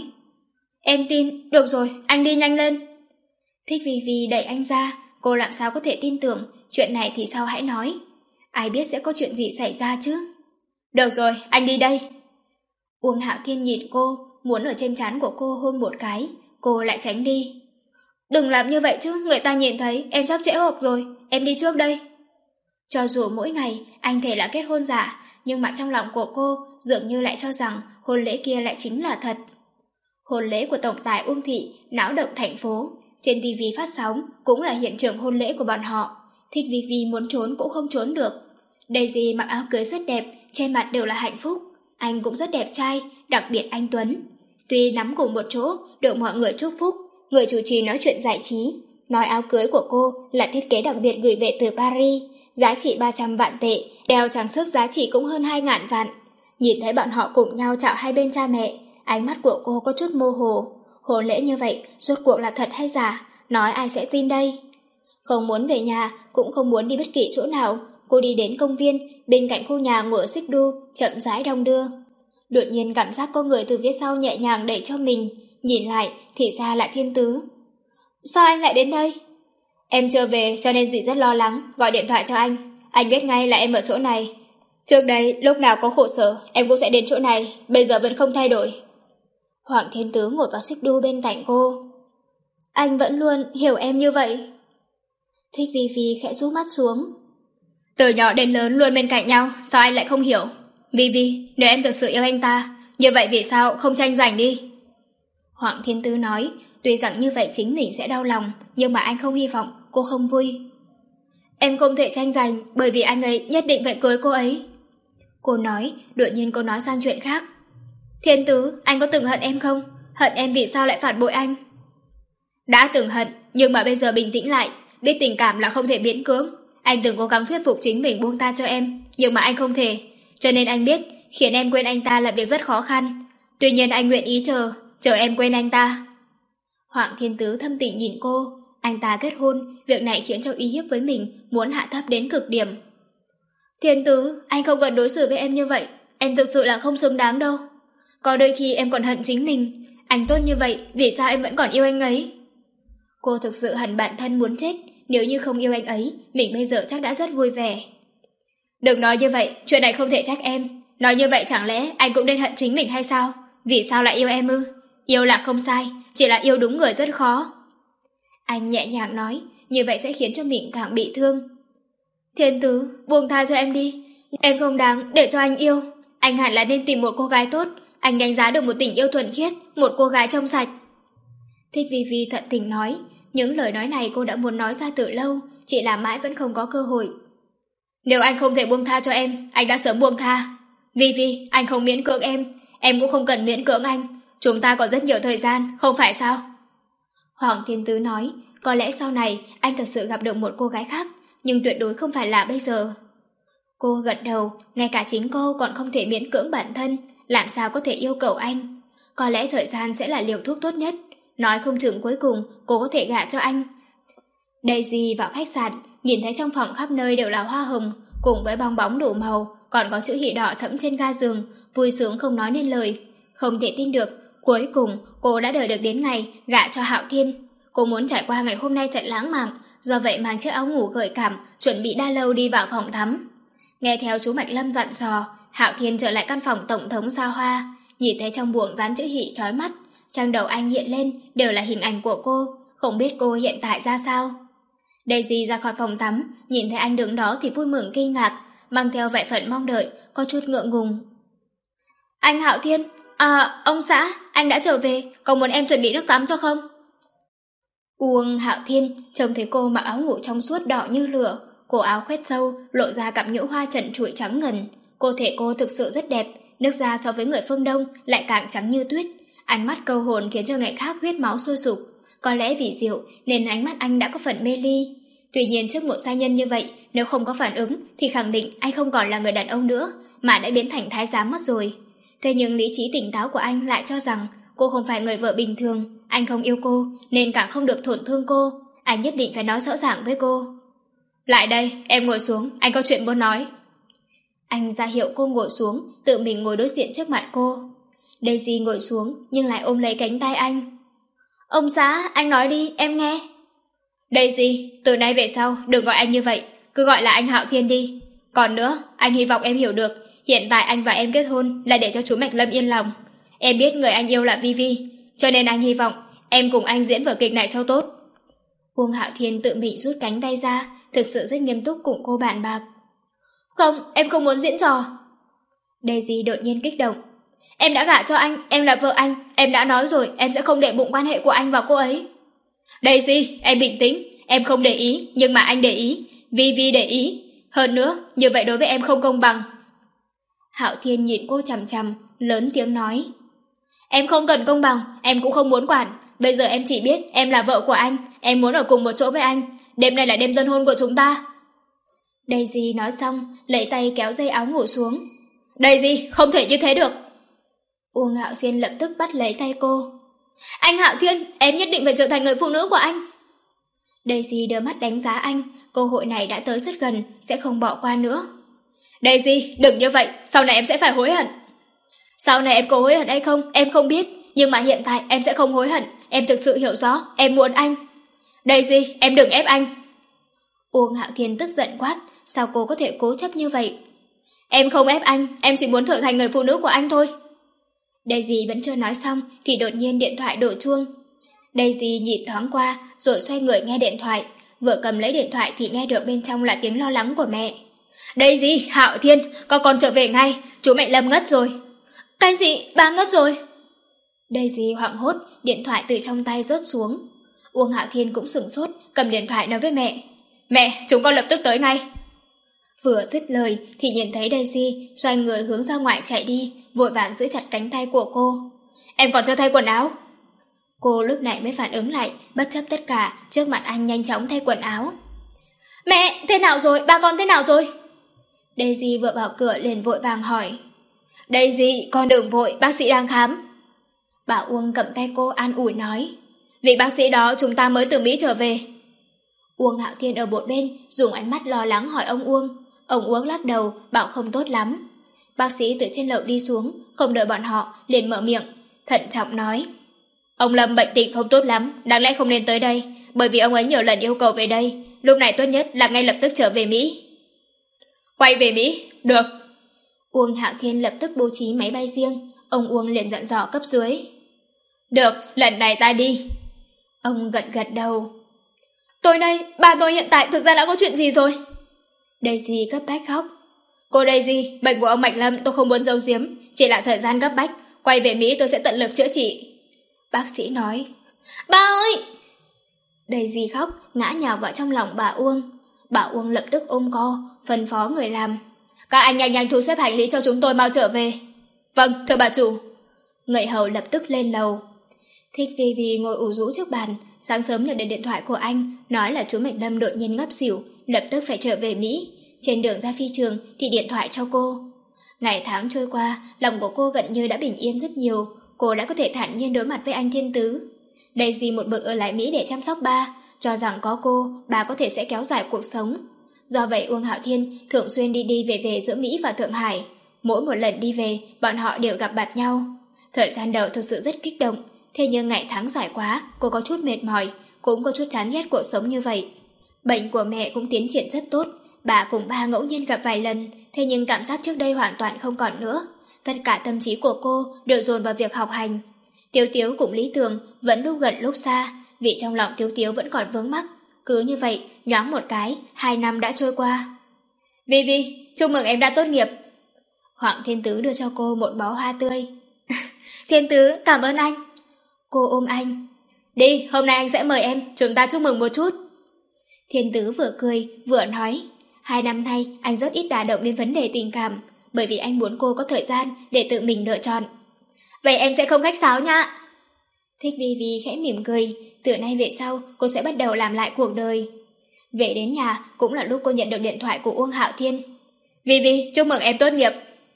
Em tin, được rồi, anh đi nhanh lên. Thích Vi Vi đẩy anh ra, cô làm sao có thể tin tưởng, chuyện này thì sau hãy nói. Ai biết sẽ có chuyện gì xảy ra chứ? Được rồi, anh đi đây. Uông Hạo Thiên nhìn cô, muốn ở trên trán của cô hôn một cái, cô lại tránh đi. Đừng làm như vậy chứ, người ta nhìn thấy em sắp trễ họp rồi, em đi trước đây. Cho dù mỗi ngày anh thề là kết hôn giả, nhưng mà trong lòng của cô dường như lại cho rằng hôn lễ kia lại chính là thật. Hôn lễ của tổng tài Uông Thị náo động thành phố, trên ti vi phát sóng cũng là hiện trường hôn lễ của bọn họ. Thích Vi Vi muốn trốn cũng không trốn được. Daisy mặc áo cưới rất đẹp, trên mặt đều là hạnh phúc. Anh cũng rất đẹp trai, đặc biệt anh Tuấn. Tuy nắm cùng một chỗ, được mọi người chúc phúc, người chủ trì nói chuyện giải trí, nói áo cưới của cô là thiết kế đặc biệt gửi về từ Paris, giá trị ba trăm vạn tệ, đeo trang sức giá trị cũng hơn hai ngàn vạn. Nhìn thấy bọn họ cùng nhau chào hai bên cha mẹ, ánh mắt của cô có chút mơ hồ. Hôn lễ như vậy, rốt cuộc là thật hay giả, nói ai sẽ tin đây? Không muốn về nhà, cũng không muốn đi bất kỳ chỗ nào, cô đi đến công viên, bên cạnh khu nhà ngồi xích đu, chậm rãi đong đưa. Đột nhiên cảm giác có người từ phía sau nhẹ nhàng đẩy cho mình, nhìn lại thì ra là Thiên Tứ. Sao anh lại đến đây? Em chưa về cho nên dì rất lo lắng, gọi điện thoại cho anh. Anh biết ngay là em ở chỗ này. Trước đây, lúc nào có khổ sở, em cũng sẽ đến chỗ này, bây giờ vẫn không thay đổi. Hoàng Thiên Tứ ngồi vào xích đu bên cạnh cô. Anh vẫn luôn hiểu em như vậy. Thích Vi Vi khẽ rũ mắt xuống. Từ nhỏ đến lớn luôn bên cạnh nhau, sao anh lại không hiểu? Vi Vi, nếu em thực sự yêu anh ta, như vậy vì sao không tranh giành đi? Hoàng Thiên Tứ nói, tuy rằng như vậy chính mình sẽ đau lòng, nhưng mà anh không hy vọng cô không vui. Em không thể tranh giành, bởi vì anh ấy nhất định phải cưới cô ấy. Cô nói, đột nhiên cô nói sang chuyện khác. Thiên Tứ, anh có từng hận em không? Hận em vì sao lại phản bội anh? Đã từng hận, nhưng mà bây giờ bình tĩnh lại, biết tình cảm là không thể miễn cưỡng. Anh từng cố gắng thuyết phục chính mình buông tha cho em, nhưng mà anh không thể. Cho nên anh biết, khiến em quên anh ta là việc rất khó khăn. Tuy nhiên anh nguyện ý chờ, chờ em quên anh ta. Hoàng Thiên Tứ thâm tình nhìn cô, anh ta kết hôn, việc này khiến cho uy hiếp với mình, muốn hạ thấp đến cực điểm. Thiên Tứ, anh không cần đối xử với em như vậy, em thực sự là không xứng đáng đâu. Có đôi khi em còn hận chính mình, anh tốt như vậy, vì sao em vẫn còn yêu anh ấy? Cô thực sự hận bản thân muốn chết, nếu như không yêu anh ấy, mình bây giờ chắc đã rất vui vẻ. Đừng nói như vậy, chuyện này không thể trách em. Nói như vậy chẳng lẽ anh cũng nên hận chính mình hay sao? Vì sao lại yêu em ư? Yêu là không sai, chỉ là yêu đúng người rất khó. Anh nhẹ nhàng nói, như vậy sẽ khiến cho mình càng bị thương. Thiên Tứ, buông tha cho em đi. Em không đáng để cho anh yêu. Anh hẳn là nên tìm một cô gái tốt. Anh đánh giá được một tình yêu thuần khiết, một cô gái trong sạch. Thích Vi Vi thận tình nói, những lời nói này cô đã muốn nói ra từ lâu, chỉ là mãi vẫn không có cơ hội. Nếu anh không thể buông tha cho em, anh đã sớm buông tha. Vi Vi, anh không miễn cưỡng em, em cũng không cần miễn cưỡng anh. Chúng ta còn rất nhiều thời gian, không phải sao? Hoàng Thiên Tứ nói, có lẽ sau này anh thật sự gặp được một cô gái khác, nhưng tuyệt đối không phải là bây giờ. Cô gật đầu, ngay cả chính cô còn không thể miễn cưỡng bản thân, làm sao có thể yêu cầu anh. Có lẽ thời gian sẽ là liều thuốc tốt nhất, nói không chừng cuối cùng cô có thể gả cho anh. Daisy vào khách sạn, nhìn thấy trong phòng khắp nơi đều là hoa hồng, cùng với bong bóng đủ màu, còn có chữ hỷ đỏ thẫm trên ga giường, vui sướng không nói nên lời. Không thể tin được, cuối cùng cô đã đợi được đến ngày gả cho Hạo Thiên. Cô muốn trải qua ngày hôm nay thật lãng mạn, do vậy mang chiếc áo ngủ gợi cảm, chuẩn bị đa lâu đi vào phòng tắm. Nghe theo chú Mạch Lâm dặn dò, Hạo Thiên trở lại căn phòng tổng thống xa hoa, nhìn thấy trong buồng dán chữ hỷ chói mắt, trong đầu anh hiện lên đều là hình ảnh của cô, không biết cô hiện tại ra sao. Daisy ra khỏi phòng tắm, nhìn thấy anh đứng đó thì vui mừng kinh ngạc, mang theo vẻ phận mong đợi, có chút ngượng ngùng. Anh Hạo Thiên, À, ông xã, anh đã trở về, có muốn em chuẩn bị nước tắm cho không? Uông Hạo Thiên trông thấy cô mặc áo ngủ trong suốt đỏ như lửa, cổ áo khoét sâu, lộ ra cặp nhũ hoa trần trụi trắng ngần. Cô thể cô thực sự rất đẹp, nước da so với người phương Đông lại càng trắng như tuyết. Ánh mắt câu hồn khiến cho người khác huyết máu sôi sục. Có lẽ vì rượu nên ánh mắt anh đã có phần mê ly. Tuy nhiên trước một giai nhân như vậy, nếu không có phản ứng thì khẳng định anh không còn là người đàn ông nữa, mà đã biến thành thái giám mất rồi. Thế nhưng lý trí tỉnh táo của anh lại cho rằng cô không phải người vợ bình thường, anh không yêu cô nên càng không được tổn thương cô, anh nhất định phải nói rõ ràng với cô. Lại đây, em ngồi xuống, anh có chuyện muốn nói. Anh ra hiệu cô ngồi xuống, tự mình ngồi đối diện trước mặt cô. Daisy ngồi xuống nhưng lại ôm lấy cánh tay anh. Ông xã, anh nói đi, em nghe. Daisy, từ nay về sau đừng gọi anh như vậy, cứ gọi là anh Hạo Thiên đi. Còn nữa, anh hy vọng em hiểu được, hiện tại anh và em kết hôn là để cho chú Mạch Lâm yên lòng. Em biết người anh yêu là Vi Vi, cho nên anh hy vọng em cùng anh diễn vở kịch này cho tốt. Uông Hạo Thiên tự mình rút cánh tay ra, thực sự rất nghiêm túc cùng cô bạn bạc. Không, em không muốn diễn trò. Daisy đột nhiên kích động. Em đã gả cho anh, em là vợ anh, em đã nói rồi em sẽ không để bụng quan hệ của anh vào cô ấy. Daisy, em bình tĩnh, em không để ý, nhưng mà anh để ý, Vi Vi để ý. Hơn nữa, như vậy đối với em không công bằng. Hạo Thiên nhìn cô chằm chằm, lớn tiếng nói. Em không cần công bằng, em cũng không muốn quản. Bây giờ em chỉ biết em là vợ của anh, em muốn ở cùng một chỗ với anh. Đêm nay là đêm tân hôn của chúng ta. Daisy nói xong, lấy tay kéo dây áo ngủ xuống. Daisy, không thể như thế được. Uông Hạo Thiên lập tức bắt lấy tay cô. Anh Hạo Thiên, em nhất định phải trở thành người phụ nữ của anh. Daisy đưa mắt đánh giá anh, cơ hội này đã tới rất gần, sẽ không bỏ qua nữa. Daisy, đừng như vậy, sau này em sẽ phải hối hận. Sau này em có hối hận hay không, em không biết, nhưng mà hiện tại em sẽ không hối hận, em thực sự hiểu rõ, em muốn anh. Daisy, em đừng ép anh. Uông Hạo Thiên tức giận quát, sao cô có thể cố chấp như vậy? Em không ép anh, em chỉ muốn trở thành người phụ nữ của anh thôi. Daisy vẫn chưa nói xong thì đột nhiên điện thoại đổ chuông. Daisy nhìn thoáng qua rồi xoay người nghe điện thoại, vừa cầm lấy điện thoại thì nghe được bên trong là tiếng lo lắng của mẹ. Daisy, Hạo Thiên, con còn trở về ngay, chú mẹ Lâm ngất rồi. Cái gì, ba ngất rồi? Daisy hoảng hốt, điện thoại từ trong tay rớt xuống. Uông Hạo Thiên cũng sửng sốt, cầm điện thoại nói với mẹ. Mẹ, chúng con lập tức tới ngay. Vừa dứt lời thì nhìn thấy Daisy xoay người hướng ra ngoài chạy đi, vội vàng giữ chặt cánh tay của cô. Em còn chưa thay quần áo. Cô lúc này mới phản ứng lại, bất chấp tất cả, trước mặt anh nhanh chóng thay quần áo. Mẹ, thế nào rồi, ba con thế nào rồi? Daisy vừa vào cửa liền vội vàng hỏi. Daisy, con đừng vội, bác sĩ đang khám. Bà Uông cầm tay cô an ủi nói. Vị bác sĩ đó chúng ta mới từ Mỹ trở về. Uông Hạo Thiên ở một bên dùng ánh mắt lo lắng hỏi ông Uông. Ông Uông lắc đầu, bảo không tốt lắm. Bác sĩ từ trên lầu đi xuống, không đợi bọn họ, liền mở miệng, thận trọng nói. Ông Lâm bệnh tình không tốt lắm, đáng lẽ không nên tới đây, bởi vì ông ấy nhiều lần yêu cầu về đây, lúc này tốt nhất là ngay lập tức trở về Mỹ. Quay về Mỹ, được. Uông Hạo Thiên lập tức bố trí máy bay riêng, ông Uông liền dặn dò cấp dưới. Được, lần này ta đi. Ông gật gật đầu. Tối nay, bà tôi hiện tại thực ra đã có chuyện gì rồi? Daisy cấp bách khóc. Cô Daisy, bệnh của ông Mạch Lâm tôi không muốn giấu giếm, chỉ là thời gian cấp bách, quay về Mỹ tôi sẽ tận lực chữa trị. Bác sĩ nói. Ba ơi! Daisy khóc, ngã nhào vào trong lòng bà Uông. Bà Uông lập tức ôm co, phân phó người làm. Các anh nhanh nhanh thu xếp hành lý cho chúng tôi mau trở về. Vâng, thưa bà chủ. Người hầu lập tức lên lầu. Thích Vi Vi ngồi ủ rũ trước bàn, sáng sớm nhận được điện thoại của anh, nói là chú Mạch Lâm đột nhiên ngất xỉu, lập tức phải trở về Mỹ. Trên đường ra phi trường thì điện thoại cho cô. Ngày tháng trôi qua, lòng của cô gần như đã bình yên rất nhiều, cô đã có thể thản nhiên đối mặt với anh Thiên Tứ. Daisy một mực ở lại Mỹ để chăm sóc ba, cho rằng có cô, bà có thể sẽ kéo dài cuộc sống. Do vậy Uông Hạo Thiên thường xuyên đi đi về về giữa Mỹ và Thượng Hải. Mỗi một lần đi về, bọn họ đều gặp mặt nhau. Thời gian đầu thực sự rất kích động, thế nhưng ngày tháng dài quá, cô có chút mệt mỏi, cũng có chút chán ghét cuộc sống như vậy. Bệnh của mẹ cũng tiến triển rất tốt, bà cùng ba ngẫu nhiên gặp vài lần, thế nhưng cảm giác trước đây hoàn toàn không còn nữa. Tất cả tâm trí của cô đều dồn vào việc học hành. Tiếu Tiếu cùng Lý Tường vẫn lúc gần lúc xa, vì trong lòng Tiếu Tiếu vẫn còn vướng mắc. Cứ như vậy, nhoáng một cái, hai năm đã trôi qua. Vi Vi, chúc mừng em đã tốt nghiệp. Hoàng Thiên Tứ đưa cho cô một bó hoa tươi. Thiên Tứ, cảm ơn anh. Cô ôm anh. Đi, hôm nay anh sẽ mời em, chúng ta chúc mừng một chút. Thiên Tứ vừa cười, vừa nói. Hai năm nay, anh rất ít đả động đến vấn đề tình cảm, bởi vì anh muốn cô có thời gian để tự mình lựa chọn. Vậy em sẽ không khách sáo nha. Thích Vi Vi khẽ mỉm cười, từ nay về sau cô sẽ bắt đầu làm lại cuộc đời. Về đến nhà cũng là lúc cô nhận được điện thoại của Uông Hạo Thiên. Vi Vi, chúc mừng em tốt nghiệp.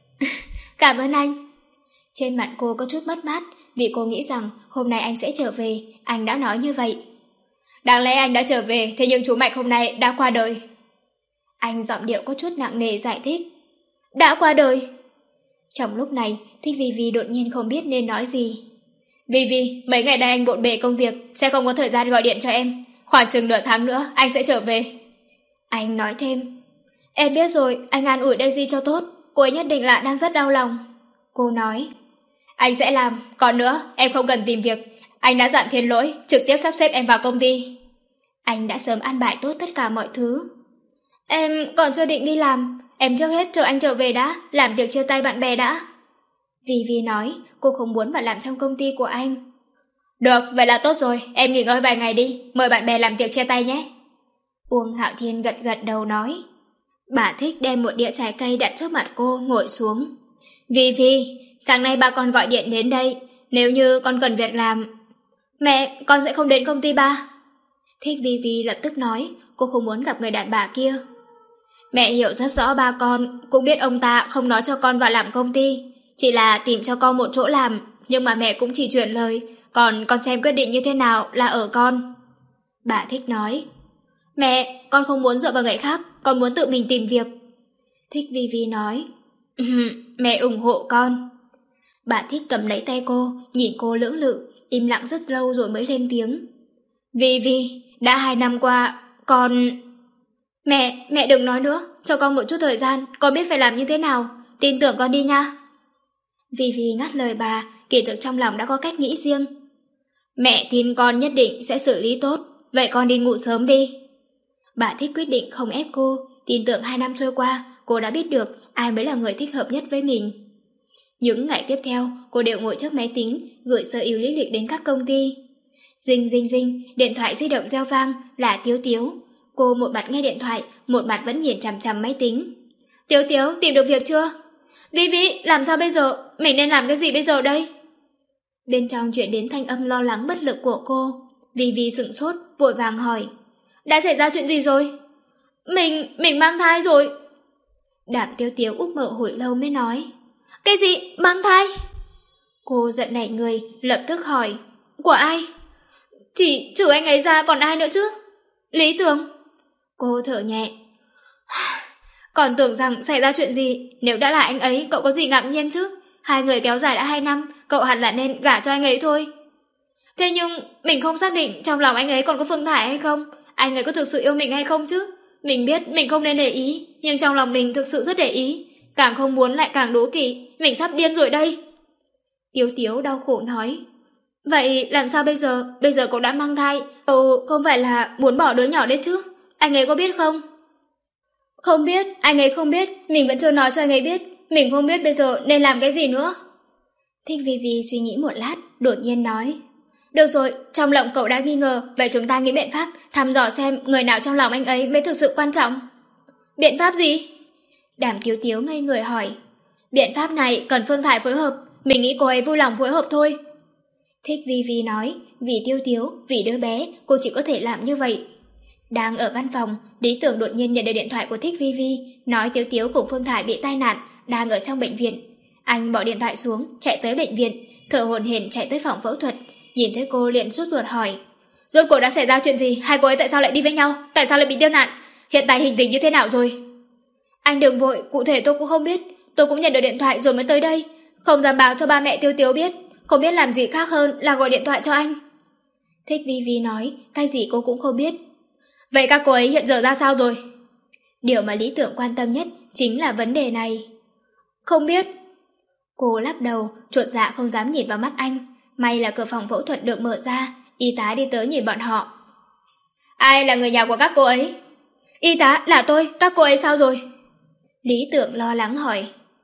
Cảm ơn anh. Trên mặt cô có chút mất mát, vì cô nghĩ rằng hôm nay anh sẽ trở về, anh đã nói như vậy. Đáng lẽ anh đã trở về, thế nhưng chú Mạch hôm nay đã qua đời. Anh giọng điệu có chút nặng nề giải thích. Đã qua đời. Trong lúc này, Thích Vi Vi đột nhiên không biết nên nói gì. Vi Vi, mấy ngày nay anh bộn bề công việc, sẽ không có thời gian gọi điện cho em. Khoảng chừng nửa tháng nữa, anh sẽ trở về. Anh nói thêm. Em biết rồi, anh an ủi Daisy cho tốt, cô ấy nhất định là đang rất đau lòng. Cô nói. Anh sẽ làm, còn nữa, em không cần tìm việc. Anh đã dặn Thiên Lỗi, trực tiếp sắp xếp em vào công ty. Anh đã sớm an bài tốt tất cả mọi thứ. Em còn chưa định đi làm, em trước hết chờ anh trở về đã, làm tiệc chia tay bạn bè đã. Vi Vi nói, cô không muốn vào làm trong công ty của anh. Được, vậy là tốt rồi, em nghỉ ngơi vài ngày đi, mời bạn bè làm tiệc chia tay nhé. Uông Hạo Thiên gật gật đầu nói. Bà Thích đem một đĩa trái cây đặt trước mặt cô, ngồi xuống. Vi Vi, sáng nay ba con gọi điện đến đây, nếu như con cần việc làm. Mẹ, con sẽ không đến công ty ba. Thích Vi Vi lập tức nói, cô không muốn gặp người đàn bà kia. Mẹ hiểu rất rõ ba con, cũng biết ông ta không nói cho con vào làm công ty, chỉ là tìm cho con một chỗ làm, nhưng mà mẹ cũng chỉ chuyển lời, còn con xem quyết định như thế nào là ở con. Bà Thích nói. Mẹ, con không muốn dựa vào người khác, con muốn tự mình tìm việc. Thích Vi Vi nói. Mẹ ủng hộ con. Bà Thích cầm lấy tay cô, nhìn cô lưỡng lự, im lặng rất lâu rồi mới lên tiếng. Vi Vi, đã hai năm qua, con... Mẹ, mẹ đừng nói nữa, cho con một chút thời gian, con biết phải làm như thế nào, tin tưởng con đi nha. Vi Vi ngắt lời bà, kỳ thực trong lòng đã có cách nghĩ riêng. Mẹ tin con nhất định sẽ xử lý tốt, vậy con đi ngủ sớm đi. Bà Thích quyết định không ép cô, tin tưởng hai năm trôi qua, cô đã biết được ai mới là người thích hợp nhất với mình. Những ngày tiếp theo, cô đều ngồi trước máy tính, gửi sơ yếu lý lịch đến các công ty. Rinh rinh rinh, điện thoại di động reo vang, là Tiếu Tiếu. Cô một mặt nghe điện thoại, một mặt vẫn nhìn chằm chằm máy tính. Tiếu Tiếu, tìm được việc chưa? Vi Vi, làm sao bây giờ? Mình nên làm cái gì bây giờ đây? Bên trong chuyện đến thanh âm lo lắng bất lực của cô. Vi Vi sửng sốt, vội vàng hỏi. Đã xảy ra chuyện gì rồi? Mình, mình mang thai rồi. Đạp Tiếu Tiếu úp mở hồi lâu mới nói. Cái gì? Mang thai? Cô giận nảy người, lập tức hỏi. Của ai? Chỉ trừ anh ấy ra còn ai nữa chứ? Lý Tường. Cô thở nhẹ. Còn tưởng rằng xảy ra chuyện gì, nếu đã là anh ấy, cậu có gì ngạc nhiên chứ? Hai người kéo dài đã hai năm, cậu hẳn là nên gả cho anh ấy thôi. Thế nhưng, mình không xác định trong lòng anh ấy còn có Phương Thải hay không? Anh ấy có thực sự yêu mình hay không chứ? Mình biết mình không nên để ý, nhưng trong lòng mình thực sự rất để ý. Càng không muốn lại càng đố kỵ, mình sắp điên rồi đây. Tiếu Tiếu đau khổ nói. Vậy làm sao bây giờ? Bây giờ cậu đã mang thai, cậu không phải là muốn bỏ đứa nhỏ đấy chứ? Anh ấy có biết không? Không biết, anh ấy không biết, mình vẫn chưa nói cho anh ấy biết. Mình không biết bây giờ nên làm cái gì nữa. Thích Vi Vi suy nghĩ một lát, đột nhiên nói. Được rồi, trong lòng cậu đã nghi ngờ, vậy chúng ta nghĩ biện pháp thăm dò xem người nào trong lòng anh ấy mới thực sự quan trọng. Biện pháp gì? Đàm Tiếu Tiếu ngây người hỏi. Biện pháp này cần Phương Thải phối hợp, mình nghĩ cô ấy vui lòng phối hợp thôi. Thích Vi Vi nói, vì Tiếu Tiếu, vì đứa bé, cô chỉ có thể làm như vậy. Đang ở văn phòng, Lý Tưởng đột nhiên nhận được điện thoại của Thích Vi Vi, nói Tiếu Tiếu cùng Phương Thải bị tai nạn, đang ở trong bệnh viện. Anh bỏ điện thoại xuống, chạy tới bệnh viện, thở hổn hển chạy tới phòng phẫu thuật, nhìn thấy cô liền sốt ruột hỏi. Rốt cuộc đã xảy ra chuyện gì? Hai cô ấy tại sao lại đi với nhau? Tại sao lại bị tiêu nạn? Hiện tại hình tình như thế nào rồi? Anh đừng vội, cụ thể tôi cũng không biết. Tôi cũng nhận được điện thoại rồi mới tới đây, không dám báo cho ba mẹ Tiếu Tiếu biết, không biết làm gì khác hơn là gọi điện thoại cho anh. Thích Vi Vi nói, cái gì cô cũng không biết. Vậy các cô ấy hiện giờ ra sao rồi? Điều mà Lý Tưởng quan tâm nhất chính là vấn đề này. Không biết. Cô lắc đầu, chuột dạ không dám nhìn vào mắt anh. May là cửa phòng phẫu thuật được mở ra, y tá đi tới nhìn bọn họ. Ai là người nhà của các cô ấy? Y tá, là tôi, các cô ấy sao rồi? Lý Tưởng lo lắng hỏi.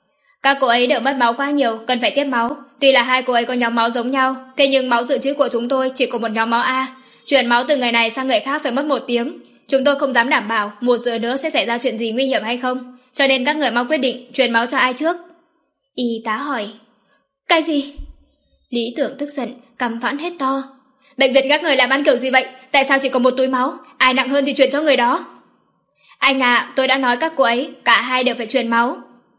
Các cô ấy đều mất máu quá nhiều, cần phải tiếp máu. Tuy là hai cô ấy có nhóm máu giống nhau, thế nhưng máu dự trữ của chúng tôi chỉ có một nhóm máu A. Chuyển máu từ người này sang người khác phải mất một tiếng. Chúng tôi không dám đảm bảo một giờ nữa sẽ xảy ra chuyện gì nguy hiểm hay không, cho nên các người mau quyết định truyền máu cho ai trước. Y tá hỏi. Cái gì? Lý Tưởng tức giận, căm phẫn hết to. Bệnh viện các người làm ăn kiểu gì vậy? Tại sao chỉ có một túi máu? Ai nặng hơn thì truyền cho người đó. Anh à, tôi đã nói các cô ấy, cả hai đều phải truyền máu.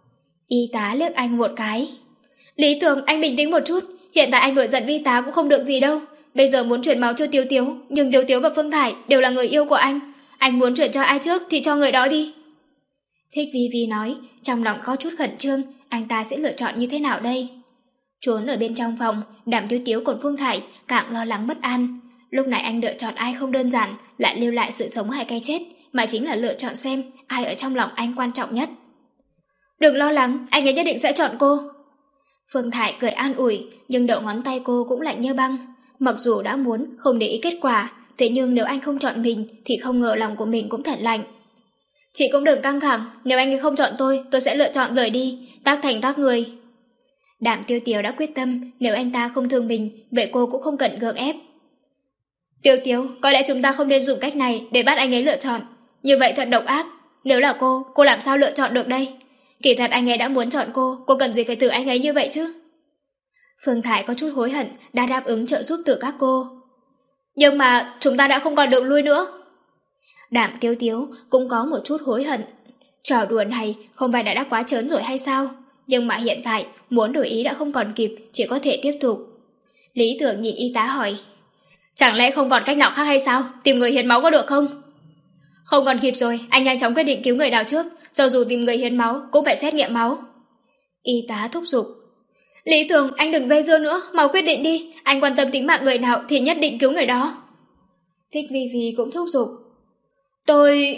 Y tá liếc anh một cái. Lý Tưởng, anh bình tĩnh một chút. Hiện tại anh nổi giận với y tá cũng không được gì đâu. Bây giờ muốn chuyển máu cho Tiếu Tiếu, nhưng Tiếu Tiếu và Phương Thải đều là người yêu của anh. Anh muốn chuyển cho ai trước thì cho người đó đi. Thích Vi Vi nói, trong lòng có chút khẩn trương, anh ta sẽ lựa chọn như thế nào đây? Trốn ở bên trong phòng, Đàm Tiếu Tiếu còn Phương Thải càng lo lắng bất an. Lúc này anh lựa chọn ai không đơn giản, lại lưu lại sự sống hay cái chết, mà chính là lựa chọn xem ai ở trong lòng anh quan trọng nhất. Đừng lo lắng, anh ấy nhất định sẽ chọn cô. Phương Thải cười an ủi, nhưng đầu ngón tay cô cũng lạnh như băng. Mặc dù đã muốn không để ý kết quả, thế nhưng nếu anh không chọn mình thì không ngờ lòng của mình cũng thật lạnh. Chị cũng đừng căng thẳng, nếu anh ấy không chọn tôi, tôi sẽ lựa chọn rời đi, tác thành tác người. Đàm Tiêu Tiếu đã quyết tâm, nếu anh ta không thương mình, vậy cô cũng không cần gượng ép. Tiêu Tiếu, có lẽ chúng ta không nên dùng cách này để bắt anh ấy lựa chọn. Như vậy thật độc ác. Nếu là cô, cô làm sao lựa chọn được đây? Kỳ thật anh ấy đã muốn chọn cô, cô cần gì phải thử anh ấy như vậy chứ? Phương Thải có chút hối hận đã đáp ứng trợ giúp từ các cô. Nhưng mà chúng ta đã không còn đường lui nữa. Đàm Tiêu Tiếu cũng có một chút hối hận. Trò đùa này không phải đã đã quá trớn rồi hay sao? Nhưng mà hiện tại muốn đổi ý đã không còn kịp, chỉ có thể tiếp tục. Lý Tưởng nhìn y tá hỏi. Chẳng lẽ không còn cách nào khác hay sao? Tìm người hiến máu có được không? Không còn kịp rồi, anh nhanh chóng quyết định cứu người nào trước. Cho dù tìm người hiến máu cũng phải xét nghiệm máu. Y tá thúc giục. Lý Tưởng, anh đừng dây dưa nữa, mau quyết định đi. Anh quan tâm tính mạng người nào thì nhất định cứu người đó. Thích Vi Vi cũng thúc giục. Tôi...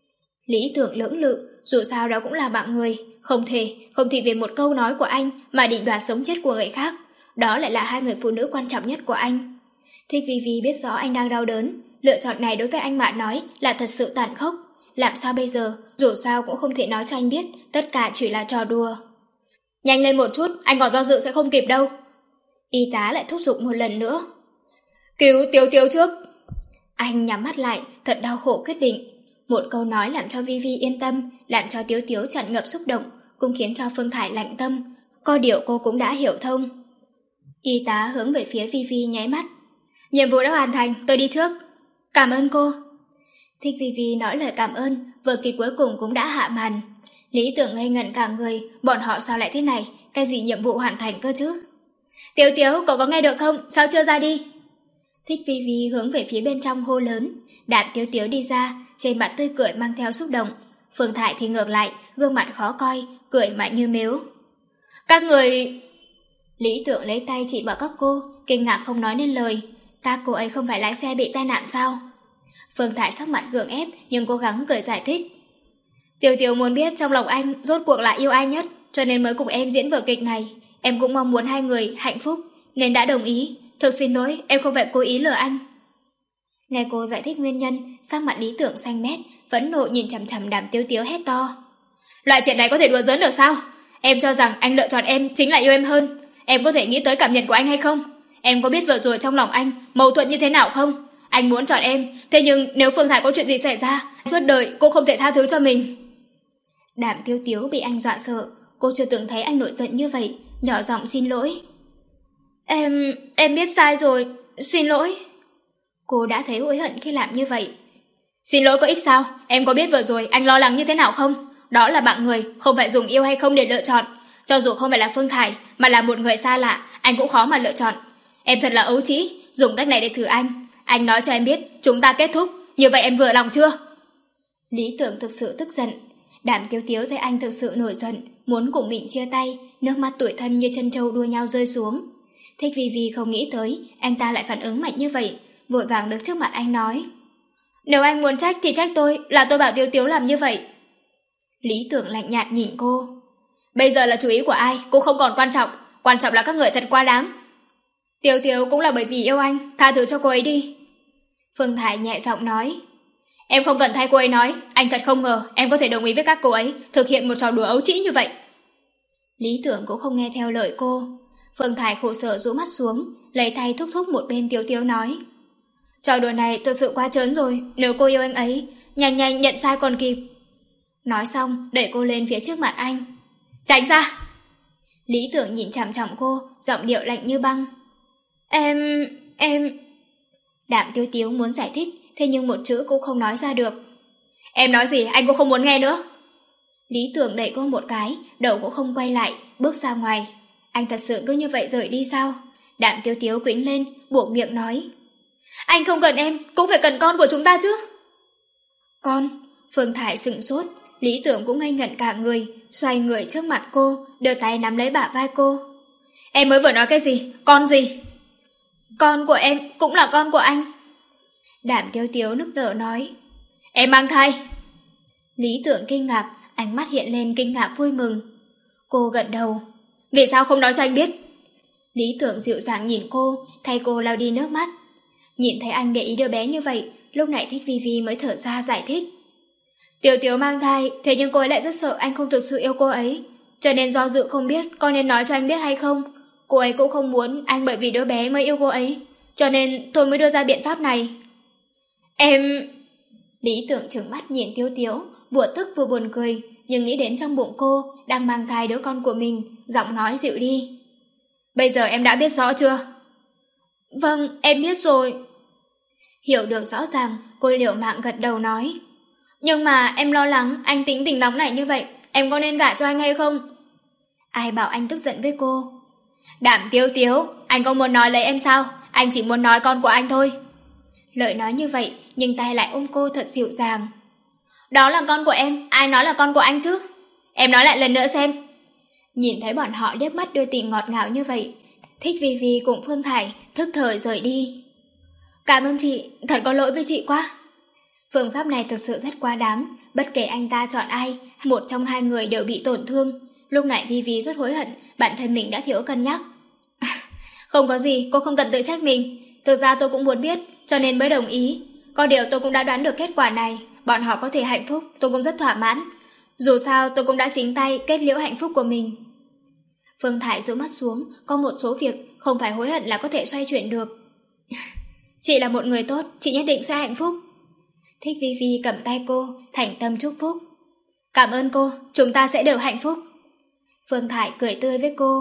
Lý Tưởng lưỡng lự, dù sao đó cũng là bạn người. Không thể, không thể vì một câu nói của anh mà định đoạt sống chết của người khác. Đó lại là hai người phụ nữ quan trọng nhất của anh. Thích Vi Vi biết rõ anh đang đau đớn. Lựa chọn này đối với anh mà nói là thật sự tàn khốc. Làm sao bây giờ, dù sao cũng không thể nói cho anh biết tất cả chỉ là trò đùa. Nhanh lên một chút, anh còn do dự sẽ không kịp đâu. Y tá lại thúc giục một lần nữa. Cứu Tiếu Tiếu trước. Anh nhắm mắt lại, thật đau khổ quyết định. Một câu nói làm cho Vi Vi yên tâm, làm cho Tiếu Tiếu tràn ngập xúc động, cũng khiến cho Phương Thải lạnh tâm. Có điều cô cũng đã hiểu thông. Y tá hướng về phía Vi Vi nháy mắt. Nhiệm vụ đã hoàn thành, tôi đi trước. Cảm ơn cô. Thích Vi Vi nói lời cảm ơn, vở kịch cuối cùng cũng đã hạ màn. Lý Tưởng ngây ngẩn cả người, bọn họ sao lại thế này, cái gì nhiệm vụ hoàn thành cơ chứ? Tiếu Tiếu, cậu có nghe được không, sao chưa ra đi? Thích Vi Vi hướng về phía bên trong hô lớn. Đàm Tiếu Tiếu đi ra, trên mặt tươi cười mang theo xúc động. Phương Thải thì ngược lại, gương mặt khó coi, cười mãi như mếu. Các người... Lý Tưởng lấy tay chỉ vào các cô, kinh ngạc không nói nên lời. Các cô ấy không phải lái xe bị tai nạn sao? Phương Thải sắc mặt gượng ép nhưng cố gắng cười giải thích. Tiểu Tiểu muốn biết trong lòng anh rốt cuộc là yêu ai nhất, cho nên mới cùng em diễn vở kịch này. Em cũng mong muốn hai người hạnh phúc nên đã đồng ý. Thực xin lỗi, em không phải cố ý lừa anh. Nghe cô giải thích nguyên nhân, sắc mặt Lý Tưởng xanh mét, phẫn nộ nhìn chằm chằm Đàm Tiếu Tiếu hét to. Loại chuyện này có thể đùa giỡn được sao? Em cho rằng anh lựa chọn em chính là yêu em hơn. Em có thể nghĩ tới cảm nhận của anh hay không? Em có biết vừa rồi trong lòng anh mâu thuẫn như thế nào không? Anh muốn chọn em, thế nhưng nếu Phương Thải có chuyện gì xảy ra, suốt đời cô không thể tha thứ cho mình. Đàm Tiếu Tiếu bị anh dọa sợ, cô chưa từng thấy anh nổi giận như vậy, nhỏ giọng xin lỗi. Em, em biết sai rồi, xin lỗi. Cô đã thấy hối hận khi làm như vậy. Xin lỗi có ích sao? Em có biết vừa rồi anh lo lắng như thế nào không? Đó là bạn người, không phải dùng yêu hay không để lựa chọn. Cho dù không phải là Phương Thải, mà là một người xa lạ, anh cũng khó mà lựa chọn. Em thật là ấu trĩ, dùng cách này để thử anh. Anh nói cho em biết, chúng ta kết thúc, như vậy em vừa lòng chưa? Lý Tưởng thực sự tức giận. Đàm Tiếu Tiếu thấy anh thực sự nổi giận, muốn cùng mình chia tay, nước mắt tủi thân như chân trâu đua nhau rơi xuống. Thích Vi Vi không nghĩ tới, anh ta lại phản ứng mạnh như vậy, vội vàng đứng trước mặt anh nói. Nếu anh muốn trách thì trách tôi, là tôi bảo Tiếu Tiếu làm như vậy. Lý Tưởng lạnh nhạt nhìn cô. Bây giờ là chủ ý của ai, cũng không còn quan trọng, quan trọng là các người thật quá đáng. Tiếu Tiếu cũng là bởi vì yêu anh, tha thứ cho cô ấy đi. Phương Thải nhẹ giọng nói. Em không cần thay cô ấy nói, anh thật không ngờ em có thể đồng ý với các cô ấy thực hiện một trò đùa ấu trĩ như vậy. Lý Tưởng cũng không nghe theo lời cô. Phương Thải khổ sở rũ mắt xuống, lấy tay thúc thúc một bên Tiếu Tiếu nói. Trò đùa này thật sự quá trớn rồi, nếu cô yêu anh ấy, nhanh nhanh nhận sai còn kịp. Nói xong, đẩy cô lên phía trước mặt anh. Tránh ra! Lý Tưởng nhìn chằm chằm cô, giọng điệu lạnh như băng. Em... em... Đạm Tiếu Tiếu muốn giải thích, thế nhưng một chữ cũng không nói ra được. Em nói gì anh cũng không muốn nghe nữa. Lý Tưởng đẩy cô một cái, đầu cũng không quay lại, bước ra ngoài. Anh thật sự cứ như vậy rời đi sao? Đạm Tiếu Tiếu quĩnh lên, buộc miệng nói. Anh không cần em, cũng phải cần con của chúng ta chứ. Con? Phương Thải sững sốt, Lý Tưởng cũng ngây ngẩn cả người, xoay người trước mặt cô, đưa tay nắm lấy bả vai cô. Em mới vừa nói cái gì? Con gì? Con của em cũng là con của anh. Đạm Tiếu Tiếu nức nở nói. Em mang thai. Lý Tưởng kinh ngạc, ánh mắt hiện lên kinh ngạc vui mừng. Cô gật đầu. Vì sao không nói cho anh biết? Lý Tưởng dịu dàng nhìn cô, thay cô lau đi nước mắt. Nhìn thấy anh để ý đứa bé như vậy, lúc này Thích Vi Vi mới thở ra giải thích. Tiểu Tiếu mang thai, thế nhưng cô ấy lại rất sợ anh không thực sự yêu cô ấy, cho nên do dự không biết con nên nói cho anh biết hay không. Cô ấy cũng không muốn anh bởi vì đứa bé mới yêu cô ấy, cho nên tôi mới đưa ra biện pháp này. Em... Lý Tưởng trừng mắt nhìn Tiếu Tiếu, vừa tức vừa buồn cười, nhưng nghĩ đến trong bụng cô đang mang thai đứa con của mình, giọng nói dịu đi. Bây giờ em đã biết rõ chưa? Vâng, em biết rồi. Hiểu được rõ ràng, cô liều mạng gật đầu nói. Nhưng mà em lo lắng anh tính tình nóng nảy như vậy, em có nên gả cho anh hay không? Ai bảo anh tức giận với cô? Đạm Tiếu Tiếu, anh có muốn nói lấy em sao? Anh chỉ muốn nói con của anh thôi. Lời nói như vậy, nhưng tay lại ôm cô thật dịu dàng. Đó là con của em, ai nói là con của anh chứ? Em nói lại lần nữa xem. Nhìn thấy bọn họ liếc mắt đưa tình ngọt ngào như vậy, Thích Vi Vi cùng Phương Thải thức thời rời đi. Cảm ơn chị, thật có lỗi với chị quá. Phương pháp này thực sự rất quá đáng, bất kể anh ta chọn ai, một trong hai người đều bị tổn thương. Lúc này Vi Vi rất hối hận, bản thân mình đã thiếu cân nhắc. Không có gì, cô không cần tự trách mình. Thực ra tôi cũng muốn biết, cho nên mới đồng ý. Có điều tôi cũng đã đoán được kết quả này, bọn họ có thể hạnh phúc, tôi cũng rất thỏa mãn. Dù sao tôi cũng đã chính tay kết liễu hạnh phúc của mình. Phương Thải rũ mắt xuống, có một số việc không phải hối hận là có thể xoay chuyển được. Chị là một người tốt, chị nhất định sẽ hạnh phúc. Thích Vi Vi cầm tay cô, thành tâm chúc phúc. Cảm ơn cô, chúng ta sẽ đều hạnh phúc. Phương Thải cười tươi với cô.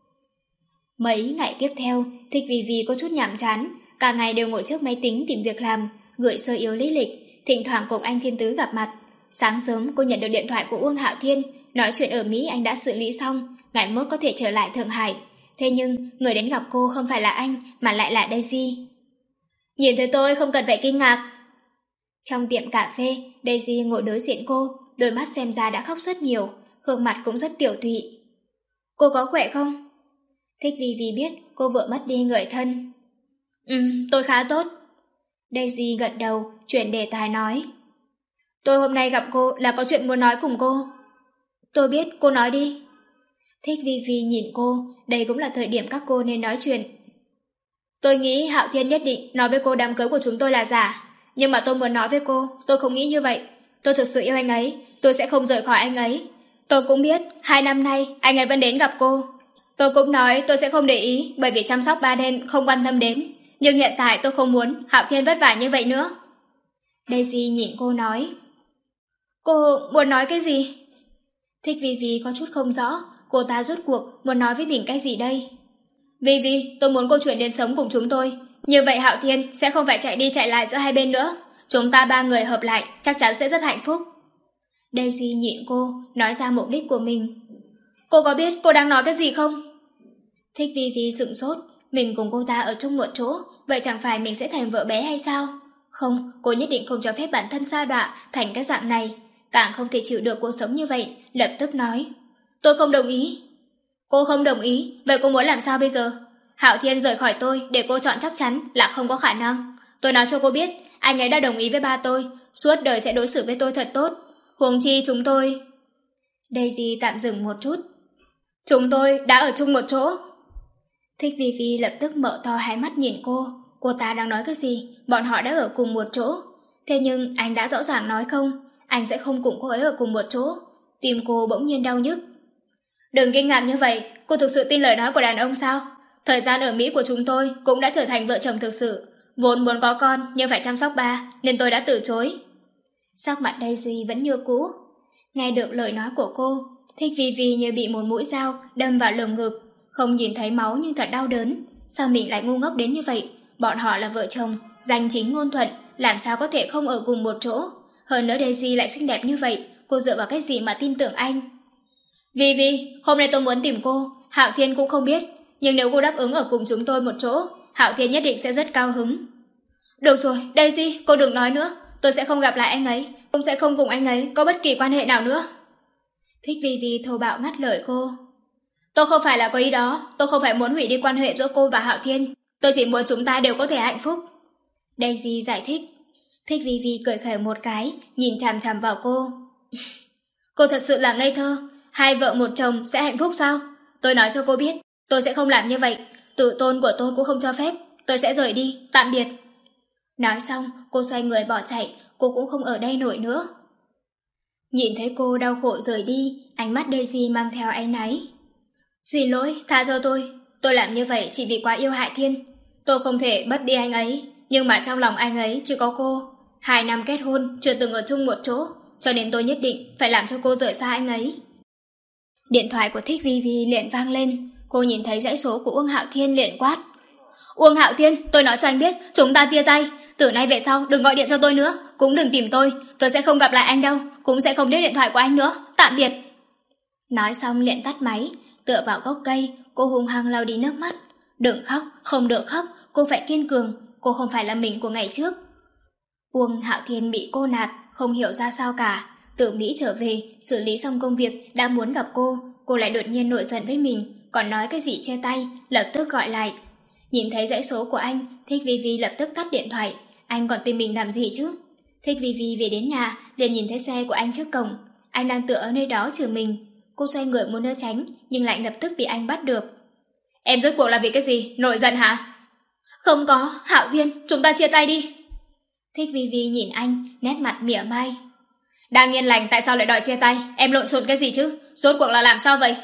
Mấy ngày tiếp theo, Thích Vi Vi có chút nhàm chán, cả ngày đều ngồi trước máy tính tìm việc làm, gửi sơ yếu lý lịch, thỉnh thoảng cùng anh Thiên Tứ gặp mặt. Sáng sớm cô nhận được điện thoại của Uông Hạo Thiên, nói chuyện ở Mỹ anh đã xử lý xong, ngày mốt có thể trở lại Thượng Hải. Thế nhưng người đến gặp cô không phải là anh mà lại là Daisy. Nhìn thấy tôi không cần phải kinh ngạc. Trong tiệm cà phê, Daisy ngồi đối diện cô, đôi mắt xem ra đã khóc rất nhiều, gương mặt cũng rất tiểu tụy. Cô có khỏe không? Thích Vi Vi biết cô vừa mất đi người thân. Ừm, tôi khá tốt. Daisy gật đầu, chuyển đề tài nói. Tôi hôm nay gặp cô là có chuyện muốn nói cùng cô. Tôi biết, cô nói đi. Thích Vi Vi nhìn cô, đây cũng là thời điểm các cô nên nói chuyện. Tôi nghĩ Hạo Thiên nhất định nói với cô đám cưới của chúng tôi là giả. Nhưng mà tôi muốn nói với cô, tôi không nghĩ như vậy. Tôi thực sự yêu anh ấy, tôi sẽ không rời khỏi anh ấy. Tôi cũng biết, hai năm nay anh ấy vẫn đến gặp cô. Tôi cũng nói tôi sẽ không để ý, bởi vì chăm sóc ba nên không quan tâm đến. Nhưng hiện tại tôi không muốn Hạo Thiên vất vả như vậy nữa. Daisy nhìn cô nói. Cô muốn nói cái gì? Thích Vi Vi có chút không rõ, cô ta rốt cuộc muốn nói với mình cái gì đây? Vi Vi, tôi muốn cô chuyển đến sống cùng chúng tôi. Như vậy Hạo Thiên sẽ không phải chạy đi chạy lại giữa hai bên nữa. Chúng ta ba người hợp lại chắc chắn sẽ rất hạnh phúc. Daisy nhìn cô, nói ra mục đích của mình. Cô có biết cô đang nói cái gì không? Thích Vi Vi sững sốt, mình cùng cô ta ở chung một chỗ, vậy chẳng phải mình sẽ thành vợ bé hay sao? Không, cô nhất định không cho phép bản thân sa đọa thành cái dạng này, càng không thể chịu được cuộc sống như vậy, lập tức nói. Tôi không đồng ý. Cô không đồng ý, vậy cô muốn làm sao bây giờ? Hạo Thiên rời khỏi tôi để cô chọn chắc chắn là không có khả năng. Tôi nói cho cô biết, anh ấy đã đồng ý với ba tôi, suốt đời sẽ đối xử với tôi thật tốt. Huống chi chúng tôi... Daisy tạm dừng một chút. Chúng tôi đã ở chung một chỗ. Thích Vi Vi lập tức mở to hai mắt nhìn cô. Cô ta đang nói cái gì? Bọn họ đã ở cùng một chỗ. Thế nhưng anh đã rõ ràng nói không, anh sẽ không cùng cô ấy ở cùng một chỗ. Tim cô bỗng nhiên đau nhức. Đừng kinh ngạc như vậy, cô thực sự tin lời nói của đàn ông sao? Thời gian ở Mỹ của chúng tôi cũng đã trở thành vợ chồng thực sự. Vốn muốn có con nhưng phải chăm sóc ba, nên tôi đã từ chối. Sắc mặt Daisy vẫn như cũ. Nghe được lời nói của cô, Thích Vi Vi như bị một mũi dao đâm vào lồng ngực. Không nhìn thấy máu nhưng thật đau đớn. Sao mình lại ngu ngốc đến như vậy? Bọn họ là vợ chồng, danh chính ngôn thuận, làm sao có thể không ở cùng một chỗ? Hơn nữa Daisy lại xinh đẹp như vậy, cô dựa vào cái gì mà tin tưởng anh? Vi Vi, hôm nay tôi muốn tìm cô, Hạo Thiên cũng không biết, nhưng nếu cô đáp ứng ở cùng chúng tôi một chỗ, Hạo Thiên nhất định sẽ rất cao hứng. Được rồi, Daisy, cô đừng nói nữa, tôi sẽ không gặp lại anh ấy, cũng sẽ không cùng anh ấy có bất kỳ quan hệ nào nữa. Thích Vi Vi thô bạo ngắt lời cô. Tôi không phải là có ý đó, tôi không phải muốn hủy đi quan hệ giữa cô và Hạo Thiên, tôi chỉ muốn chúng ta đều có thể hạnh phúc. Daisy giải thích. Thích Vi Vi cười khẩy một cái, nhìn chằm chằm vào cô. Cô thật sự là ngây thơ, hai vợ một chồng sẽ hạnh phúc sao? Tôi nói cho cô biết, tôi sẽ không làm như vậy, tự tôn của tôi cũng không cho phép, tôi sẽ rời đi, tạm biệt. Nói xong, cô xoay người bỏ chạy, cô cũng không ở đây nổi nữa. Nhìn thấy cô đau khổ rời đi, ánh mắt Daisy mang theo áy náy. Xin lỗi, tha cho tôi, tôi làm như vậy chỉ vì quá yêu Hạo Thiên. Tôi không thể mất đi anh ấy, nhưng mà trong lòng anh ấy chỉ có cô. Hai năm kết hôn, chưa từng ở chung một chỗ, cho nên tôi nhất định phải làm cho cô rời xa anh ấy. Điện thoại của Thích Vi Vi liền vang lên, cô nhìn thấy dãy số của Uông Hạo Thiên liền quát. Uông Hạo Thiên, tôi nói cho anh biết, chúng ta chia tay. Từ nay về sau đừng gọi điện cho tôi nữa, cũng đừng tìm tôi, tôi sẽ không gặp lại anh đâu, cũng sẽ không biết điện thoại của anh nữa, tạm biệt. Nói xong liền tắt máy, tựa vào gốc cây, cô hung hăng lau đi nước mắt. Đừng khóc, không được khóc, cô phải kiên cường, cô không phải là mình của ngày trước. Uông Hạo Thiên bị cô nạt, không hiểu ra sao cả. Từ Mỹ trở về, xử lý xong công việc, đã muốn gặp cô, cô lại đột nhiên nổi giận với mình, còn nói cái gì chia tay, lập tức gọi lại. Nhìn thấy dãy số của anh, Thích Vi Vi lập tức tắt điện thoại, anh còn tìm mình làm gì chứ? Thích Vi Vi về đến nhà, liền nhìn thấy xe của anh trước cổng, anh đang tựa ở nơi đó chờ mình. Cô xoay người muốn né tránh, nhưng lại lập tức bị anh bắt được. Em rốt cuộc là vì cái gì? Nổi giận hả? Không có, Hạo Thiên, chúng ta chia tay đi. Thích Vi Vi nhìn anh, nét mặt mỉa mai. Đang yên lành tại sao lại đòi chia tay? Em lộn xộn cái gì chứ? Rốt cuộc là làm sao vậy?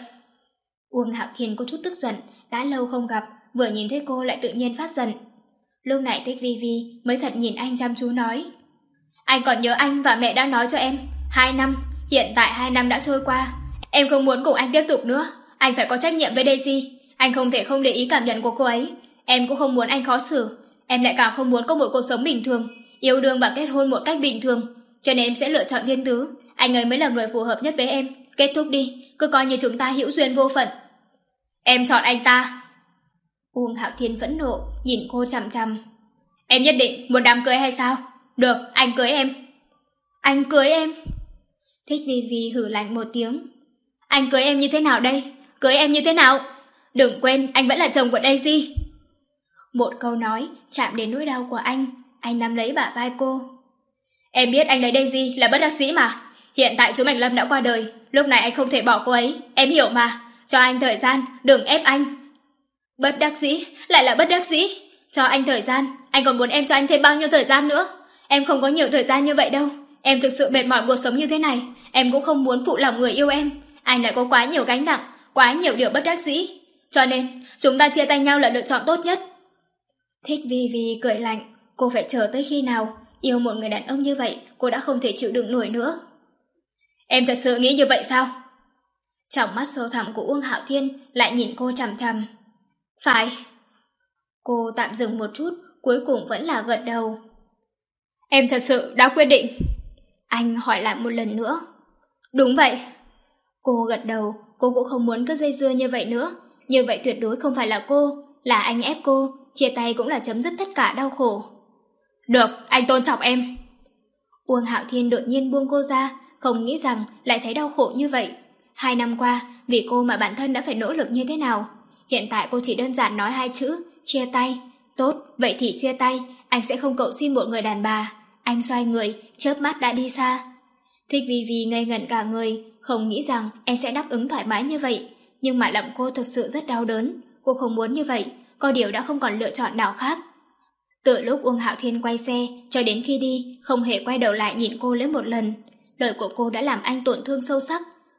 Uông Hạo Thiên có chút tức giận, đã lâu không gặp, vừa nhìn thấy cô lại tự nhiên phát giận. Lúc này Thích Vi Vi mới thật nhìn anh chăm chú nói. Anh còn nhớ anh và mẹ đã nói cho em, hai năm, hiện tại hai năm đã trôi qua. Em không muốn cùng anh tiếp tục nữa, anh phải có trách nhiệm với Daisy. Anh không thể không để ý cảm nhận của cô ấy. Em cũng không muốn anh khó xử, em lại càng không muốn có một cuộc sống bình thường, yêu đương và kết hôn một cách bình thường. Cho nên em sẽ lựa chọn Thiên Tứ, anh ấy mới là người phù hợp nhất với em. Kết thúc đi, cứ coi như chúng ta hữu duyên vô phận. Em chọn anh ta. Uông Hạo Thiên phẫn nộ, nhìn cô chằm chằm. Em nhất định muốn đám cưới hay sao? Được, anh cưới em. Anh cưới em? Thích Vi Vi hử lạnh một tiếng. Anh cưới em như thế nào đây? Cưới em như thế nào? Đừng quên, anh vẫn là chồng của Daisy. Một câu nói chạm đến nỗi đau của anh, anh nắm lấy bả vai cô. Em biết anh lấy Daisy là bất đắc dĩ mà. Hiện tại chú Mạnh Lâm đã qua đời, lúc này anh không thể bỏ cô ấy, em hiểu mà. Cho anh thời gian, đừng ép anh. Bất đắc dĩ, lại là bất đắc dĩ. Cho anh thời gian, anh còn muốn em cho anh thêm bao nhiêu thời gian nữa? Em không có nhiều thời gian như vậy đâu. Em thực sự mệt mỏi cuộc sống như thế này, em cũng không muốn phụ lòng người yêu em. Anh đã có quá nhiều gánh nặng, quá nhiều điều bất đắc dĩ. Cho nên, chúng ta chia tay nhau là lựa chọn tốt nhất. Thích Vi Vi cười lạnh, cô phải chờ tới khi nào? Yêu một người đàn ông như vậy, cô đã không thể chịu đựng nổi nữa. Em thật sự nghĩ như vậy sao? Trong mắt sâu thẳm của Uông Hạo Thiên lại nhìn cô chằm chằm. Phải. Cô tạm dừng một chút, cuối cùng vẫn là gật đầu. Em thật sự đã quyết định. Anh hỏi lại một lần nữa. Đúng vậy. Cô gật đầu, cô cũng không muốn cứ dây dưa như vậy nữa. Như vậy tuyệt đối không phải là cô, là anh ép cô, chia tay cũng là chấm dứt tất cả đau khổ. Được, anh tôn trọng em. Uông Hạo Thiên đột nhiên buông cô ra, không nghĩ rằng lại thấy đau khổ như vậy. Hai năm qua, vì cô mà bản thân đã phải nỗ lực như thế nào. Hiện tại cô chỉ đơn giản nói hai chữ, chia tay. Tốt, vậy thì chia tay, anh sẽ không cầu xin một người đàn bà. Anh xoay người, chớp mắt đã đi xa. Thích Vi Vi ngây ngẩn cả người, không nghĩ rằng anh sẽ đáp ứng thoải mái như vậy. Nhưng mà lòng cô thực sự rất đau đớn. Cô không muốn như vậy, có điều đã không còn lựa chọn nào khác. Từ lúc Uông Hạo Thiên quay xe, cho đến khi đi, không hề quay đầu lại nhìn cô lấy một lần. Lời của cô đã làm anh tổn thương sâu sắc.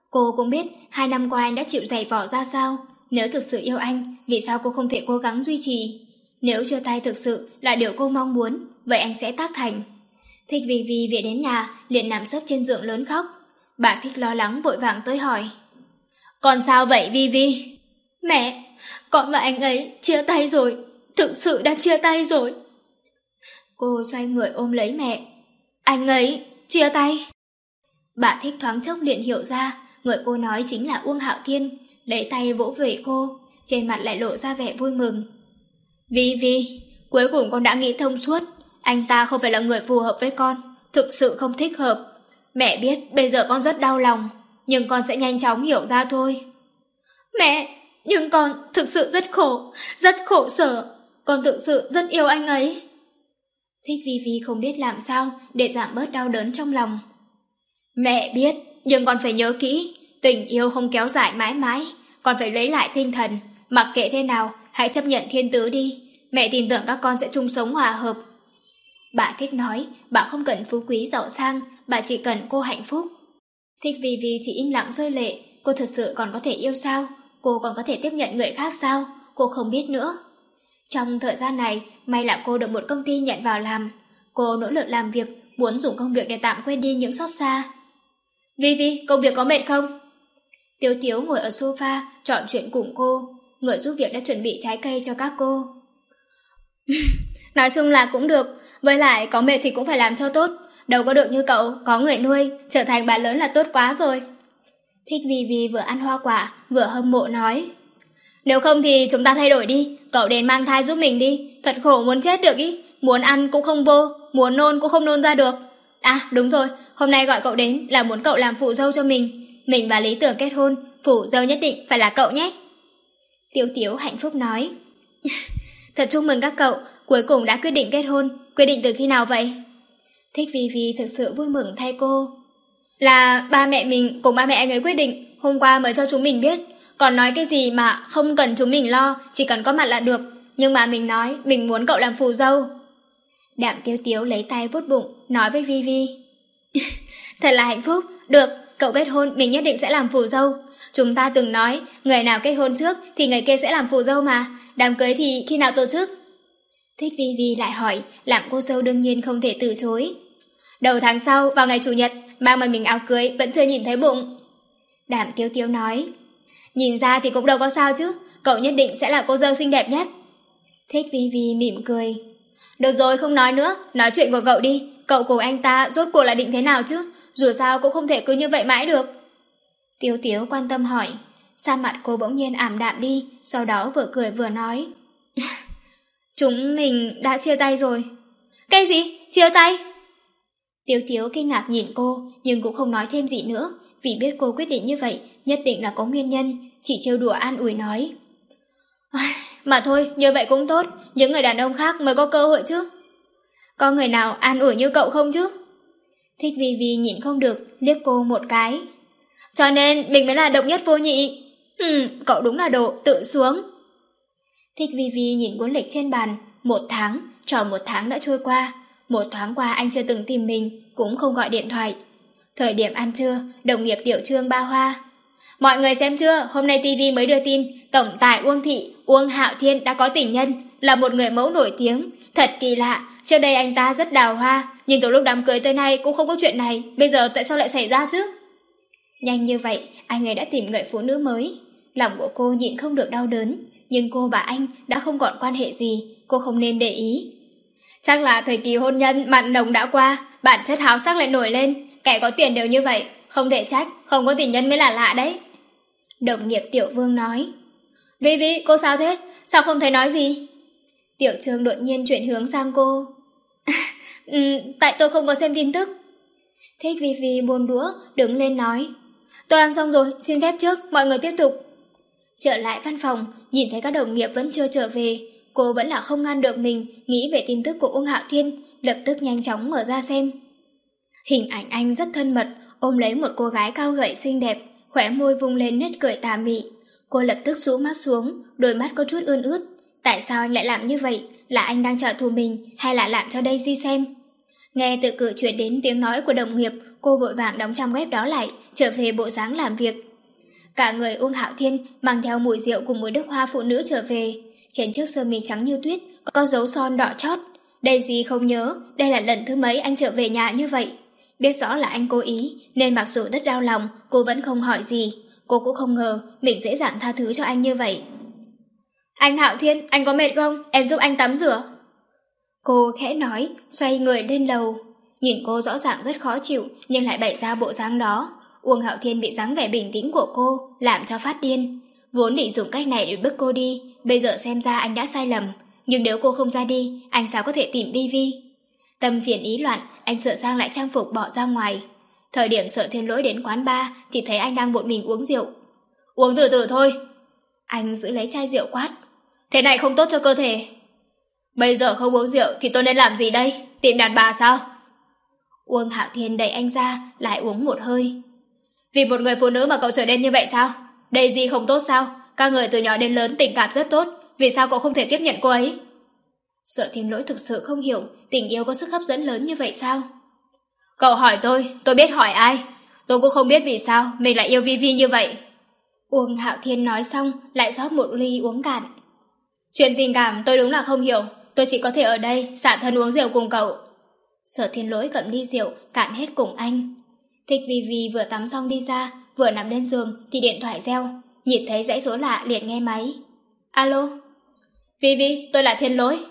Cô cũng biết hai năm qua anh đã chịu dày vò ra sao. Nếu thực sự yêu anh, vì sao cô không thể cố gắng duy trì? Nếu chia tay thực sự là điều cô mong muốn, vậy anh sẽ tác thành. Thích Vi Vi về đến nhà, liền nằm sấp trên giường lớn khóc. Bà Thích lo lắng vội vàng tới hỏi. Con sao vậy Vi Vi? Mẹ, con và anh ấy chia tay rồi, thực sự đã chia tay rồi. Cô xoay người ôm lấy mẹ. Anh ấy chia tay? Bà Thích thoáng chốc liền hiểu ra, người cô nói chính là Uông Hạo Thiên, lấy tay vỗ về cô, trên mặt lại lộ ra vẻ vui mừng. Vi Vi, cuối cùng con đã nghĩ thông suốt, anh ta không phải là người phù hợp với con, thực sự không thích hợp. Mẹ biết bây giờ con rất đau lòng, nhưng con sẽ nhanh chóng hiểu ra thôi. Mẹ, nhưng con thực sự rất khổ, rất khổ sở, con thực sự rất yêu anh ấy. Thích Vi Vi không biết làm sao để giảm bớt đau đớn trong lòng. Mẹ biết, nhưng con phải nhớ kỹ, tình yêu không kéo dài mãi mãi, con phải lấy lại tinh thần, mặc kệ thế nào, hãy chấp nhận thiên tứ đi, mẹ tin tưởng các con sẽ chung sống hòa hợp. Bà Thích nói, bà không cần phú quý giàu sang, bà chỉ cần cô hạnh phúc. Thích Vi Vi chỉ im lặng rơi lệ, cô thật sự còn có thể yêu sao? Cô còn có thể tiếp nhận người khác sao? Cô không biết nữa. Trong thời gian này, may là cô được một công ty nhận vào làm. Cô nỗ lực làm việc, muốn dùng công việc để tạm quên đi những xót xa. Vi Vi, công việc có mệt không? Tiếu Tiếu ngồi ở sofa, trò chuyện cùng cô. Người giúp việc đã chuẩn bị trái cây cho các cô. Nói chung là cũng được, với lại có mệt thì cũng phải làm cho tốt. Đâu có được như cậu, có người nuôi, trở thành bà lớn là tốt quá rồi. Thích Vi Vi vừa ăn hoa quả, vừa hâm mộ nói. Nếu không thì chúng ta thay đổi đi, cậu đến mang thai giúp mình đi, thật khổ muốn chết được ý, muốn ăn cũng không vô, muốn nôn cũng không nôn ra được. À đúng rồi, hôm nay gọi cậu đến là muốn cậu làm phụ dâu cho mình, mình và Lý Tưởng kết hôn, phụ dâu nhất định phải là cậu nhé. Tiếu Tiếu hạnh phúc nói. Thật chúc mừng các cậu, cuối cùng đã quyết định kết hôn, quyết định từ khi nào vậy? Thích Vi Vi thực sự vui mừng thay cô. Là ba mẹ mình cùng ba mẹ anh ấy quyết định, hôm qua mới cho chúng mình biết, còn nói cái gì mà không cần chúng mình lo, chỉ cần có mặt là được, nhưng mà mình nói mình muốn cậu làm phù dâu. Đạm Tiếu Tiếu lấy tay vuốt bụng, nói với Vi Vi. Thật là hạnh phúc, được, cậu kết hôn mình nhất định sẽ làm phù dâu. Chúng ta từng nói, người nào kết hôn trước thì người kia sẽ làm phù dâu mà, đám cưới thì khi nào tổ chức? Thích Vi Vi lại hỏi, làm cô dâu đương nhiên không thể từ chối. Đầu tháng sau, vào ngày chủ nhật, mang mời mình áo cưới, vẫn chưa nhìn thấy bụng. Đạm Tiếu Tiếu nói. Nhìn ra thì cũng đâu có sao chứ, cậu nhất định sẽ là cô dâu xinh đẹp nhất. Thích Vi Vi mỉm cười. Được rồi, không nói nữa, nói chuyện của cậu đi, cậu cùng anh ta rốt cuộc là định thế nào chứ, dù sao cũng không thể cứ như vậy mãi được. Tiếu Tiếu quan tâm hỏi, sao mặt cô bỗng nhiên ảm đạm đi, sau đó vừa cười vừa nói. Chúng mình đã chia tay rồi. Cái gì? Chia tay? Tiếu Tiếu kinh ngạc nhìn cô, nhưng cũng không nói thêm gì nữa, vì biết cô quyết định như vậy, nhất định là có nguyên nhân, chỉ trêu đùa an ủi nói. Mà thôi, như vậy cũng tốt, những người đàn ông khác mới có cơ hội chứ. Có người nào an ủi như cậu không chứ? Thích Vi Vi nhìn không được, liếc cô một cái. Cho nên mình mới là độc nhất vô nhị. Ừ, cậu đúng là độ tự xuống. Thích Vi Vi nhìn cuốn lịch trên bàn, một tháng, tròn một tháng đã trôi qua. Một tháng qua anh chưa từng tìm mình, cũng không gọi điện thoại. Thời điểm ăn trưa, đồng nghiệp Tiểu Trương ba hoa. Mọi người xem chưa, hôm nay ti vi mới đưa tin, tổng tài Uông Thị, Uông Hạo Thiên đã có tình nhân, là một người mẫu nổi tiếng. Thật kỳ lạ, trước đây anh ta rất đào hoa, nhưng từ lúc đám cưới tới nay cũng không có chuyện này, bây giờ tại sao lại xảy ra chứ? Nhanh như vậy, anh ấy đã tìm người phụ nữ mới. Lòng của cô nhịn không được đau đớn, nhưng cô và anh đã không còn quan hệ gì, cô không nên để ý. Chắc là thời kỳ hôn nhân mặn nồng đã qua, bản chất háo sắc lại nổi lên, kẻ có tiền đều như vậy, không thể trách, không có tình nhân mới là lạ đấy. Đồng nghiệp Tiểu Vương nói. Vi Vi, cô sao thế? Sao không thấy nói gì? Tiểu Trương đột nhiên chuyển hướng sang cô. ừ, Tại tôi không có xem tin tức. Thích Vi Vi buồn đũa, đứng lên nói. Tôi ăn xong rồi, xin phép trước, mọi người tiếp tục. Trở lại văn phòng, nhìn thấy các đồng nghiệp vẫn chưa trở về, cô vẫn là không ngăn được mình nghĩ về tin tức của Uông Hạo Thiên, lập tức nhanh chóng mở ra xem. Hình ảnh anh rất thân mật, ôm lấy một cô gái cao gầy xinh đẹp, khóe môi vung lên nét cười tà mị. Cô lập tức rũ mắt xuống, đôi mắt có chút ươn ướt. Tại sao anh lại làm như vậy? Là anh đang trả thù mình hay là làm cho Daisy xem? Nghe từ cửa truyền đến tiếng nói của đồng nghiệp, cô vội vàng đóng trang web đó lại, trở về bộ dáng làm việc. Cả người Uông Hạo Thiên mang theo mùi rượu cùng mùi nước hoa phụ nữ trở về. Trên chiếc sơ mi trắng như tuyết có dấu son đỏ chót. Daisy không nhớ đây là lần thứ mấy anh trở về nhà như vậy. Biết rõ là anh cố ý, nên mặc dù rất đau lòng, cô vẫn không hỏi gì. Cô cũng không ngờ mình dễ dàng tha thứ cho anh như vậy. Anh Hạo Thiên, anh có mệt không? Em giúp anh tắm rửa. Cô khẽ nói, xoay người lên lầu. Nhìn cô rõ ràng rất khó chịu, nhưng lại bày ra bộ dáng đó. Uông Hạo Thiên bị dáng vẻ bình tĩnh của cô làm cho phát điên. Vốn định dùng cách này để bức cô đi, bây giờ xem ra anh đã sai lầm. Nhưng nếu cô không ra đi, anh sao có thể tìm Vi Vi? Tâm phiền ý loạn, anh sửa sang lại trang phục bỏ ra ngoài. Thời điểm Sở Thiên Lỗi đến quán bar thì thấy anh đang một mình uống rượu. Uống từ từ thôi. Anh giữ lấy chai rượu quát. Thế này không tốt cho cơ thể. Bây giờ không uống rượu thì tôi nên làm gì đây? Tìm đàn bà sao? Uông Hạo Thiên đẩy anh ra, lại uống một hơi. Vì một người phụ nữ mà cậu trở nên như vậy sao? Daisy không tốt sao? Các người từ nhỏ đến lớn tình cảm rất tốt, vì sao cậu không thể tiếp nhận cô ấy? Sở Thiên Lỗi thực sự không hiểu tình yêu có sức hấp dẫn lớn như vậy sao? Cậu hỏi tôi, tôi biết hỏi ai? Tôi cũng không biết vì sao mình lại yêu Vi Vi như vậy. Uông Hạo Thiên nói xong, lại rót một ly uống cạn. Chuyện tình cảm tôi đúng là không hiểu, tôi chỉ có thể ở đây xả thân uống rượu cùng cậu. Sở Thiên Lỗi cầm ly rượu cạn hết cùng anh. Thích Vi Vi vừa tắm xong đi ra, vừa nằm lên giường thì điện thoại reo. Nhìn thấy dãy số lạ liền nghe máy. Alo? Vi Vi, tôi là Thiên Lỗi.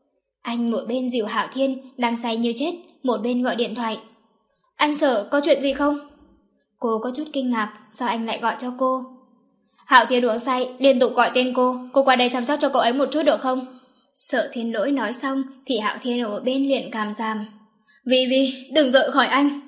Anh một bên dìu Hạo Thiên đang say như chết, một bên gọi điện thoại. Anh Sở, có chuyện gì không? Cô có chút kinh ngạc, sao anh lại gọi cho cô? Hạo Thiên uống say, liên tục gọi tên cô, cô qua đây chăm sóc cho cậu ấy một chút được không? Sở Thiên Lỗi nói xong thì Hạo Thiên ở một bên liền càm ràm. Vi Vi, đừng rời khỏi anh.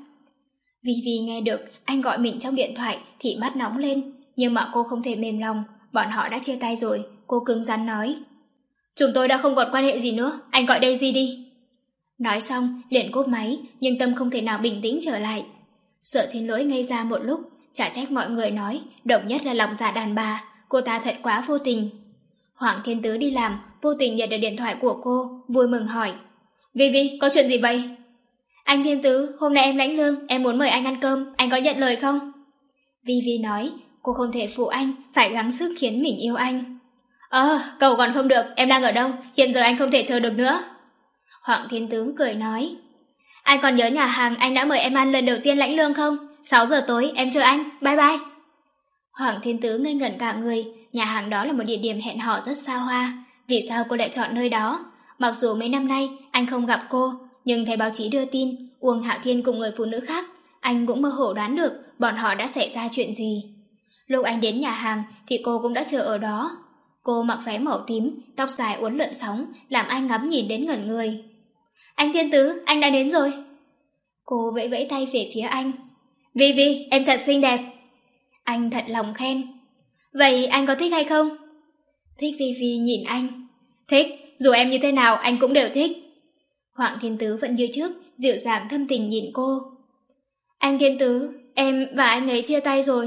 Vi Vi nghe được anh gọi mình trong điện thoại thì mắt nóng lên, nhưng mà cô không thể mềm lòng, bọn họ đã chia tay rồi, cô cứng rắn nói. Chúng tôi đã không còn quan hệ gì nữa, anh gọi Daisy đi. Nói xong liền cúp máy, nhưng tâm không thể nào bình tĩnh trở lại. Sở Thiên Lỗi ngây ra một lúc, chả trách mọi người nói độc nhất là lòng dạ đàn bà, cô ta thật quá vô tình. Hoàng Thiên Tứ đi làm, vô tình nhận được điện thoại của cô, vui mừng hỏi. Vi Vi, có chuyện gì vậy? Anh Thiên Tứ, hôm nay em lãnh lương, em muốn mời anh ăn cơm, anh có nhận lời không? Vi Vi nói, cô không thể phụ anh, phải gắng sức khiến mình yêu anh. Ờ, cậu còn không được, em đang ở đâu, hiện giờ anh không thể chờ được nữa. Hoàng Thiên Tứ cười nói. Anh còn nhớ nhà hàng anh đã mời em ăn lần đầu tiên lãnh lương không? sáu giờ tối em chờ anh, bye bye. Hoàng Thiên Tứ ngây ngẩn cả người, nhà hàng đó là một địa điểm hẹn hò rất xa hoa. Vì sao cô lại chọn nơi đó? Mặc dù mấy năm nay anh không gặp cô, nhưng thấy báo chí đưa tin Uông Hạo Thiên cùng người phụ nữ khác, anh cũng mơ hồ đoán được bọn họ đã xảy ra chuyện gì. Lúc anh đến nhà hàng thì cô cũng đã chờ ở đó. Cô mặc váy màu tím, tóc dài uốn lượn sóng, làm anh ngắm nhìn đến ngẩn người. Anh Thiên Tứ, anh đã đến rồi. Cô vẫy vẫy tay về phía anh. Vi Vi, em thật xinh đẹp. Anh thật lòng khen. Vậy anh có thích hay không? Thích. Vi Vi nhìn anh. Thích, dù em như thế nào anh cũng đều thích. Hoàng Thiên Tứ vẫn như trước, dịu dàng thâm tình nhìn cô. Anh Thiên Tứ, em và anh ấy chia tay rồi.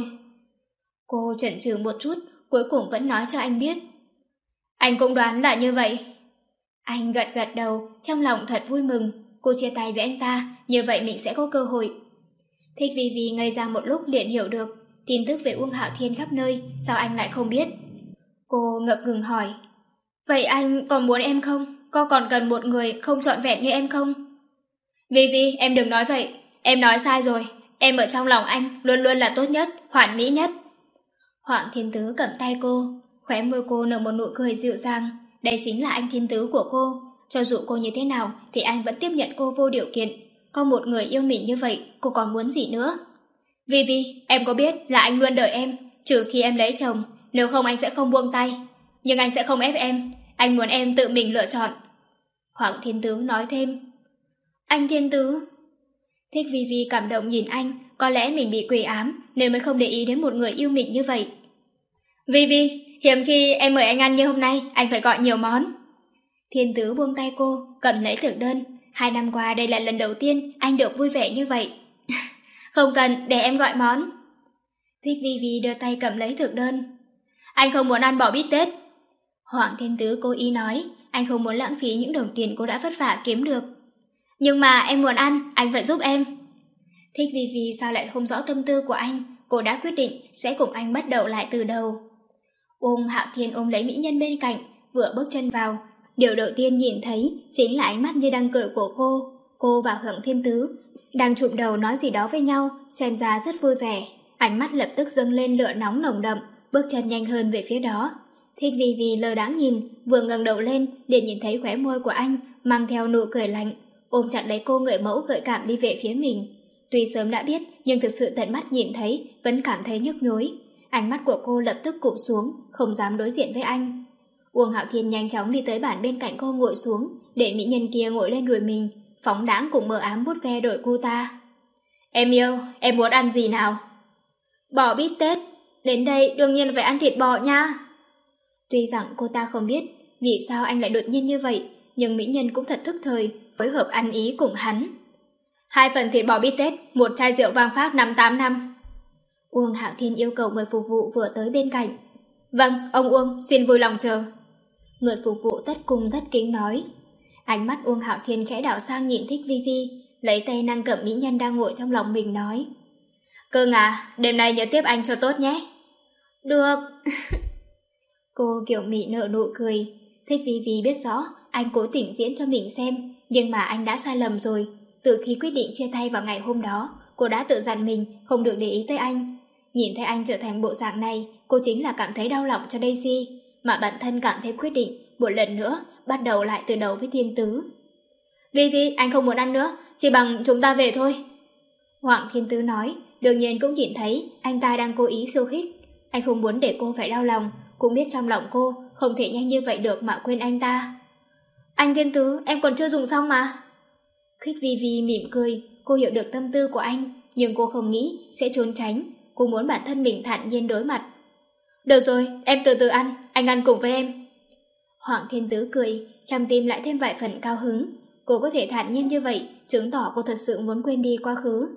Cô chần chừ một chút, cuối cùng vẫn nói cho anh biết. Anh cũng đoán là như vậy. Anh gật gật đầu, trong lòng thật vui mừng. Cô chia tay với anh ta, như vậy mình sẽ có cơ hội. Thích Vi Vi ngây ra một lúc liền hiểu được tin tức về Uông Hạo Thiên khắp nơi, sao anh lại không biết? Cô ngập ngừng hỏi. Vậy anh còn muốn em không? Có còn cần một người không trọn vẹn như em không? Vi Vi, em đừng nói vậy. Em nói sai rồi. Em ở trong lòng anh luôn luôn là tốt nhất, hoàn mỹ nhất. Hoàng Thiên Tứ cầm tay cô, khóe môi cô nở một nụ cười dịu dàng. Đây chính là anh Thiên Tứ của cô. Cho dù cô như thế nào thì anh vẫn tiếp nhận cô vô điều kiện. Có một người yêu mình như vậy, cô còn muốn gì nữa? Vi Vi, em có biết là anh luôn đợi em, trừ khi em lấy chồng, nếu không anh sẽ không buông tay. Nhưng anh sẽ không ép em, anh muốn em tự mình lựa chọn. Hoàng Thiên Tứ nói thêm. Anh Thiên Tứ. Thích Vi Vi cảm động nhìn anh, có lẽ mình bị quỷ ám nên mới không để ý đến một người yêu mình như vậy. Vi Vi, hiếm khi em mời anh ăn như hôm nay, anh phải gọi nhiều món. Thiên Tứ buông tay cô, cầm lấy thực đơn. Hai năm qua đây là lần đầu tiên anh được vui vẻ như vậy. Không cần, để em gọi món. Thích Vi Vi đưa tay cầm lấy thực đơn. Anh không muốn ăn bò bít tết. Hoàng Thiên Tứ cố ý nói, anh không muốn lãng phí những đồng tiền cô đã vất vả kiếm được. Nhưng mà em muốn ăn, anh phải giúp em. Thích Vi Vi sao lại không rõ tâm tư của anh, cô đã quyết định sẽ cùng anh bắt đầu lại từ đầu. Uông Hạo Thiên ôm lấy mỹ nhân bên cạnh, vừa bước chân vào, điều đầu tiên nhìn thấy chính là ánh mắt như đang cười của cô. Cô và Hưởng Thiên Tứ đang chụm đầu nói gì đó với nhau, xem ra rất vui vẻ. Ánh mắt lập tức dâng lên lửa nóng nồng đậm, bước chân nhanh hơn về phía đó. Thích Vi Vi lơ đãng nhìn, vừa ngẩng đầu lên liền nhìn thấy khóe môi của anh mang theo nụ cười lạnh, ôm chặt lấy cô người mẫu gợi cảm đi về phía mình. Tuy sớm đã biết, nhưng thực sự tận mắt nhìn thấy vẫn cảm thấy nhức nhối. Ánh mắt của cô lập tức cụp xuống, không dám đối diện với anh. Uông Hạo Thiên nhanh chóng đi tới bàn bên cạnh cô ngồi xuống, để mỹ nhân kia ngồi lên đùi mình, phóng đãng cùng mờ ám vuốt ve đổi cô ta. Em yêu, em muốn ăn gì nào? Bò bít tết, đến đây đương nhiên phải ăn thịt bò nha. Tuy rằng cô ta không biết vì sao anh lại đột nhiên như vậy, nhưng mỹ nhân cũng thật thức thời, phối hợp ăn ý cùng hắn. Hai phần thịt bò bít tết, một chai rượu vang Pháp năm tám năm. Uông Hạo Thiên yêu cầu người phục vụ vừa tới bên cạnh. Vâng, ông Uông, xin vui lòng chờ. Người phục vụ tất cung tất kính nói. Ánh mắt Uông Hạo Thiên khẽ đảo sang nhìn Thích Vi Vi, lấy tay nâng cầm mỹ nhân đang ngồi trong lòng mình nói. Cưng à, đêm nay nhớ tiếp anh cho tốt nhé. Được. Cô kiểu mị nở nụ cười. Thích Vi Vi biết rõ anh cố tình diễn cho mình xem, nhưng mà anh đã sai lầm rồi. Từ khi quyết định chia tay vào ngày hôm đó, cô đã tự dặn mình không được để ý tới anh. Nhìn thấy anh trở thành bộ dạng này, cô chính là cảm thấy đau lòng cho Daisy, mà bản thân càng thêm quyết định một lần nữa bắt đầu lại từ đầu với Thiên Tứ. Vi Vi, anh không muốn ăn nữa, chỉ bằng chúng ta về thôi. Hoàng Thiên Tứ nói, đương nhiên cũng nhìn thấy anh ta đang cố ý khiêu khích. Anh không muốn để cô phải đau lòng, cũng biết trong lòng cô không thể nhanh như vậy được mà quên anh ta. Anh Thiên Tứ, em còn chưa dùng xong mà. Thích Vi Vi mỉm cười, cô hiểu được tâm tư của anh, nhưng cô không nghĩ sẽ trốn tránh. Cô muốn bản thân mình thản nhiên đối mặt. Được rồi, em từ từ ăn, anh ăn cùng với em. Hoàng Thiên Tứ cười, trong tim lại thêm vài phần cao hứng. Cô có thể thản nhiên như vậy, chứng tỏ cô thật sự muốn quên đi quá khứ.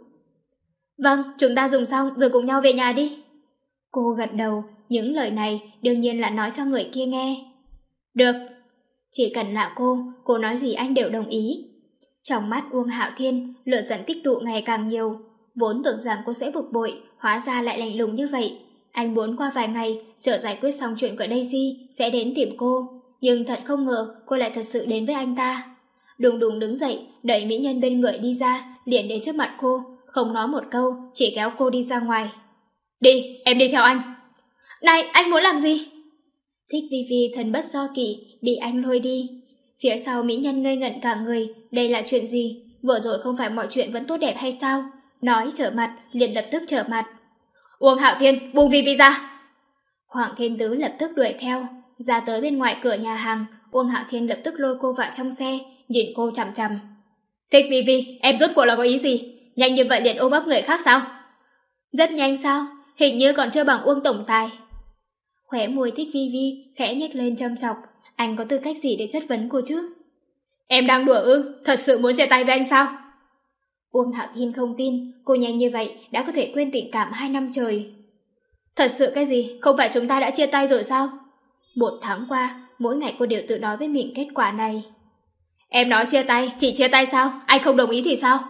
Vâng, chúng ta dùng xong rồi cùng nhau về nhà đi. Cô gật đầu, những lời này đương nhiên là nói cho người kia nghe. Được. Chỉ cần là cô, cô nói gì anh đều đồng ý. Trong mắt Uông Hạo Thiên, lửa giận tích tụ ngày càng nhiều. Vốn tưởng rằng cô sẽ bực bội, hóa ra lại lạnh lùng như vậy. Anh muốn qua vài ngày, chờ giải quyết xong chuyện của Daisy, sẽ đến tìm cô. Nhưng thật không ngờ, cô lại thật sự đến với anh ta. Đùng đùng đứng dậy, đẩy mỹ nhân bên người đi ra, liền đến trước mặt cô, không nói một câu, chỉ kéo cô đi ra ngoài. Đi, em đi theo anh. Này, anh muốn làm gì? Thích Vi Vi thần bất do kỷ, bị anh lôi đi. Phía sau mỹ nhân ngây ngẩn cả người, đây là chuyện gì? Vừa rồi không phải mọi chuyện vẫn tốt đẹp hay sao? Nói trở mặt, liền lập tức trở mặt. Uông Hạo Thiên, buông Vi Vi ra. Hoàng Thiên Tứ lập tức đuổi theo, ra tới bên ngoài cửa nhà hàng. Uông Hạo Thiên lập tức lôi cô vào trong xe, nhìn cô chằm chằm. Thích Vi Vi, em rốt cuộc là có ý gì? Nhanh như vậy liền ôm ấp người khác sao? Rất nhanh sao? Hình như còn chưa bằng Uông tổng tài. Khóe môi Thích Vi Vi khẽ nhếch lên châm chọc. Anh có tư cách gì để chất vấn cô chứ? Em đang đùa ư? Thật sự muốn chia tay với anh sao? Uông Hạo Thiên không tin cô nhanh như vậy đã có thể quên tình cảm hai năm trời. Thật sự cái gì? Không phải chúng ta đã chia tay rồi sao? Một tháng qua, mỗi ngày cô đều tự nói với mình kết quả này. Em nói chia tay thì chia tay sao? Anh không đồng ý thì sao?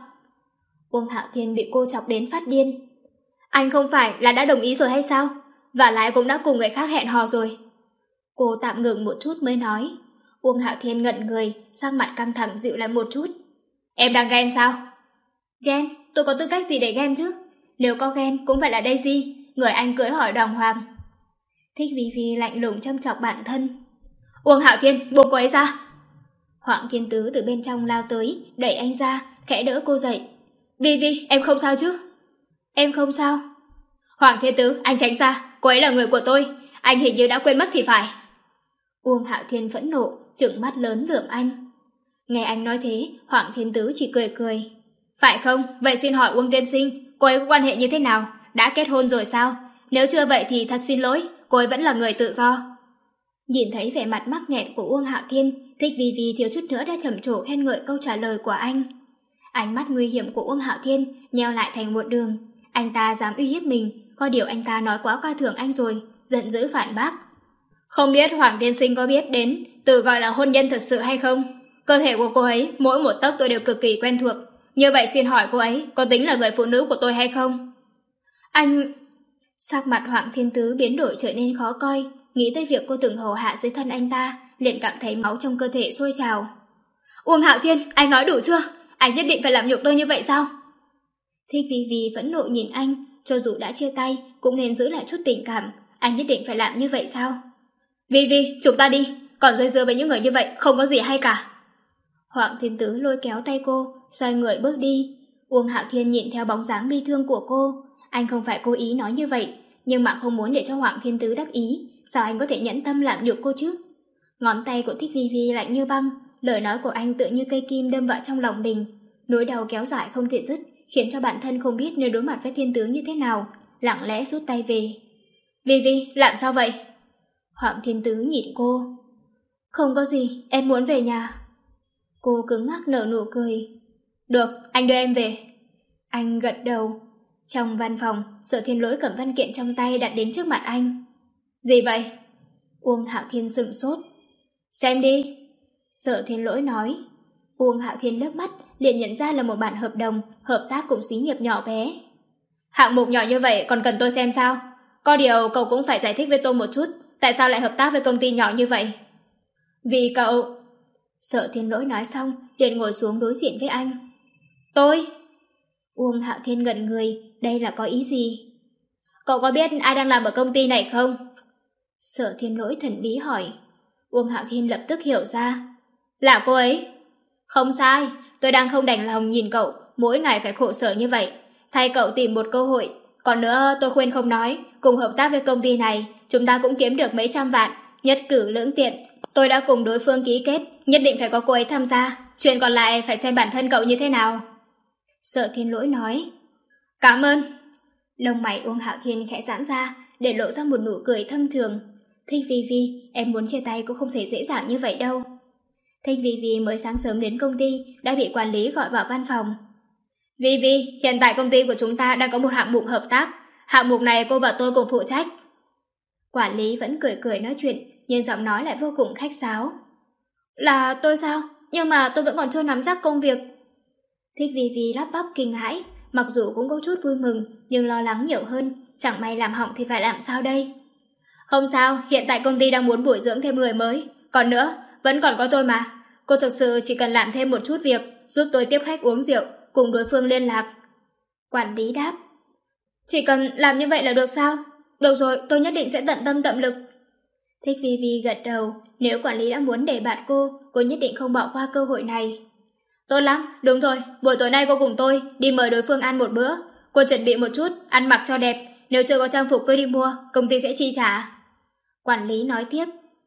Uông Hạo Thiên bị cô chọc đến phát điên. Anh không phải là đã đồng ý rồi hay sao? Và lại cũng đã cùng người khác hẹn hò rồi. Cô tạm ngừng một chút mới nói. Uông Hạo Thiên ngẩn người, sắc mặt căng thẳng dịu lại một chút. Em đang ghen sao? Ghen? Tôi có tư cách gì để ghen chứ? Nếu có ghen cũng phải là Daisy, người anh cưới hỏi đàng hoàng. Thích Vi Vi lạnh lùng châm chọc bản thân. Uông Hạo Thiên, buông cô ấy ra. Hoàng Thiên Tứ từ bên trong lao tới, đẩy anh ra, khẽ đỡ cô dậy. Vi Vi, em không sao chứ? Em không sao. Hoàng Thiên Tứ, anh tránh ra, cô ấy là người của tôi, anh hình như đã quên mất thì phải. Uông Hạo Thiên phẫn nộ, trừng mắt lớn lườm anh. Nghe anh nói thế, Hoàng Thiên Tứ chỉ cười cười. Phải không? Vậy xin hỏi Uông tiên sinh, cô ấy có quan hệ như thế nào? Đã kết hôn rồi sao? Nếu chưa vậy thì thật xin lỗi, cô ấy vẫn là người tự do. Nhìn thấy vẻ mặt mắc nghẹn của Uông Hạo Thiên, Thích Vi Vi thiếu chút nữa đã trầm trồ khen ngợi câu trả lời của anh. Ánh mắt nguy hiểm của Uông Hạo Thiên nheo lại thành một đường. Anh ta dám uy hiếp mình, có điều anh ta nói quá coi thường anh rồi, giận dữ phản bác. Không biết Hoàng tiên sinh có biết đến từ gọi là hôn nhân thật sự hay không? Cơ thể của cô ấy, mỗi một tấc tôi đều cực kỳ quen thuộc. Như vậy xin hỏi cô ấy có tính là người phụ nữ của tôi hay không? Anh... Sắc mặt Hoàng Thiên Tứ biến đổi trở nên khó coi, nghĩ tới việc cô từng hầu hạ dưới thân anh ta, liền cảm thấy máu trong cơ thể sôi trào. Uông Hạo Thiên, anh nói đủ chưa? Anh nhất định phải làm nhục tôi như vậy sao? Thích Vi Vi vẫn nộ nhìn anh, cho dù đã chia tay cũng nên giữ lại chút tình cảm. Anh nhất định phải làm như vậy sao? Vi Vi, chúng ta đi, còn dây dưa với những người như vậy không có gì hay cả. Hoàng Thiên Tứ lôi kéo tay cô, xoay người bước đi. Uông Hạo Thiên nhìn theo bóng dáng bi thương của cô. Anh không phải cố ý nói như vậy, nhưng mà không muốn để cho Hoàng Thiên Tứ đắc ý, sao anh có thể nhẫn tâm làm nhục cô chứ? Ngón tay của Thích Vi Vi lạnh như băng, lời nói của anh tựa như cây kim đâm vào trong lòng mình. Nỗi đau kéo dài không thể dứt, khiến cho bản thân không biết nên đối mặt với Thiên Tứ như thế nào, lặng lẽ rút tay về. Vi Vi, làm sao vậy? Hoàng Thiên Tứ nhìn cô. Không có gì, em muốn về nhà. Cô cứng ngắc nở nụ cười. Được, anh đưa em về. Anh gật đầu. Trong văn phòng, Sở Thiên Lỗi cầm văn kiện trong tay đặt đến trước mặt anh. Gì vậy? Uông Hạo Thiên sững sốt. Xem đi. Sở Thiên Lỗi nói. Uông Hạo Thiên liếc mắt, liền nhận ra là một bản hợp đồng, hợp tác cùng xí nghiệp nhỏ bé. Hạng mục nhỏ như vậy còn cần tôi xem sao? Có điều cậu cũng phải giải thích với tôi một chút, tại sao lại hợp tác với công ty nhỏ như vậy? Vì cậu... Sở Thiên Lỗi nói xong, liền ngồi xuống đối diện với anh. Tôi? Uông Hạo Thiên ngẩn người, đây là có ý gì? Cậu có biết ai đang làm ở công ty này không? Sở Thiên Lỗi thần bí hỏi. Uông Hạo Thiên lập tức hiểu ra. Là cô ấy. Không sai, tôi đang không đành lòng nhìn cậu mỗi ngày phải khổ sở như vậy, thay cậu tìm một cơ hội. Còn nữa tôi khuyên không nói, cùng hợp tác với công ty này, chúng ta cũng kiếm được mấy trăm vạn, nhất cử lưỡng tiện. Tôi đã cùng đối phương ký kết, nhất định phải có cô ấy tham gia, chuyện còn lại phải xem bản thân cậu như thế nào. Sở Thiên Lỗi nói. Cảm ơn. Lông mày Uông Hạo Thiên khẽ giãn ra, để lộ ra một nụ cười thâm trường. Thích Vi Vi, em muốn chia tay cũng không thể dễ dàng như vậy đâu. Thích Vi Vi mới sáng sớm đến công ty, đã bị quản lý gọi vào văn phòng. Vi Vi, hiện tại công ty của chúng ta đang có một hạng mục hợp tác. Hạng mục này cô và tôi cùng phụ trách. Quản lý vẫn cười cười nói chuyện, nhưng giọng nói lại vô cùng khách sáo. Là tôi sao? Nhưng mà tôi vẫn còn chưa nắm chắc công việc. Thích Vi Vi lắp bắp kinh hãi, mặc dù cũng có chút vui mừng, nhưng lo lắng nhiều hơn, chẳng may làm hỏng thì phải làm sao đây? Không sao, hiện tại công ty đang muốn bồi dưỡng thêm người mới. Còn nữa, vẫn còn có tôi mà. Cô thực sự chỉ cần làm thêm một chút việc, giúp tôi tiếp khách uống rượu, cùng đối phương liên lạc. Quản lý đáp. Chỉ cần làm như vậy là được sao? Được rồi, tôi nhất định sẽ tận tâm tận lực. Thích Vi Vi gật đầu, nếu quản lý đã muốn đề bạt cô, cô nhất định không bỏ qua cơ hội này. Tốt lắm, đúng rồi, buổi tối nay cô cùng tôi đi mời đối phương ăn một bữa. Cô chuẩn bị một chút, ăn mặc cho đẹp, nếu chưa có trang phục cứ đi mua, công ty sẽ chi trả. Quản lý nói tiếp.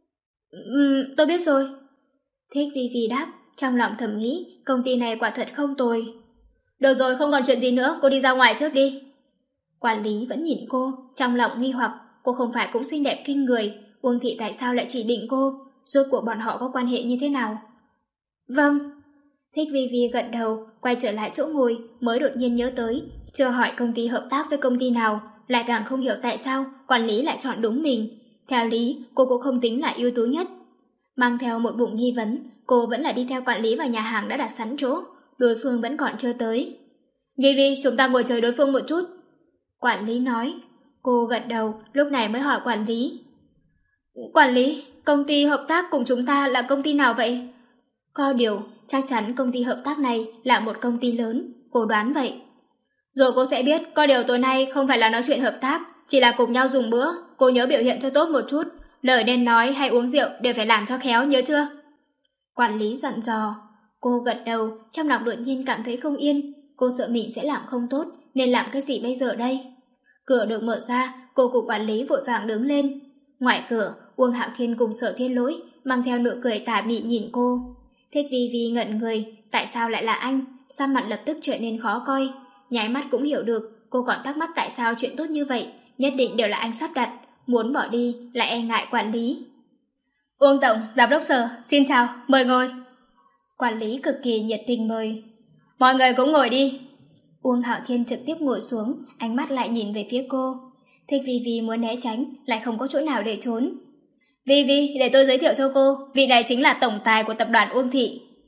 Ừm, tôi biết rồi. Thích Vi Vi đáp, trong lòng thầm nghĩ, công ty này quả thật không tồi. Được rồi, không còn chuyện gì nữa, cô đi ra ngoài trước đi. Quản lý vẫn nhìn cô, trong lòng nghi hoặc, cô không phải cũng xinh đẹp kinh người, Uông Thị tại sao lại chỉ định cô, rốt cuộc bọn họ có quan hệ như thế nào? Vâng. Thích Vi Vi gật đầu, quay trở lại chỗ ngồi, mới đột nhiên nhớ tới, chưa hỏi công ty hợp tác với công ty nào, lại càng không hiểu tại sao quản lý lại chọn đúng mình. Theo lý, cô cũng không tính là ưu tú nhất. Mang theo một bụng nghi vấn, cô vẫn là đi theo quản lý vào nhà hàng đã đặt sẵn chỗ, đối phương vẫn còn chưa tới. Vi Vi, chúng ta ngồi chờ đối phương một chút. Quản lý nói. Cô gật đầu, lúc này mới hỏi quản lý. Quản lý, công ty hợp tác cùng chúng ta là công ty nào vậy? Có điều, chắc chắn công ty hợp tác này là một công ty lớn, cô đoán vậy. Rồi cô sẽ biết, có điều tối nay không phải là nói chuyện hợp tác, chỉ là cùng nhau dùng bữa, cô nhớ biểu hiện cho tốt một chút, lời nên nói hay uống rượu đều phải làm cho khéo, nhớ chưa? Quản lý dặn dò. Cô gật đầu, trong lòng đột nhiên cảm thấy không yên, cô sợ mình sẽ làm không tốt, nên làm cái gì bây giờ đây? Cửa được mở ra, cô cùng quản lý vội vàng đứng lên. Ngoài cửa, Uông Hạo Thiên cùng Sở Thiên Lỗi mang theo nụ cười tà mị nhìn cô. Thích Vi Vi ngẩn người, tại sao lại là anh? Sắc mặt lập tức trở nên khó coi. Nháy mắt cũng hiểu được, cô còn thắc mắc tại sao chuyện tốt như vậy nhất định đều là anh sắp đặt, muốn bỏ đi lại e ngại quản lý. Uông Tổng, Giám đốc Sở, xin chào, mời ngồi. Quản lý cực kỳ nhiệt tình mời. Mọi người cũng ngồi đi. Uông Hạo Thiên trực tiếp ngồi xuống, ánh mắt lại nhìn về phía cô. Thích Vi Vi muốn né tránh, lại không có chỗ nào để trốn. Vi Vi, để tôi giới thiệu cho cô, vị này chính là tổng tài của tập đoàn Uông Thị.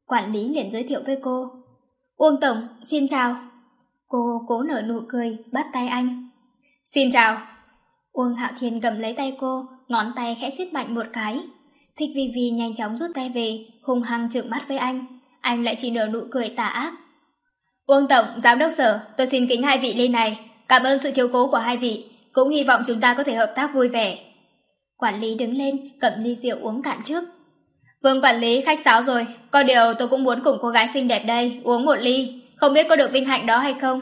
Quản lý liền giới thiệu với cô. Uông tổng, xin chào. Cô cố nở nụ cười, bắt tay anh. Xin chào. Uông Hạo Thiên cầm lấy tay cô, ngón tay khẽ siết mạnh một cái. Thích Vi Vi nhanh chóng rút tay về, hung hăng trừng mắt với anh. Anh lại chỉ nở nụ cười tà ác. Uông tổng, giám đốc Sở, tôi xin kính hai vị ly này. Cảm ơn sự chiếu cố của hai vị, cũng hy vọng chúng ta có thể hợp tác vui vẻ. Quản lý đứng lên, cầm ly rượu uống cạn trước. Vương quản lý khách sáo rồi, có điều tôi cũng muốn cùng cô gái xinh đẹp đây uống một ly, không biết có được vinh hạnh đó hay không.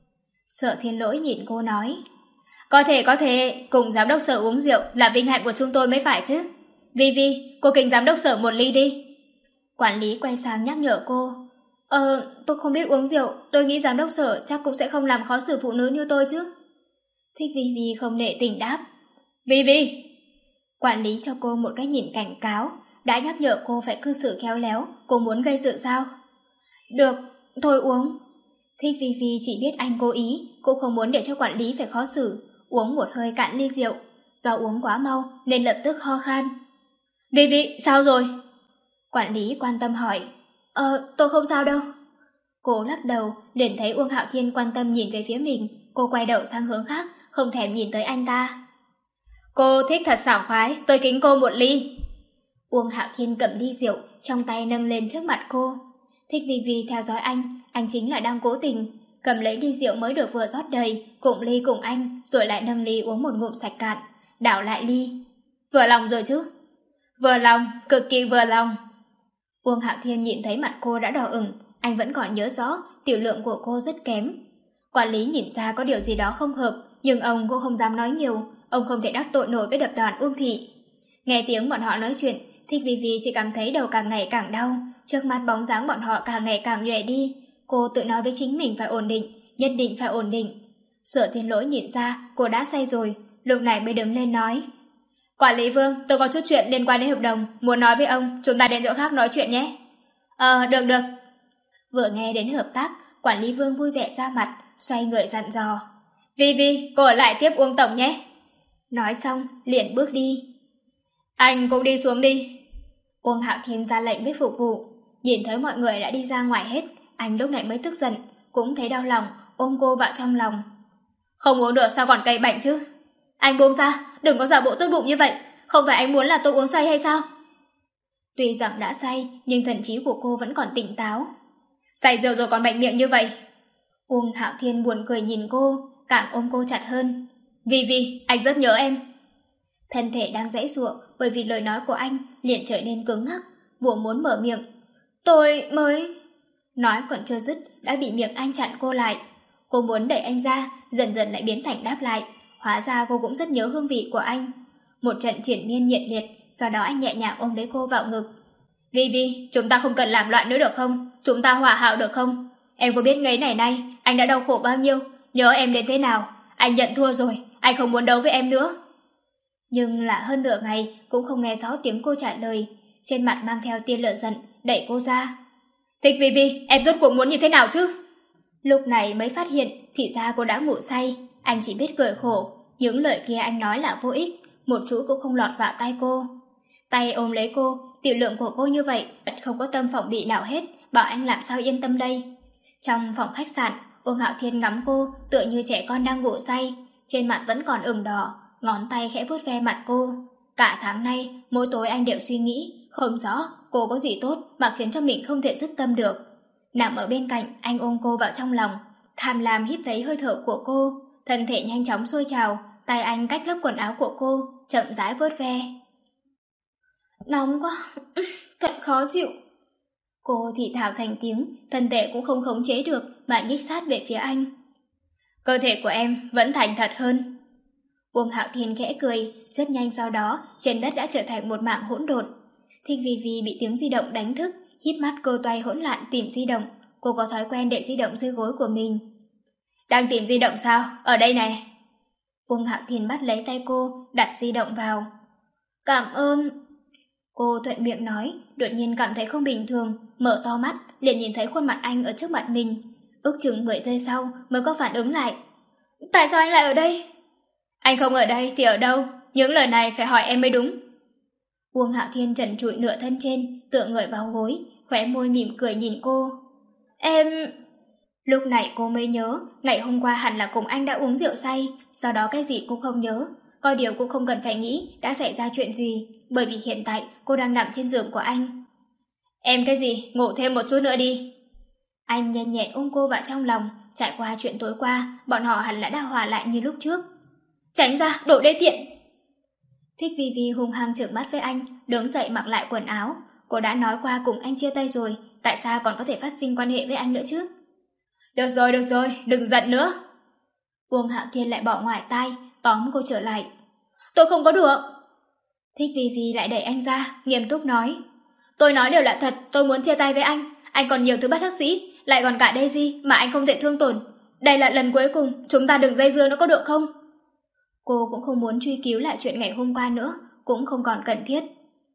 Sở Thiên Lỗi nhìn cô nói. Có thể có thể, cùng giám đốc Sở uống rượu là vinh hạnh của chúng tôi mới phải chứ. Vi Vi, cô kính giám đốc Sở một ly đi. Quản lý quay sang nhắc nhở cô. Ờ, tôi không biết uống rượu, tôi nghĩ giám đốc Sở chắc cũng sẽ không làm khó xử phụ nữ như tôi chứ. Thích Vi Vi không nệ tình đáp. Vi Vi! Quản lý cho cô một cái nhìn cảnh cáo, đã nhắc nhở cô phải cư xử khéo léo, cô muốn gây sự sao? Được, thôi uống. Thích Vi Vi chỉ biết anh cố ý, cũng không muốn để cho quản lý phải khó xử, uống một hơi cạn ly rượu. Do uống quá mau nên lập tức ho khan. Vi Vi, sao rồi? Quản lý quan tâm hỏi. Ờ, tôi không sao đâu. Cô lắc đầu, liền thấy Uông Hạo Thiên quan tâm nhìn về phía mình, cô quay đầu sang hướng khác, không thèm nhìn tới anh ta. Cô thích thật sảng khoái, tôi kính cô một ly. Uông Hạo Thiên cầm ly rượu, trong tay nâng lên trước mặt cô. Thích Vi Vi theo dõi anh, anh chính là đang cố tình. Cầm lấy ly rượu mới được vừa rót đầy, cụng ly cùng anh, rồi lại nâng ly uống một ngụm sạch cạn, đảo lại ly. Vừa lòng rồi chứ? Vừa lòng, cực kỳ vừa lòng. Uông Hạo Thiên nhìn thấy mặt cô đã đỏ ửng, anh vẫn còn nhớ rõ tiểu lượng của cô rất kém. Quản lý nhìn ra có điều gì đó không hợp, nhưng ông cũng không dám nói nhiều, ông không thể đắc tội nổi với tập đoàn Uông Thị. Nghe tiếng bọn họ nói chuyện, Thích Vi Vi chỉ cảm thấy đầu càng ngày càng đau, trước mắt bóng dáng bọn họ càng ngày càng nhòe đi. Cô tự nói với chính mình phải ổn định, nhất định phải ổn định. Sở Thiên Lỗi nhìn ra cô đã say rồi, lúc này mới đứng lên nói. Quản lý Vương, tôi có chút chuyện liên quan đến hợp đồng, muốn nói với ông, chúng ta đến chỗ khác nói chuyện nhé. Ờ, được được. Vừa nghe đến hợp tác, quản lý Vương vui vẻ ra mặt, xoay người dặn dò. Vi Vi, cô ở lại tiếp Uông tổng nhé. Nói xong, liền bước đi. Anh cũng đi xuống đi. Uông Hạo Thiên ra lệnh với phục vụ. Nhìn thấy mọi người đã đi ra ngoài hết, anh lúc này mới tức giận, cũng thấy đau lòng, ôm cô vào trong lòng. Không uống được sao còn cay bệnh chứ? Anh buông ra, đừng có giả bộ tốt bụng như vậy. Không phải anh muốn là tôi uống say hay sao? Tuy rằng đã say, nhưng thần trí của cô vẫn còn tỉnh táo. Say rượu rồi còn mạnh miệng như vậy. Uông Hạo Thiên buồn cười nhìn cô, càng ôm cô chặt hơn. Vi Vi, anh rất nhớ em. Thân thể đang giãy giụa bởi vì lời nói của anh liền trở nên cứng ngắc, vừa muốn mở miệng. Tôi mới... Nói còn chưa dứt đã bị miệng anh chặn cô lại. Cô muốn đẩy anh ra, dần dần lại biến thành đáp lại. Hóa ra cô cũng rất nhớ hương vị của anh. Một trận triển miên nhiệt liệt, sau đó anh nhẹ nhàng ôm lấy cô vào ngực. Vi Vi, chúng ta không cần làm loạn nữa được không? Chúng ta hòa hảo được không? Em có biết ngày này nay anh đã đau khổ bao nhiêu, nhớ em đến thế nào? Anh nhận thua rồi, anh không muốn đấu với em nữa. Nhưng là hơn nửa ngày cũng không nghe rõ tiếng cô trả lời, trên mặt mang theo tia lửa giận, đẩy cô ra. Thích Vi Vi, em rốt cuộc muốn như thế nào chứ? Lúc này mới phát hiện thì ra cô đã ngủ say. Anh chỉ biết cười khổ, những lời kia anh nói là vô ích, một chú cũng không lọt vào tai cô. Tay ôm lấy cô, tiểu lượng của cô như vậy, không có tâm phòng bị nào hết, bảo anh làm sao yên tâm đây. Trong phòng khách sạn, Uông Hạo Thiên ngắm cô, tựa như trẻ con đang ngủ say, trên mặt vẫn còn ửng đỏ, ngón tay khẽ vuốt ve mặt cô. Cả tháng nay, mỗi tối anh đều suy nghĩ, không rõ cô có gì tốt mà khiến cho mình không thể dứt tâm được. Nằm ở bên cạnh, anh ôm cô vào trong lòng, tham lam hít thấy hơi thở của cô, thân thể nhanh chóng sôi trào, tay anh cách lớp quần áo của cô, chậm rãi vuốt ve. Nóng quá, thật khó chịu. Cô thì thào thành tiếng, thân thể cũng không khống chế được mà nhích sát về phía anh. Cơ thể của em vẫn thành thật hơn. Uông Hạo Thiên khẽ cười, rất nhanh sau đó, trên đất đã trở thành một mảng hỗn độn. Thích Vi Vi bị tiếng di động đánh thức, híp mắt cô toay hỗn loạn tìm di động. Cô có thói quen để di động dưới gối của mình. Đang tìm di động sao? Ở đây này. Uông Hạo Thiên bắt lấy tay cô, đặt di động vào. Cảm ơn. Cô thuận miệng nói, đột nhiên cảm thấy không bình thường, mở to mắt, liền nhìn thấy khuôn mặt anh ở trước mặt mình. Ước chừng mười giây sau mới có phản ứng lại. Tại sao anh lại ở đây? Anh không ở đây thì ở đâu? Những lời này phải hỏi em mới đúng. Uông Hạo Thiên trần trụi nửa thân trên, tựa người vào gối, khóe môi mỉm cười nhìn cô. Em... Lúc này cô mới nhớ, ngày hôm qua hẳn là cùng anh đã uống rượu say, sau đó cái gì cũng không nhớ. Có điều cũng không cần phải nghĩ đã xảy ra chuyện gì, bởi vì hiện tại cô đang nằm trên giường của anh. Em cái gì, ngủ thêm một chút nữa đi. Anh nhanh nhẹn ôm cô vào trong lòng, trải qua chuyện tối qua, bọn họ hẳn là đã hòa lại như lúc trước. Tránh ra, đồ đê tiện! Thích Vi Vi hung hăng trợn mắt với anh, đứng dậy mặc lại quần áo. Cô đã nói qua cùng anh chia tay rồi, tại sao còn có thể phát sinh quan hệ với anh nữa chứ? Được rồi, được rồi, đừng giận nữa. Uông Hạo Thiên lại bỏ ngoài tai, tóm cô trở lại. Tôi không có được. Thích Vi Vi lại đẩy anh ra, nghiêm túc nói. Tôi nói đều là thật, tôi muốn chia tay với anh. Anh còn nhiều thứ bất đắc dĩ, lại còn cả Daisy mà anh không thể thương tổn. Đây là lần cuối cùng, chúng ta đừng dây dưa nữa có được không? Cô cũng không muốn truy cứu lại chuyện ngày hôm qua nữa, cũng không còn cần thiết.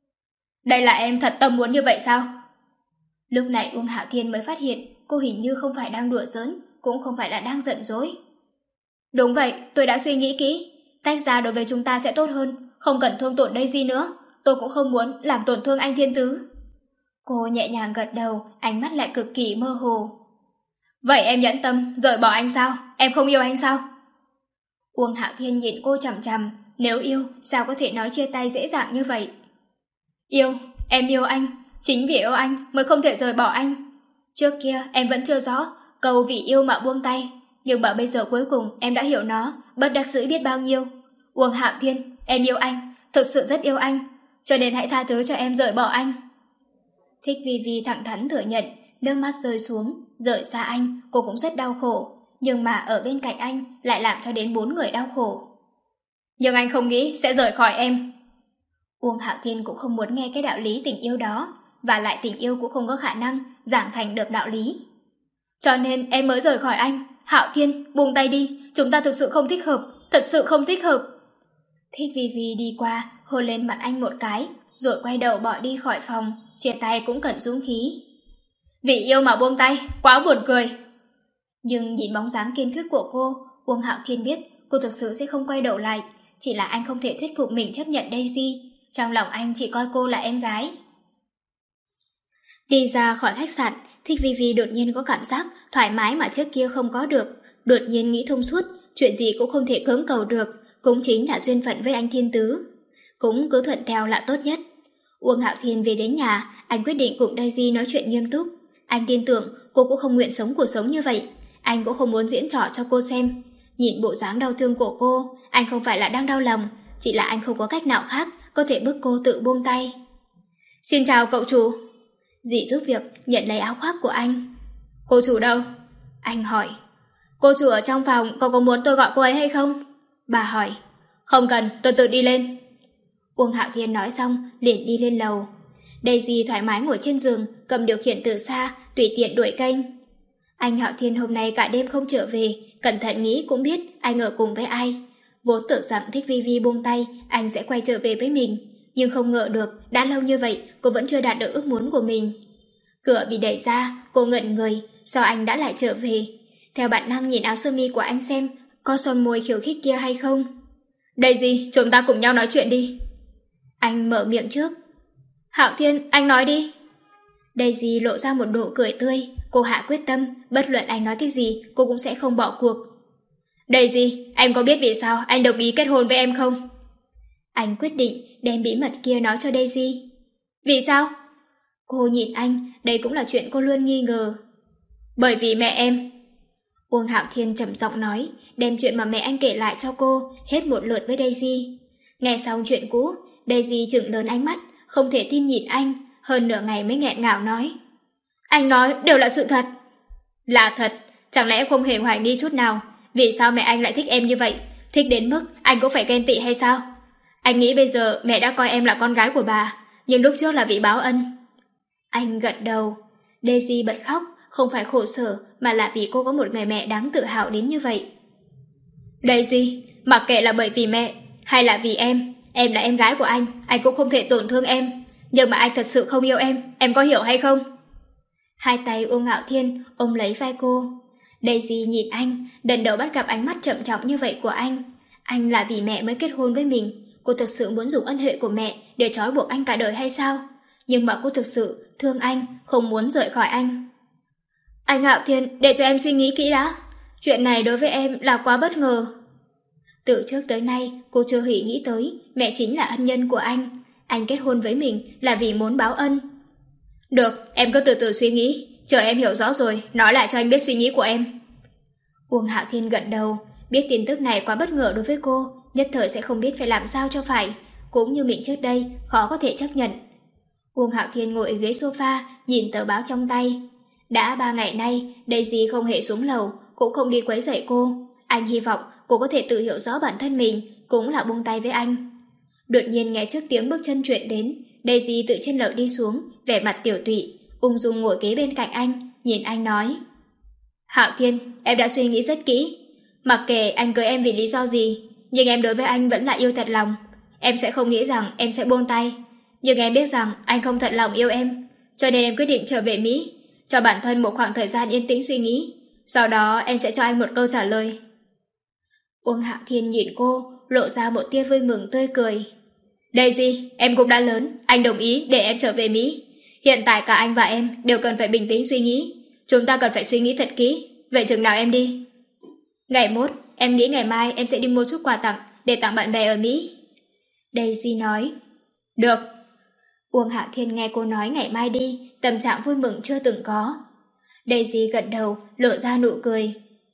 Đây là em thật tâm muốn như vậy sao? Lúc này Uông Hạo Thiên mới phát hiện cô hình như không phải đang đùa giỡn, cũng không phải là đang giận dỗi. Đúng vậy, tôi đã suy nghĩ kỹ. Tách ra đối với chúng ta sẽ tốt hơn, không cần thương tổn Daisy nữa. Tôi cũng không muốn làm tổn thương anh Thiên Tứ. Cô nhẹ nhàng gật đầu, ánh mắt lại cực kỳ mơ hồ. Vậy em nhẫn tâm, rời bỏ anh sao? Em không yêu anh sao? Uông Hạo Thiên nhìn cô chằm chằm, nếu yêu, sao có thể nói chia tay dễ dàng như vậy? Yêu, em yêu anh, chính vì yêu anh mới không thể rời bỏ anh. Trước kia em vẫn chưa rõ, câu vì yêu mà buông tay, nhưng mà bây giờ cuối cùng em đã hiểu nó, bất đắc dĩ biết bao nhiêu. Uông Hạo Thiên, em yêu anh, thực sự rất yêu anh, cho nên hãy tha thứ cho em rời bỏ anh. Thích Vi Vi thẳng thắn thừa nhận, nước mắt rơi xuống, rời xa anh, cô cũng rất đau khổ. Nhưng mà ở bên cạnh anh lại làm cho đến bốn người đau khổ. Nhưng anh không nghĩ sẽ rời khỏi em. Uông Hạo Thiên cũng không muốn nghe cái đạo lý tình yêu đó, và lại tình yêu cũng không có khả năng giảng thành được đạo lý. Cho nên em mới rời khỏi anh. Hạo Thiên, buông tay đi, chúng ta thực sự không thích hợp, thật sự không thích hợp. Thích Vi Vi đi qua, hôn lên mặt anh một cái, rồi quay đầu bỏ đi khỏi phòng, chia tay cũng cần dũng khí. Vì yêu mà buông tay, quá buồn cười. Nhưng nhìn bóng dáng kiên quyết của cô, Uông Hạo Thiên biết cô thực sự sẽ không quay đầu lại, chỉ là anh không thể thuyết phục mình chấp nhận Daisy. Trong lòng anh chỉ coi cô là em gái. Đi ra khỏi khách sạn, Thích Vi Vi đột nhiên có cảm giác thoải mái mà trước kia không có được. Đột nhiên nghĩ thông suốt, chuyện gì cũng không thể cưỡng cầu được, cũng chính là duyên phận với anh Thiên Tứ. Cũng cứ thuận theo là tốt nhất. Uông Hạo Thiên về đến nhà, anh quyết định cùng Daisy nói chuyện nghiêm túc. Anh tin tưởng cô cũng không nguyện sống cuộc sống như vậy. Anh cũng không muốn diễn trò cho cô xem. Nhìn bộ dáng đau thương của cô, anh không phải là đang đau lòng, chỉ là anh không có cách nào khác có thể bức cô tự buông tay. Xin chào cậu chủ. Dì giúp việc nhận lấy áo khoác của anh. Cô chủ đâu? Anh hỏi. Cô chủ ở trong phòng, cậu có muốn tôi gọi cô ấy hay không? Bà hỏi. Không cần, tôi tự đi lên. Uông Hạo Thiên nói xong liền đi lên lầu. Daisy thoải mái ngồi trên giường, cầm điều khiển từ xa, tùy tiện đuổi kênh. Anh Hạo Thiên hôm nay cả đêm không trở về, cẩn thận nghĩ cũng biết anh ở cùng với ai. Vốn tưởng rằng Thích Vi Vi buông tay, anh sẽ quay trở về với mình, nhưng không ngờ được, đã lâu như vậy cô vẫn chưa đạt được ước muốn của mình. Cửa bị đẩy ra, cô ngẩn người, sao anh đã lại trở về? Theo bản năng nhìn áo sơ mi của anh xem, có son môi khiêu khích kia hay không? Daisy, chúng ta cùng nhau nói chuyện đi. Anh mở miệng trước. Hạo Thiên, anh nói đi. Daisy lộ ra một nụ cười tươi, cô hạ quyết tâm, bất luận anh nói cái gì, cô cũng sẽ không bỏ cuộc. Daisy, em có biết vì sao anh đồng ý kết hôn với em không? Anh quyết định đem bí mật kia nói cho Daisy. Vì sao? Cô nhìn anh, đây cũng là chuyện cô luôn nghi ngờ. Bởi vì mẹ em. Uông Hạo Thiên trầm giọng nói, đem chuyện mà mẹ anh kể lại cho cô, hết một lượt với Daisy. Nghe xong chuyện cũ, Daisy trừng lớn ánh mắt, không thể tin nhìn anh, hơn nửa ngày mới nghẹn ngào nói. Anh nói đều là sự thật. Là thật, chẳng lẽ em không hề hoài nghi chút nào? Vì sao mẹ anh lại thích em như vậy? Thích đến mức anh cũng phải ghen tị hay sao? Anh nghĩ bây giờ mẹ đã coi em là con gái của bà, nhưng lúc trước là vì báo ân. Anh gật đầu. Daisy bật khóc, không phải khổ sở, mà là vì cô có một người mẹ đáng tự hào đến như vậy. Daisy, mặc kệ là bởi vì mẹ hay là vì em, em là em gái của anh, anh cũng không thể tổn thương em. Nhưng mà anh thật sự không yêu em, em có hiểu hay không? Hai tay Uông Hạo Thiên ôm lấy vai cô. Daisy nhìn anh, lần đầu bắt gặp ánh mắt trầm trọng như vậy của anh. Anh là vì mẹ mới kết hôn với mình, cô thật sự muốn dùng ân huệ của mẹ để trói buộc anh cả đời hay sao? Nhưng mà cô thực sự thương anh, không muốn rời khỏi anh. Anh Hạo Thiên, để cho em suy nghĩ kỹ đã. Chuyện này đối với em là quá bất ngờ. Từ trước tới nay, cô chưa hề nghĩ tới mẹ chính là ân nhân của anh. Anh kết hôn với mình là vì muốn báo ân. Được, em cứ từ từ suy nghĩ. Chờ em hiểu rõ rồi, nói lại cho anh biết suy nghĩ của em. Uông Hạo Thiên gật đầu. Biết tin tức này quá bất ngờ đối với cô, nhất thời sẽ không biết phải làm sao cho phải. Cũng như mình trước đây, khó có thể chấp nhận. Uông Hạo Thiên ngồi ở ghế sofa, nhìn tờ báo trong tay. Đã ba ngày nay, Daisy không hề xuống lầu, cũng không đi quấy rầy cô. Anh hy vọng cô có thể tự hiểu rõ bản thân mình, cũng là buông tay với anh. Đột nhiên nghe trước tiếng bước chân chuyển đến, Daisy tự trên lầu đi xuống, vẻ mặt tiểu tụy, ung dung ngồi kế bên cạnh anh, nhìn anh nói. Hạo Thiên, em đã suy nghĩ rất kỹ. Mặc kệ anh cưới em vì lý do gì, nhưng em đối với anh vẫn là yêu thật lòng. Em sẽ không nghĩ rằng em sẽ buông tay. Nhưng em biết rằng anh không thật lòng yêu em, cho nên em quyết định trở về Mỹ, cho bản thân một khoảng thời gian yên tĩnh suy nghĩ. Sau đó em sẽ cho anh một câu trả lời. Uông Hạo Thiên nhìn cô, lộ ra một tia vui mừng tươi cười. Daisy, em cũng đã lớn, anh đồng ý để em trở về Mỹ. Hiện tại cả anh và em đều cần phải bình tĩnh suy nghĩ. Chúng ta cần phải suy nghĩ thật kỹ. Vậy chừng nào em đi? Ngày mốt, em nghĩ ngày mai em sẽ đi mua chút quà tặng để tặng bạn bè ở Mỹ. Daisy nói. Được. Uông Hạo Thiên nghe cô nói ngày mai đi, tâm trạng vui mừng chưa từng có. Daisy gật đầu, lộ ra nụ cười.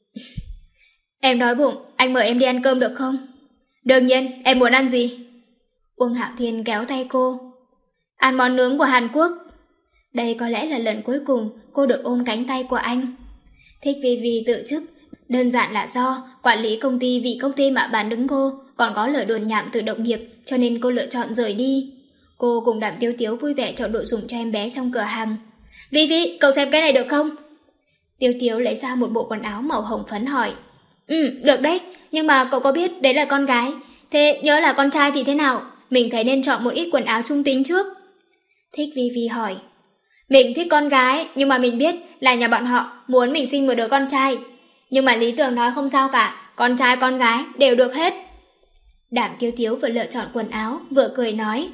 Em đói bụng, anh mời em đi ăn cơm được không? Đương nhiên, em muốn ăn gì? Uông Hạo Thiên kéo tay cô. Ăn món nướng của Hàn Quốc. Đây có lẽ là lần cuối cùng cô được ôm cánh tay của anh. Thích vì vì tự chức, đơn giản là do quản lý công ty vì công ty mà bán đứng cô, còn có lời đồn nhảm từ đồng nghiệp, cho nên cô lựa chọn rời đi. Cô cùng Đàm Tiếu Tiếu vui vẻ chọn đồ dùng cho em bé trong cửa hàng. Vi Vi, cậu xem cái này được không? Tiếu Tiếu lấy ra một bộ quần áo màu hồng phấn hỏi. Ừ, được đấy, nhưng mà cậu có biết đấy là con gái, thế nhớ là con trai thì thế nào? Mình thấy nên chọn một ít quần áo trung tính trước. Thích Vi Vi hỏi. Mình thích con gái, nhưng mà mình biết là nhà bọn họ muốn mình sinh một đứa con trai. Nhưng mà Lý Tưởng nói không sao cả, con trai con gái đều được hết. Đàm Tiếu Tiếu vừa lựa chọn quần áo, vừa cười nói.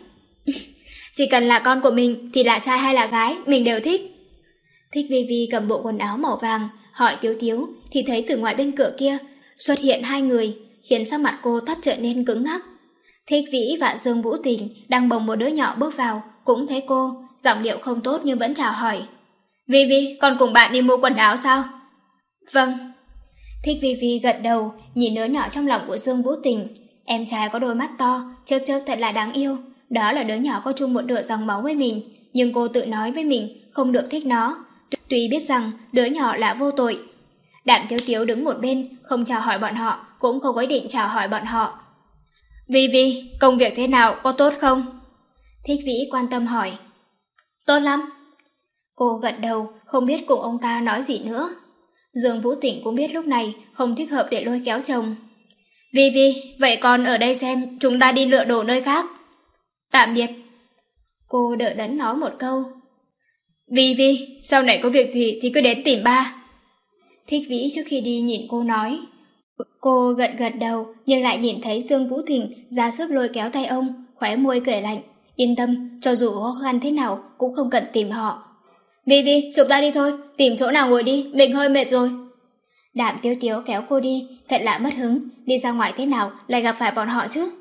Chỉ cần là con của mình thì là trai hay là gái, mình đều thích. Thích Vi Vi cầm bộ quần áo màu vàng, hỏi Tiếu Tiếu, thì thấy từ ngoài bên cửa kia xuất hiện hai người, khiến sắc mặt cô thoát trở nên cứng ngắc. Thích Vĩ và Dương Vũ Tình đang bồng một đứa nhỏ bước vào, cũng thấy cô, giọng điệu không tốt nhưng vẫn chào hỏi. Vi Vi, con cùng bạn đi mua quần áo sao? Vâng. Thích Vi Vi gật đầu, nhìn đứa nhỏ trong lòng của Dương Vũ Tình. Em trai có đôi mắt to, chớp chớp thật là đáng yêu. Đó là đứa nhỏ có chung một nửa dòng máu với mình, nhưng cô tự nói với mình không được thích nó, tuy biết rằng đứa nhỏ là vô tội. Đàm Tiếu Tiếu đứng một bên, không chào hỏi bọn họ, cũng không có ý định chào hỏi bọn họ. Vi Vi, công việc thế nào, có tốt không? Thích Vĩ quan tâm hỏi. Tốt lắm. Cô gật đầu, không biết cùng ông ta nói gì nữa. Dương Vũ Tỉnh cũng biết lúc này không thích hợp để lôi kéo chồng. Vi Vi, vậy con ở đây xem, chúng ta đi lựa đồ nơi khác. Tạm biệt. Cô đỡ đẫn nói một câu. Vi Vi, sau này có việc gì thì cứ đến tìm ba. Thích Vĩ trước khi đi nhìn cô nói. Cô gật gật đầu, nhưng lại nhìn thấy Dương Vũ Thịnh ra sức lôi kéo tay ông, khóe môi cười lạnh. Yên tâm, cho dù khó khăn thế nào cũng không cần tìm họ. Vi Vi, chúng ta đi thôi, tìm chỗ nào ngồi đi, mình hơi mệt rồi. Đàm Tiếu Tiếu kéo cô đi, thật là mất hứng, đi ra ngoài thế nào lại gặp phải bọn họ chứ.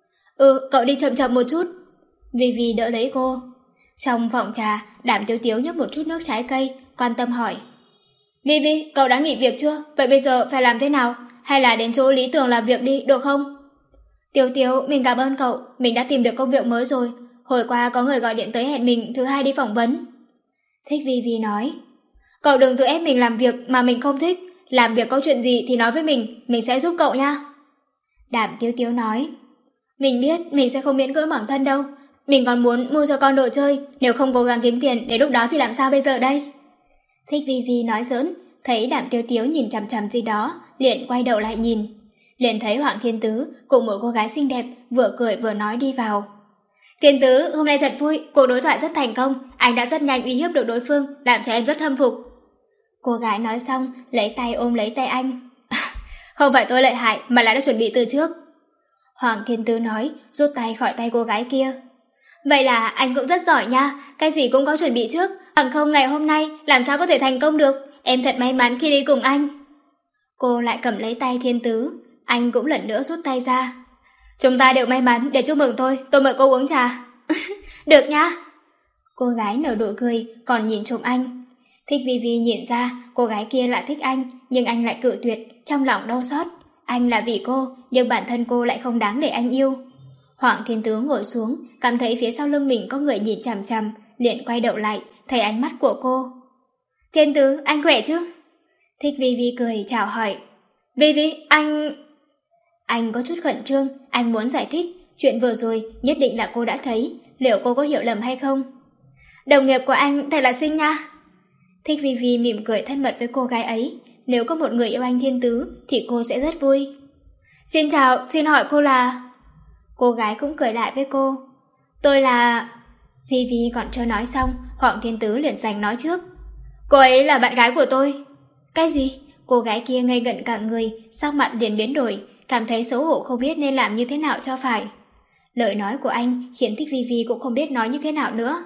Ừ, cậu đi chậm chậm một chút. Vi Vi đỡ lấy cô. Trong phòng trà, Đàm Tiếu Tiếu nhấp một chút nước trái cây, quan tâm hỏi. Vi Vi, cậu đã nghỉ việc chưa? Vậy bây giờ phải làm thế nào? Hay là đến chỗ Lý Tưởng làm việc đi, được không? Tiếu Tiếu, mình cảm ơn cậu, mình đã tìm được công việc mới rồi. Hồi qua có người gọi điện tới hẹn mình thứ hai đi phỏng vấn. Thích Vi Vi nói. Cậu đừng tự ép mình làm việc mà mình không thích. Làm việc có chuyện gì thì nói với mình, mình sẽ giúp cậu nha. Đàm Tiếu Tiếu nói. Mình biết mình sẽ không miễn cưỡng bản thân đâu. Mình còn muốn mua cho con đồ chơi. Nếu không cố gắng kiếm tiền để lúc đó thì làm sao bây giờ đây? Thích Vi Vi nói giỡn, thấy Đàm Tiếu Tiếu nhìn chằm chằm gì đó, liền quay đầu lại nhìn. Liền thấy Hoàng Thiên Tứ cùng một cô gái xinh đẹp vừa cười vừa nói đi vào. Thiên Tứ, hôm nay thật vui, cuộc đối thoại rất thành công, anh đã rất nhanh uy hiếp được đối phương, làm cho em rất hâm phục. Cô gái nói xong, lấy tay ôm lấy tay anh. Không phải tôi lợi hại, mà là đã chuẩn bị từ trước. Hoàng Thiên Tứ nói, rút tay khỏi tay cô gái kia. Vậy là anh cũng rất giỏi nha, cái gì cũng có chuẩn bị trước, bằng không ngày hôm nay làm sao có thể thành công được, em thật may mắn khi đi cùng anh. Cô lại cầm lấy tay Thiên Tứ, anh cũng lần nữa rút tay ra. Chúng ta đều may mắn, để chúc mừng thôi, tôi mời cô uống trà. Được nhá. Cô gái nở nụ cười, còn nhìn trộm anh. Thích Vi Vi nhìn ra cô gái kia lại thích anh, nhưng anh lại cự tuyệt, trong lòng đau xót. Anh là vì cô, nhưng bản thân cô lại không đáng để anh yêu. Hoàng Thiên Tứ ngồi xuống, cảm thấy phía sau lưng mình có người nhìn chằm chằm, liền quay đầu lại, thấy ánh mắt của cô. Thiên Tứ, anh khỏe chứ? Thích Vi Vi cười chào hỏi. Vi Vi, anh... Anh có chút khẩn trương, anh muốn giải thích. Chuyện vừa rồi nhất định là cô đã thấy, liệu cô có hiểu lầm hay không? Đồng nghiệp của anh thật là xinh nha. Thích Vi Vi mỉm cười thân mật với cô gái ấy. Nếu có một người yêu anh Thiên Tứ thì cô sẽ rất vui. Xin chào, xin hỏi cô là... Cô gái cũng cười lại với cô. Tôi là... Vi Vi còn chưa nói xong, Hoàng Thiên Tứ liền giành nói trước. Cô ấy là bạn gái của tôi. Cái gì? Cô gái kia ngây ngẩn cả người, sắc mặt liền biến đổi, cảm thấy xấu hổ không biết nên làm như thế nào cho phải. Lời nói của anh khiến Thích Vi Vi cũng không biết nói như thế nào nữa.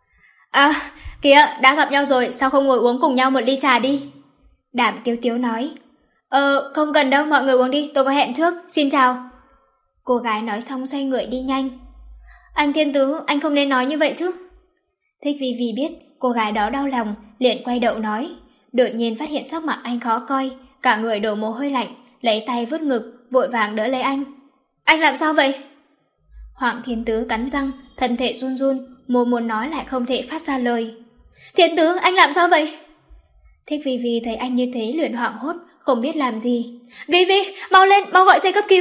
À, kìa, đã gặp nhau rồi, sao không ngồi uống cùng nhau một ly trà đi? Đàm Tiếu Tiếu nói. Ờ, không cần đâu, mọi người uống đi, tôi có hẹn trước, xin chào. Cô gái nói xong xoay người đi nhanh. Anh Thiên Tứ, anh không nên nói như vậy chứ. Thích Vi Vi biết cô gái đó đau lòng, liền quay đầu nói. Đột nhiên phát hiện sắc mặt anh khó coi, cả người đổ mồ hôi lạnh, lấy tay vuốt ngực, vội vàng đỡ lấy anh. Anh làm sao vậy? Hoàng Thiên Tứ cắn răng, thân thể run run, mồm muốn nói lại không thể phát ra lời. Thiên Tứ, anh làm sao vậy? Thích Vi Vi thấy anh như thế liền hoảng hốt, không biết làm gì. Vi Vi, mau lên, mau gọi xe cấp cứu.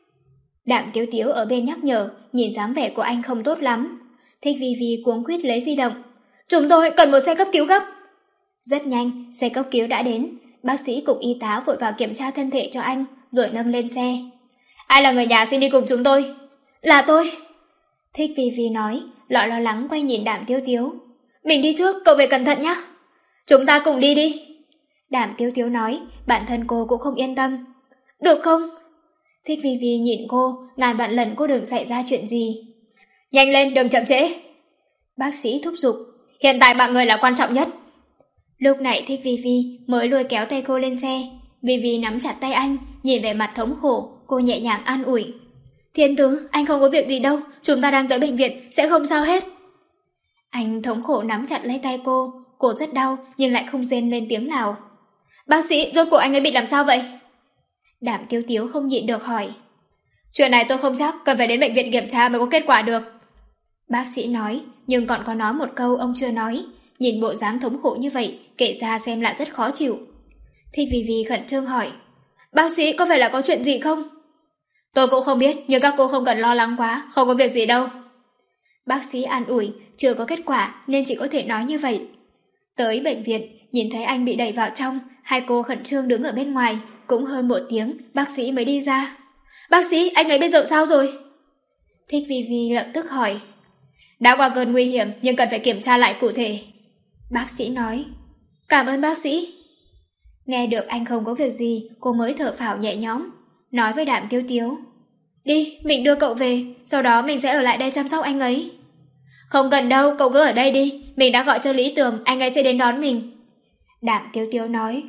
Đạm Tiếu Tiếu ở bên nhắc nhở, nhìn dáng vẻ của anh không tốt lắm. Thích Vi Vi cuống quýt lấy di động. Chúng tôi cần một xe cấp cứu gấp. Rất nhanh, xe cấp cứu đã đến. Bác sĩ cùng y tá vội vào kiểm tra thân thể cho anh, rồi nâng lên xe. Ai là người nhà xin đi cùng chúng tôi? Là tôi. Thích Vi Vi nói, lọ lo lắng quay nhìn Đạm Tiếu Tiếu. Mình đi trước, cậu về cẩn thận nhé. Chúng ta cùng đi đi. Đạm Tiếu Tiếu nói, bản thân cô cũng không yên tâm. Được không? Thích Vi Vi nhìn cô, ngàn vạn lần cô đừng xảy ra chuyện gì. Nhanh lên, đừng chậm trễ. Bác sĩ thúc giục, hiện tại mạng người là quan trọng nhất. Lúc này Thích Vi Vi mới lôi kéo tay cô lên xe. Vi Vi nắm chặt tay anh, nhìn vẻ mặt thống khổ, cô nhẹ nhàng an ủi. Thiên Tứ, anh không có việc gì đâu, chúng ta đang tới bệnh viện, sẽ không sao hết. Anh thống khổ nắm chặt lấy tay cô, cô rất đau nhưng lại không rên lên tiếng nào. Bác sĩ, rốt cuộc anh ấy bị làm sao vậy? Đạm Tiếu Tiếu không nhịn được hỏi. Chuyện này tôi không chắc, cần phải đến bệnh viện kiểm tra mới có kết quả được. Bác sĩ nói, nhưng còn có nói một câu ông chưa nói. Nhìn bộ dáng thống khổ như vậy, kể ra xem lại rất khó chịu. Thích Vi Vi khẩn trương hỏi. Bác sĩ, có phải là có chuyện gì không? Tôi cũng không biết, nhưng các cô không cần lo lắng quá, không có việc gì đâu. Bác sĩ an ủi, chưa có kết quả nên chỉ có thể nói như vậy. Tới bệnh viện, nhìn thấy anh bị đẩy vào trong, hai cô khẩn trương đứng ở bên ngoài, cũng hơn một tiếng, bác sĩ mới đi ra. Bác sĩ, anh ấy bây giờ sao rồi? Thích Vi Vi lập tức hỏi. Đã qua cơn nguy hiểm nhưng cần phải kiểm tra lại cụ thể. Bác sĩ nói. Cảm ơn bác sĩ. Nghe được anh không có việc gì, cô mới thở phào nhẹ nhõm, nói với Đạm Tiếu Tiếu. Đi, mình đưa cậu về, sau đó mình sẽ ở lại đây chăm sóc anh ấy. Không cần đâu, cậu cứ ở đây đi, mình đã gọi cho Lý Tường, anh ấy sẽ đến đón mình. Đạm Tiếu Tiếu nói.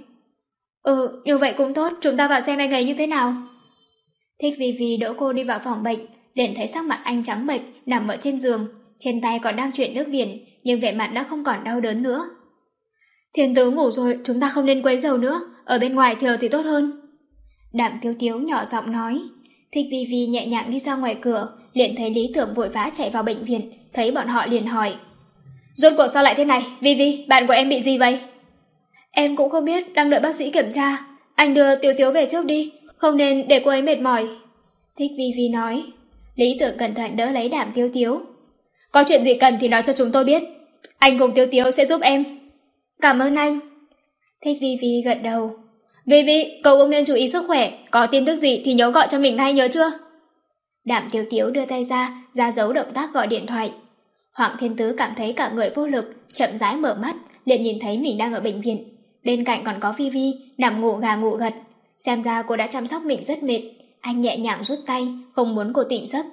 Ừ, như vậy cũng tốt, chúng ta vào xem anh ấy như thế nào. Thích Vi Vi đỡ cô đi vào phòng bệnh, liền thấy sắc mặt anh trắng bệch, nằm ở trên giường, trên tay còn đang chuyển nước biển, nhưng vẻ mặt đã không còn đau đớn nữa. Thiên Tứ ngủ rồi, chúng ta không nên quấy rầy nữa, ở bên ngoài chờ thì tốt hơn. Đạm Tiếu Tiếu nhỏ giọng nói. Thích Vi Vi nhẹ nhàng đi ra ngoài cửa, liền thấy Lý Tưởng vội vã chạy vào bệnh viện, thấy bọn họ liền hỏi. Rốt cuộc sao lại thế này, Vi Vi, bạn của em bị gì vậy? Em cũng không biết, đang đợi bác sĩ kiểm tra. Anh đưa Tiếu Tiếu về trước đi, không nên để cô ấy mệt mỏi. Thích Vi Vi nói. Lý Tưởng cẩn thận đỡ lấy Đạm Tiếu Tiếu. Có chuyện gì cần thì nói cho chúng tôi biết, anh cùng Tiếu Tiếu sẽ giúp em. Cảm ơn anh. Thích Vi Vi gật đầu. Vi Vi, cậu cũng nên chú ý sức khỏe, có tin tức gì thì nhớ gọi cho mình ngay, nhớ chưa? Đạm Tiếu Tiếu đưa tay ra, ra dấu động tác gọi điện thoại. Hoàng Thiên Tứ cảm thấy cả người vô lực, chậm rãi mở mắt, liền nhìn thấy mình đang ở bệnh viện. Bên cạnh còn có Vi Vi, nằm ngủ gà ngủ gật. Xem ra cô đã chăm sóc mình rất mệt. Anh nhẹ nhàng rút tay, không muốn cô tỉnh giấc.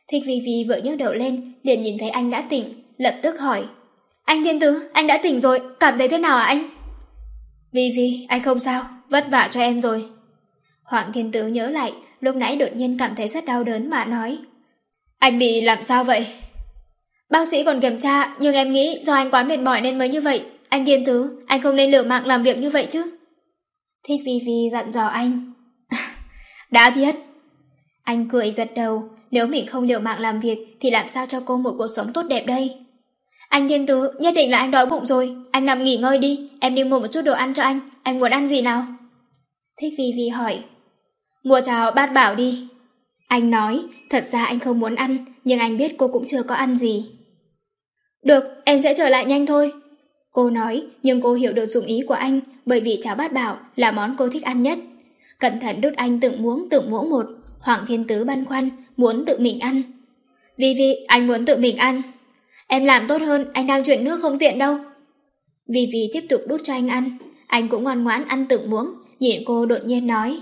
Thích Vi Vi vừa nhấc đầu lên, liền nhìn thấy anh đã tỉnh, lập tức hỏi. Anh Thiên Tứ, anh đã tỉnh rồi, cảm thấy thế nào hả anh? Vi Vi, anh không sao, vất vả cho em rồi. Hoàng Thiên Tứ nhớ lại, lúc nãy đột nhiên cảm thấy rất đau đớn mà nói. Anh bị làm sao vậy? Bác sĩ còn kiểm tra, nhưng em nghĩ do anh quá mệt mỏi nên mới như vậy. Anh Thiên Tứ, anh không nên liều mạng làm việc như vậy chứ. Thích Vi Vi dặn dò anh. Đã biết. Anh cười gật đầu, nếu mình không liều mạng làm việc thì làm sao cho cô một cuộc sống tốt đẹp đây? Anh Thiên Tứ, nhất định là anh đói bụng rồi, anh nằm nghỉ ngơi đi, em đi mua một chút đồ ăn cho anh, anh muốn ăn gì nào? Thích Vi Vi hỏi. Mua cháo bát bảo đi. Anh nói, thật ra anh không muốn ăn, nhưng anh biết cô cũng chưa có ăn gì. Được, em sẽ trở lại nhanh thôi. Cô nói, nhưng cô hiểu được dụng ý của anh, bởi vì cháo bát bảo là món cô thích ăn nhất. Cẩn thận đút anh từng muỗng từng muỗng một. Hoàng Thiên Tứ băn khoăn, muốn tự mình ăn. Vi Vi, anh muốn tự mình ăn. Em làm tốt hơn, anh đang chuyển nước không tiện đâu. Vi Vi tiếp tục đút cho anh ăn. Anh cũng ngoan ngoãn ăn từng muỗng, nhìn cô đột nhiên nói.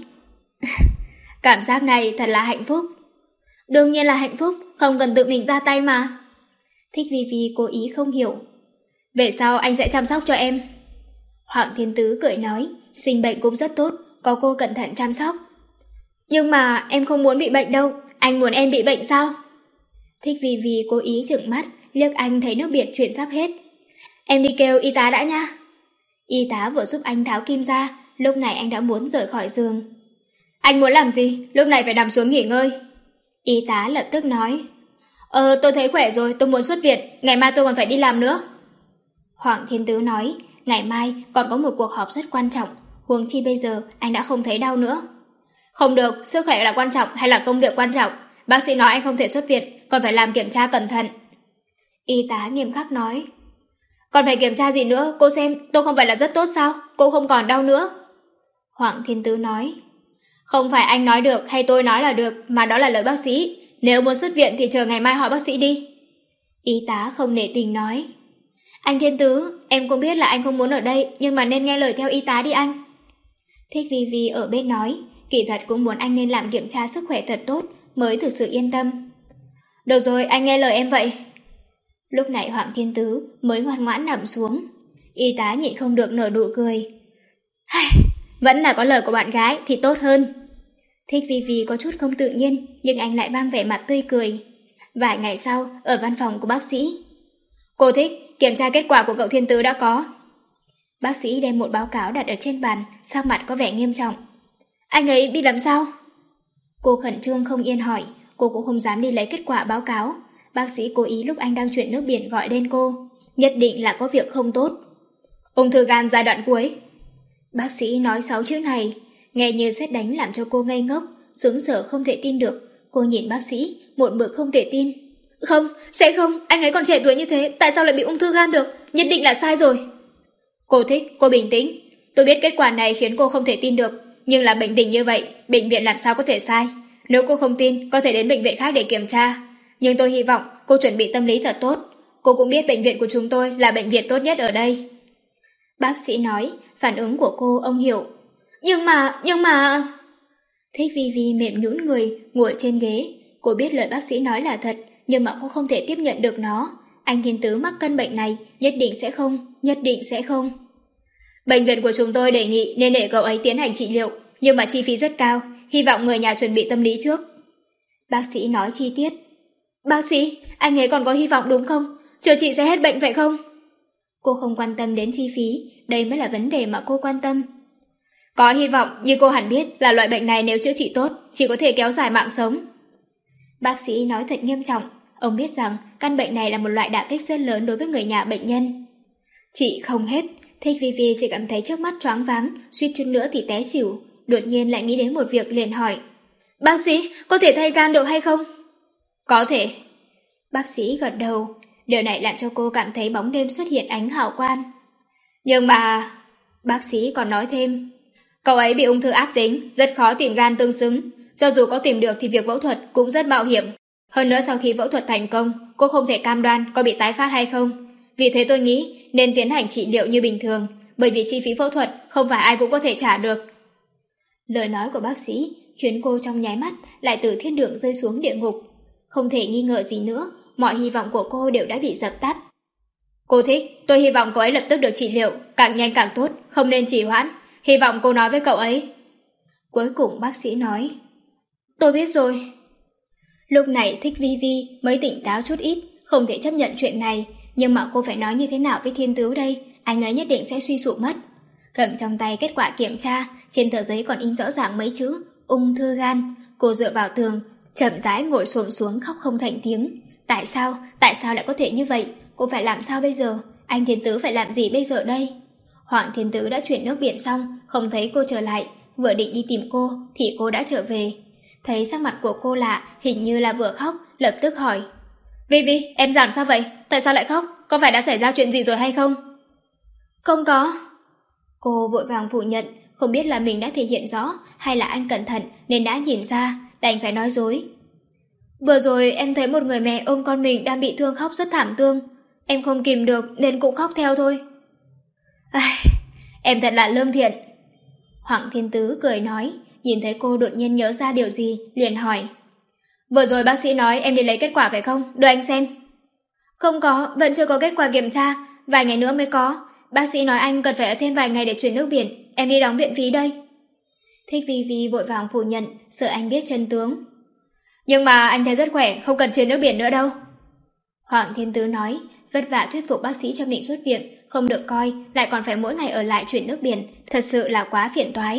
Cảm giác này thật là hạnh phúc. Đương nhiên là hạnh phúc, không cần tự mình ra tay mà. Thích Vi Vi cố ý không hiểu. Về sau anh sẽ chăm sóc cho em. Hoàng Thiên Tứ cười nói, sinh bệnh cũng rất tốt, có cô cẩn thận chăm sóc. Nhưng mà em không muốn bị bệnh đâu, anh muốn em bị bệnh sao? Thích Vi Vi cố ý trừng mắt, liếc anh thấy nước biển chuyển sắp hết. Em đi kêu y tá đã nha. Y tá vừa giúp anh tháo kim ra, lúc này anh đã muốn rời khỏi giường. Anh muốn làm gì? Lúc này phải nằm xuống nghỉ ngơi. Y tá lập tức nói. Ờ, tôi thấy khỏe rồi, tôi muốn xuất viện, ngày mai tôi còn phải đi làm nữa. Hoàng Thiên Tứ nói, ngày mai còn có một cuộc họp rất quan trọng, huống chi bây giờ anh đã không thấy đau nữa. Không được, sức khỏe là quan trọng hay là công việc quan trọng? Bác sĩ nói anh không thể xuất viện, còn phải làm kiểm tra cẩn thận. Y tá nghiêm khắc nói. Còn phải kiểm tra gì nữa, cô xem tôi không phải là rất tốt sao? Cô không còn đau nữa. Hoàng Thiên Tứ nói. Không phải anh nói được hay tôi nói là được, mà đó là lời bác sĩ. Nếu muốn xuất viện thì chờ ngày mai hỏi bác sĩ đi. Y tá không nể tình nói. Anh Thiên Tứ, em cũng biết là anh không muốn ở đây, nhưng mà nên nghe lời theo y tá đi anh. Thích Vi Vi ở bên nói, kỳ thật cũng muốn anh nên làm kiểm tra sức khỏe thật tốt, mới thực sự yên tâm. Được rồi, anh nghe lời em vậy. Lúc này Hoàng Thiên Tứ mới ngoan ngoãn nằm xuống. Y tá nhịn không được nở nụ cười. Vẫn là có lời của bạn gái thì tốt hơn. Thích Vi Vi có chút không tự nhiên, nhưng anh lại mang vẻ mặt tươi cười. Vài ngày sau, ở văn phòng của bác sĩ. Cô Thích, kiểm tra kết quả của cậu Thiên Tứ đã có. Bác sĩ đem một báo cáo đặt ở trên bàn, sắc mặt có vẻ nghiêm trọng. Anh ấy bị làm sao? Cô khẩn trương không yên hỏi, cô cũng không dám đi lấy kết quả báo cáo. Bác sĩ cố ý lúc anh đang chuyển nước biển gọi lên cô. Nhất định là có việc không tốt. Ung thư gan giai đoạn cuối. Bác sĩ nói sáu chữ này, nghe như sét đánh làm cho cô ngây ngốc, sững sờ không thể tin được. Cô nhìn bác sĩ, một mực không thể tin. Không, sẽ không, anh ấy còn trẻ tuổi như thế, tại sao lại bị ung thư gan được? Nhất định là sai rồi. Cô Thích, cô bình tĩnh. Tôi biết kết quả này khiến cô không thể tin được, nhưng là bệnh tình như vậy, bệnh viện làm sao có thể sai? Nếu cô không tin, có thể đến bệnh viện khác để kiểm tra. Nhưng tôi hy vọng cô chuẩn bị tâm lý thật tốt. Cô cũng biết bệnh viện của chúng tôi là bệnh viện tốt nhất ở đây. Bác sĩ nói, phản ứng của cô ông hiểu. Nhưng mà, nhưng mà... Thích Vi Vi mềm nhũn người, ngồi trên ghế. Cô biết lời bác sĩ nói là thật, nhưng mà cô không thể tiếp nhận được nó. Anh Thiên Tứ mắc căn bệnh này, nhất định sẽ không, nhất định sẽ không. Bệnh viện của chúng tôi đề nghị nên để cậu ấy tiến hành trị liệu, nhưng mà chi phí rất cao, hy vọng người nhà chuẩn bị tâm lý trước. Bác sĩ nói chi tiết. Bác sĩ, anh ấy còn có hy vọng đúng không? Chữa trị sẽ hết bệnh phải không? Cô không quan tâm đến chi phí, đây mới là vấn đề mà cô quan tâm. Có hy vọng, nhưng cô hẳn biết là loại bệnh này nếu chữa trị tốt, chỉ có thể kéo dài mạng sống. Bác sĩ nói thật nghiêm trọng, ông biết rằng căn bệnh này là một loại đả kích rất lớn đối với người nhà bệnh nhân. Chị không hết, Thích Vi Vi chỉ cảm thấy trước mắt choáng váng, suýt chút nữa thì té xỉu, đột nhiên lại nghĩ đến một việc liền hỏi. Bác sĩ, có thể thay gan được hay không? Có thể. Bác sĩ gật đầu, điều này làm cho cô cảm thấy bóng đêm xuất hiện ánh hào quang. Nhưng mà... Bác sĩ còn nói thêm, cậu ấy bị ung thư ác tính, rất khó tìm gan tương xứng. Cho dù có tìm được thì việc phẫu thuật cũng rất mạo hiểm. Hơn nữa sau khi phẫu thuật thành công, cô không thể cam đoan có bị tái phát hay không. Vì thế tôi nghĩ nên tiến hành trị liệu như bình thường, bởi vì chi phí phẫu thuật không phải ai cũng có thể trả được. Lời nói của bác sĩ khiến cô trong nháy mắt lại từ thiên đường rơi xuống địa ngục. Không thể nghi ngờ gì nữa, mọi hy vọng của cô đều đã bị dập tắt. Cô thích, tôi hy vọng cô ấy lập tức được trị liệu, càng nhanh càng tốt, không nên trì hoãn. Hy vọng cô nói với cậu ấy. Cuối cùng bác sĩ nói. Tôi biết rồi. Lúc này Thích Vi Vi mới tỉnh táo chút ít, không thể chấp nhận chuyện này, nhưng mà cô phải nói như thế nào với Thiên Tứ đây, anh ấy nhất định sẽ suy sụp mất. Cầm trong tay kết quả kiểm tra, trên tờ giấy còn in rõ ràng mấy chữ ung thư gan. Cô dựa vào tường, chậm rãi ngồi xổm xuống khóc không thành tiếng. Tại sao, tại sao lại có thể như vậy? Cô phải làm sao bây giờ? Anh Thiên Tứ phải làm gì bây giờ đây? Hoàng Thiên Tứ đã chuyển nước biển xong, không thấy cô trở lại, vừa định đi tìm cô thì cô đã trở về. Thấy sắc mặt của cô lạ, hình như là vừa khóc, lập tức hỏi. Vi Vi, em làm sao vậy? Tại sao lại khóc? Có phải đã xảy ra chuyện gì rồi hay không? Không có. Cô vội vàng phủ nhận, không biết là mình đã thể hiện rõ hay là anh cẩn thận nên đã nhìn ra, đành phải nói dối. Vừa rồi em thấy một người mẹ ôm con mình đang bị thương khóc rất thảm thương. Em không kìm được nên cũng khóc theo thôi. Ai, em thật là lương thiện. Hoàng Thiên Tứ cười nói, nhìn thấy cô đột nhiên nhớ ra điều gì, liền hỏi. Vừa rồi bác sĩ nói em đi lấy kết quả phải không? Đưa anh xem. Không có, vẫn chưa có kết quả kiểm tra, vài ngày nữa mới có. Bác sĩ nói anh cần phải ở thêm vài ngày để chuyển nước biển, em đi đóng viện phí đây. Thích Vi Vi vội vàng phủ nhận, sợ anh biết chân tướng. Nhưng mà anh thấy rất khỏe, không cần chuyển nước biển nữa đâu. Hoàng Thiên Tứ nói, vất vả thuyết phục bác sĩ cho mình xuất viện, không được coi, lại còn phải mỗi ngày ở lại chuyển nước biển, thật sự là quá phiền toái.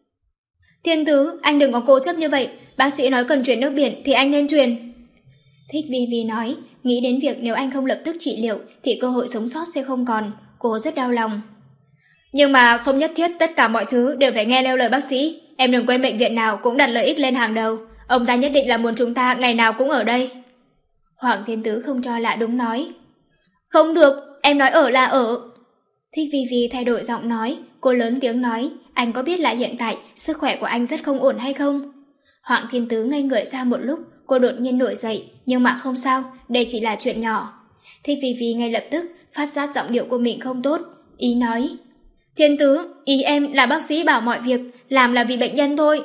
Thiên Tứ, anh đừng có cố chấp như vậy, bác sĩ nói cần chuyển nước biển thì anh nên chuyển. Thích Vi Vi nói, nghĩ đến việc nếu anh không lập tức trị liệu thì cơ hội sống sót sẽ không còn, cô rất đau lòng. Nhưng mà không nhất thiết tất cả mọi thứ đều phải nghe theo lời bác sĩ, em đừng quên bệnh viện nào cũng đặt lợi ích lên hàng đầu, ông ta nhất định là muốn chúng ta ngày nào cũng ở đây. Hoàng Thiên Tứ không cho là đúng nói. Không được, em nói ở là ở. Thích Vi Vi thay đổi giọng nói, cô lớn tiếng nói, anh có biết là hiện tại sức khỏe của anh rất không ổn hay không? Hoàng Thiên Tứ ngây người ra một lúc, cô đột nhiên nổi dậy, nhưng mà không sao, đây chỉ là chuyện nhỏ. Thích Vi Vi ngay lập tức phát giác giọng điệu của mình không tốt, ý nói. Thiên Tứ, ý em là bác sĩ bảo mọi việc, làm là vì bệnh nhân thôi.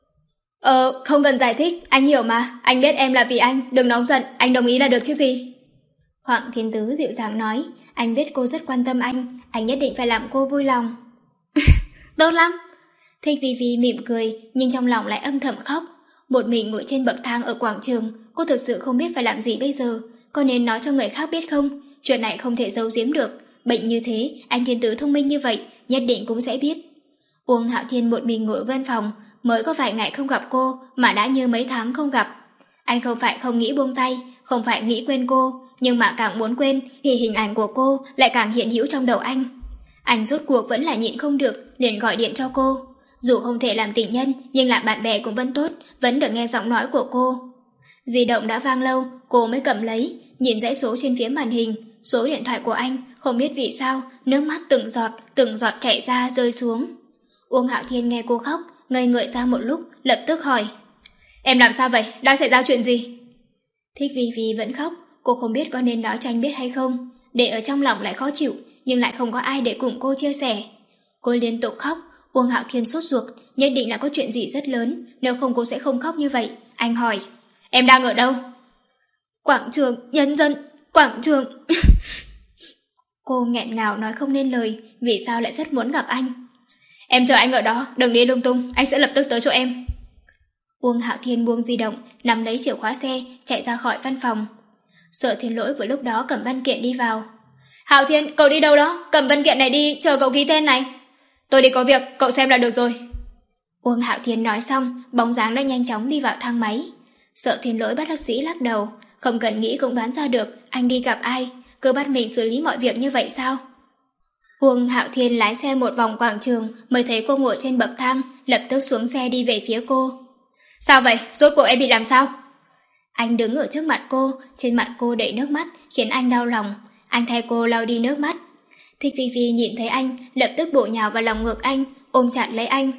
Ờ, không cần giải thích, anh hiểu mà, anh biết em là vì anh, đừng nóng giận, anh đồng ý là được chứ gì. Hoàng Thiên Tứ dịu dàng nói, anh biết cô rất quan tâm anh, anh nhất định phải làm cô vui lòng. Tốt lắm. Thích Vi Vi mỉm cười, nhưng trong lòng lại âm thầm khóc. Một mình ngồi trên bậc thang ở quảng trường, cô thực sự không biết phải làm gì bây giờ. Có nên nói cho người khác biết không? Chuyện này không thể giấu giếm được. Bệnh như thế, anh Thiên Tứ thông minh như vậy, nhất định cũng sẽ biết. Uông Hạo Thiên một mình ngồi ở văn phòng, mới có vài ngày không gặp cô mà đã như mấy tháng không gặp. Anh không phải không nghĩ buông tay, không phải nghĩ quên cô, nhưng mà càng muốn quên thì hình ảnh của cô lại càng hiện hữu trong đầu anh. Anh rốt cuộc vẫn là nhịn không được, liền gọi điện cho cô. Dù không thể làm tình nhân, nhưng làm bạn bè cũng vẫn tốt, vẫn được nghe giọng nói của cô. Di động đã vang lâu, cô mới cầm lấy, nhìn dãy số trên phía màn hình, số điện thoại của anh, không biết vì sao, nước mắt từng giọt, từng giọt chảy ra rơi xuống. Uông Hạo Thiên nghe cô khóc, ngây người ra một lúc, lập tức hỏi. Em làm sao vậy? Đã xảy ra chuyện gì? Thích Vi Vi vẫn khóc, cô không biết có nên nói cho anh biết hay không. Để ở trong lòng lại khó chịu, nhưng lại không có ai để cùng cô chia sẻ. Cô liên tục khóc, Uông Hạo Thiên sốt ruột, nhất định là có chuyện gì rất lớn, nếu không cô sẽ không khóc như vậy. Anh hỏi, em đang ở đâu? Quảng trường, nhân dân, quảng trường. Cô nghẹn ngào nói không nên lời, vì sao lại rất muốn gặp anh. Em chờ anh ở đó, đừng đi lung tung, anh sẽ lập tức tới chỗ em. Uông Hạo Thiên buông di động, nắm lấy chìa khóa xe, chạy ra khỏi văn phòng. Sở Thiên Lỗi vừa lúc đó cầm văn kiện đi vào. Hạo Thiên, cậu đi đâu đó? Cầm văn kiện này đi, chờ cậu ký tên này. Tôi đi có việc, cậu xem là được rồi. Uông Hạo Thiên nói xong, bóng dáng đã nhanh chóng đi vào thang máy. Sở Thiên Lỗi bắt bác sĩ lắc đầu, không cần nghĩ cũng đoán ra được anh đi gặp ai, cứ bắt mình xử lý mọi việc như vậy sao? Uông Hạo Thiên lái xe một vòng quảng trường mới thấy cô ngồi trên bậc thang, lập tức xuống xe đi về phía cô. Sao vậy? Rốt cuộc em bị làm sao? Anh đứng ở trước mặt cô, trên mặt cô đầy nước mắt, khiến anh đau lòng. Anh thay cô lau đi nước mắt. Thích Vi Vi nhìn thấy anh, lập tức bổ nhào vào lòng ngực anh, ôm chặt lấy anh.